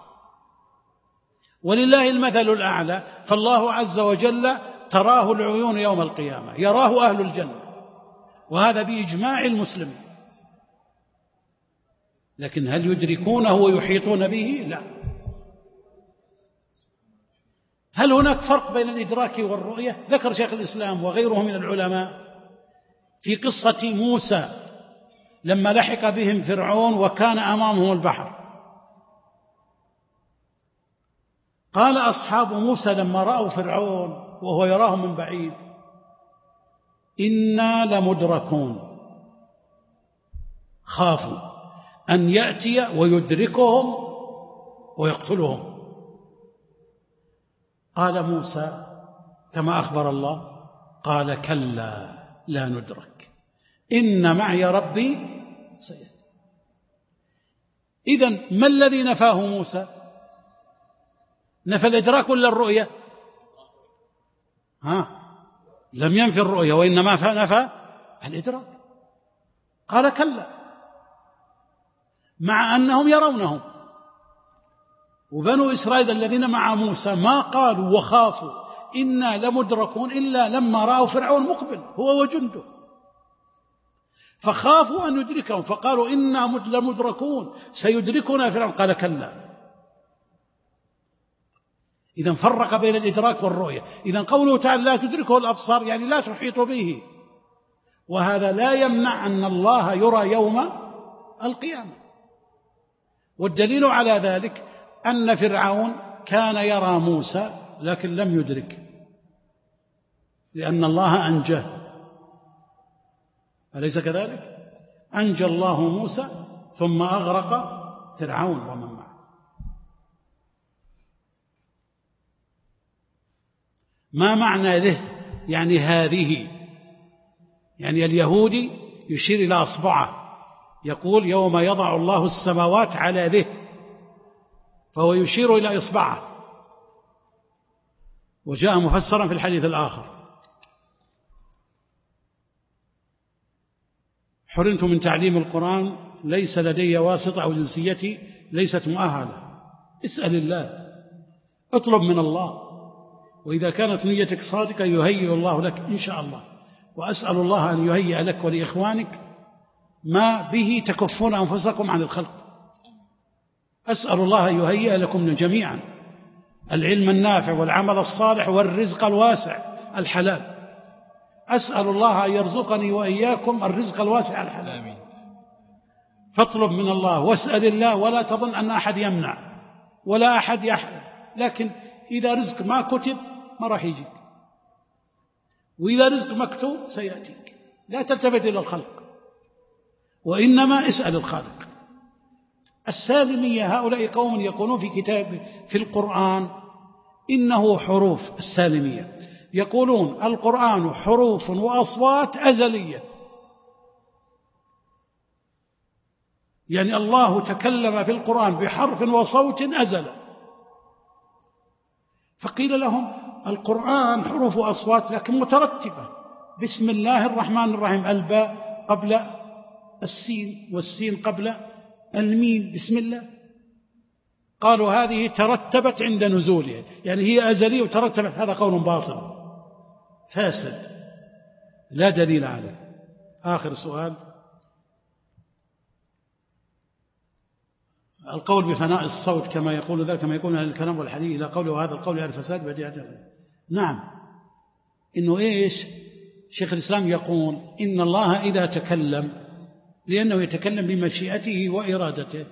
ولله المثل الأعلى، فالله عز وجل تراه العيون يوم القيامة، يراه أهل الجنة، وهذا بإجماع المسلمين. لكن هل يدركونه ويحيطون به؟ لا. هل هناك فرق بين الإدراك والرؤية؟ ذكر شيخ الإسلام وغيره من العلماء في قصة موسى لما لحق بهم فرعون وكان أمامهم البحر. قال أصحاب موسى لما رأوا فرعون وهو يراهم من بعيد إنا لمدركون، خافوا أن يأتي ويدركهم ويقتلهم. قال موسى كما أخبر الله، قال كلا لا ندرك إن معي ربي سيهدين. إذن ما الذي نفاه موسى؟ نفى الإدراك ولا الرؤية؟ ها، لم ينفي الرؤية وإنما نفى الإدراك. قال كلا، مع أنهم يرونهم. وبنو إسرائيل الذين مع موسى ما قالوا وخافوا إنا لمدركون إلا لما رأوا فرعون مقبل هو وجنده، فخافوا أن يدركهم فقالوا إنا لمدركون سيدركنا فرعون. قال كلا. إذن فرق بين الإدراك والرؤية. إذن قوله تعالى لا تدركه الأبصار يعني لا تحيط به، وهذا لا يمنع أن الله يرى يوم القيامة. والدليل على ذلك أن فرعون كان يرى موسى لكن لم يدرك، لأن الله أنجاه، أليس كذلك؟ أنجى الله موسى ثم أغرق فرعون ومن معه. ما معنى ذه؟ يعني هذه، يعني اليهودي يشير إلى أصبعه، يقول يوم يضع الله السماوات على ذه، فهو يشير إلى إصبعه. وجاء مفسرا في الحديث الآخر: حرمت من تعليم القرآن، ليس لدي واسطة أو جنسيتي ليست مؤهلة. اسأل الله، اطلب من الله، وإذا كانت نيتك صادقة يهيئ الله لك إن شاء الله. وأسأل الله أن يهيئ لك ولإخوانك ما به تكفون أنفسكم عن الخلق. أسأل الله أن يهيئ لكم جميعا العلم النافع والعمل الصالح والرزق الواسع الحلال. أسأل الله أن يرزقني وإياكم الرزق الواسع الحلال. آمين. فاطلب من الله واسأل الله، ولا تظن أن أحد يمنع ولا أحد يحرم، لكن إذا رزق ما كتب ما راح يجيك، وإذا رزق مكتوب سيأتيك. لا تلتفت إلى الخلق، وإنما اسأل الخالق. السالمية هؤلاء قوم يقولون في كتاب في القرآن إنه حروف. السالمية يقولون القرآن حروف وأصوات أزلية، يعني الله تكلم في القرآن بحرف وصوت أزلا. فقيل لهم القرآن حروف وأصوات لكن مترتبة، بسم الله الرحمن الرحيم، الباء قبل السين والسين قبل الميم، بسم الله. قالوا هذه ترتبت عند نزولها، يعني هي أزلية وترتبت. هذا قول باطل فاسد لا دليل عليه. آخر سؤال: القول بفناء الصوت كما يقول ذلك كما يقول أهل الكلام والحديث إلى قوله وهذا القول أهل الفساد بديهة. نعم، إنه إيش؟ شيخ الإسلام يقول إن الله إذا تكلم، لأنه يتكلم بمشيئته وإرادته،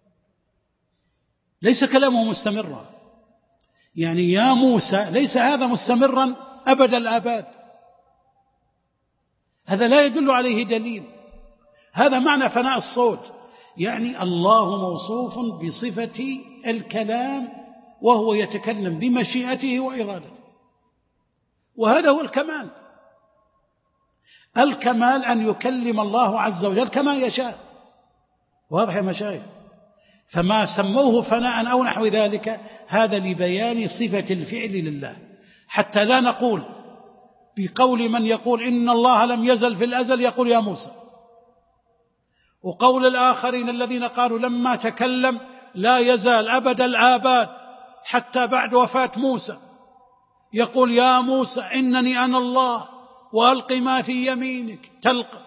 ليس كلامه مستمرا. يعني يا موسى ليس هذا مستمرا أبد الآباد، هذا لا يدل عليه دليل. هذا معنى فناء الصوت، يعني الله موصوف بصفة الكلام وهو يتكلم بمشيئته وإرادته، وهذا هو الكمال. الكمال أن يكلم الله عز وجل كما يشاء. واضح يا مشايخ؟ فما سموه فناء أو نحو ذلك هذا لبيان صفة الفعل لله، حتى لا نقول بقول من يقول إن الله لم يزل في الأزل يقول يا موسى، وقول الآخرين الذين قالوا لما تكلم لا يزال أبد الآباد حتى بعد وفاة موسى يقول يا موسى إنني أنا الله وألق ما في يمينك تلقى.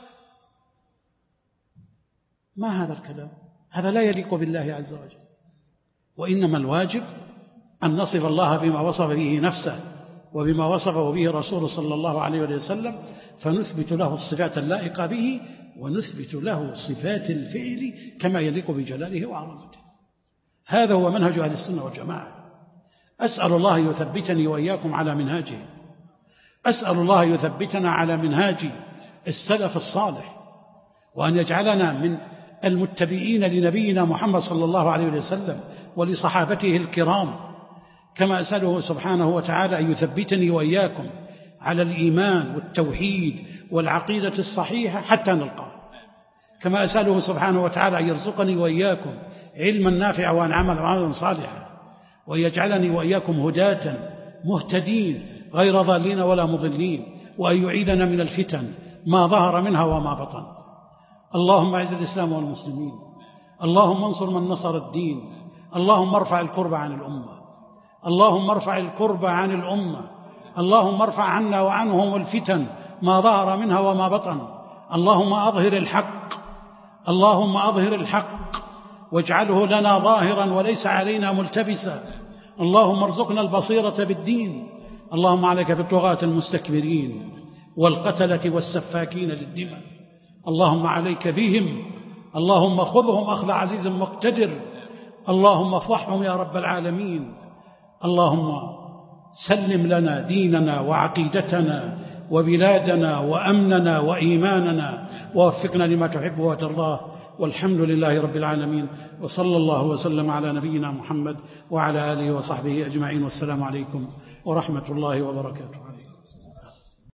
ما هذا الكلام؟ هذا لا يليق بالله عز وجل. وإنما الواجب أن نصف الله بما وصف به نفسه وبما وصفه به رسوله صلى الله عليه وسلم، فنثبت له الصفات اللائقة به ونثبت له صفات الفعل كما يليق بجلاله وعظمته. هذا هو منهج أهل السنة والجماعة. أسأل الله يثبتني وإياكم على منهاجه، أسأل الله يثبتنا على منهاج السلف الصالح، وأن يجعلنا من المتبعين لنبينا محمد صلى الله عليه وسلم ولصحابته الكرام، كما أسأله سبحانه وتعالى أن يثبتني وإياكم على الإيمان والتوحيد والعقيدة الصحيحة حتى نلقاه، كما أسأله سبحانه وتعالى أن يرزقني وإياكم علما نافعا وأن عمل عملا صالحا، ويجعلني وإياكم هداة مهتدين غير ضالين ولا مضلين، وأن يعيذنا من الفتن ما ظهر منها وما بطن. اللهم أعز الإسلام والمسلمين، اللهم انصر من نصر الدين، اللهم ارفع الكرب عن الأمة، اللهم ارفع الكرب عن الأمة، اللهم ارفع عنا وعنهم الفتن ما ظهر منها وما بطن. اللهم أظهر الحق، اللهم أظهر الحق واجعله لنا ظاهرا وليس علينا ملتبسا. اللهم ارزقنا البصيرة بالدين. اللهم عليك بالطغاة المستكبرين والقتلة والسفاكين للدماء، اللهم عليك بهم، اللهم خذهم أخذ عزيز مقتدر، اللهم افضحهم يا رب العالمين. اللهم سلم لنا ديننا وعقيدتنا وبلادنا وأمننا وإيماننا، ووفقنا لما تحب وترضاه، والحمد لله رب العالمين، وصلى الله وسلم على نبينا محمد وعلى آله وصحبه أجمعين، والسلام عليكم ورحمة الله وبركاته.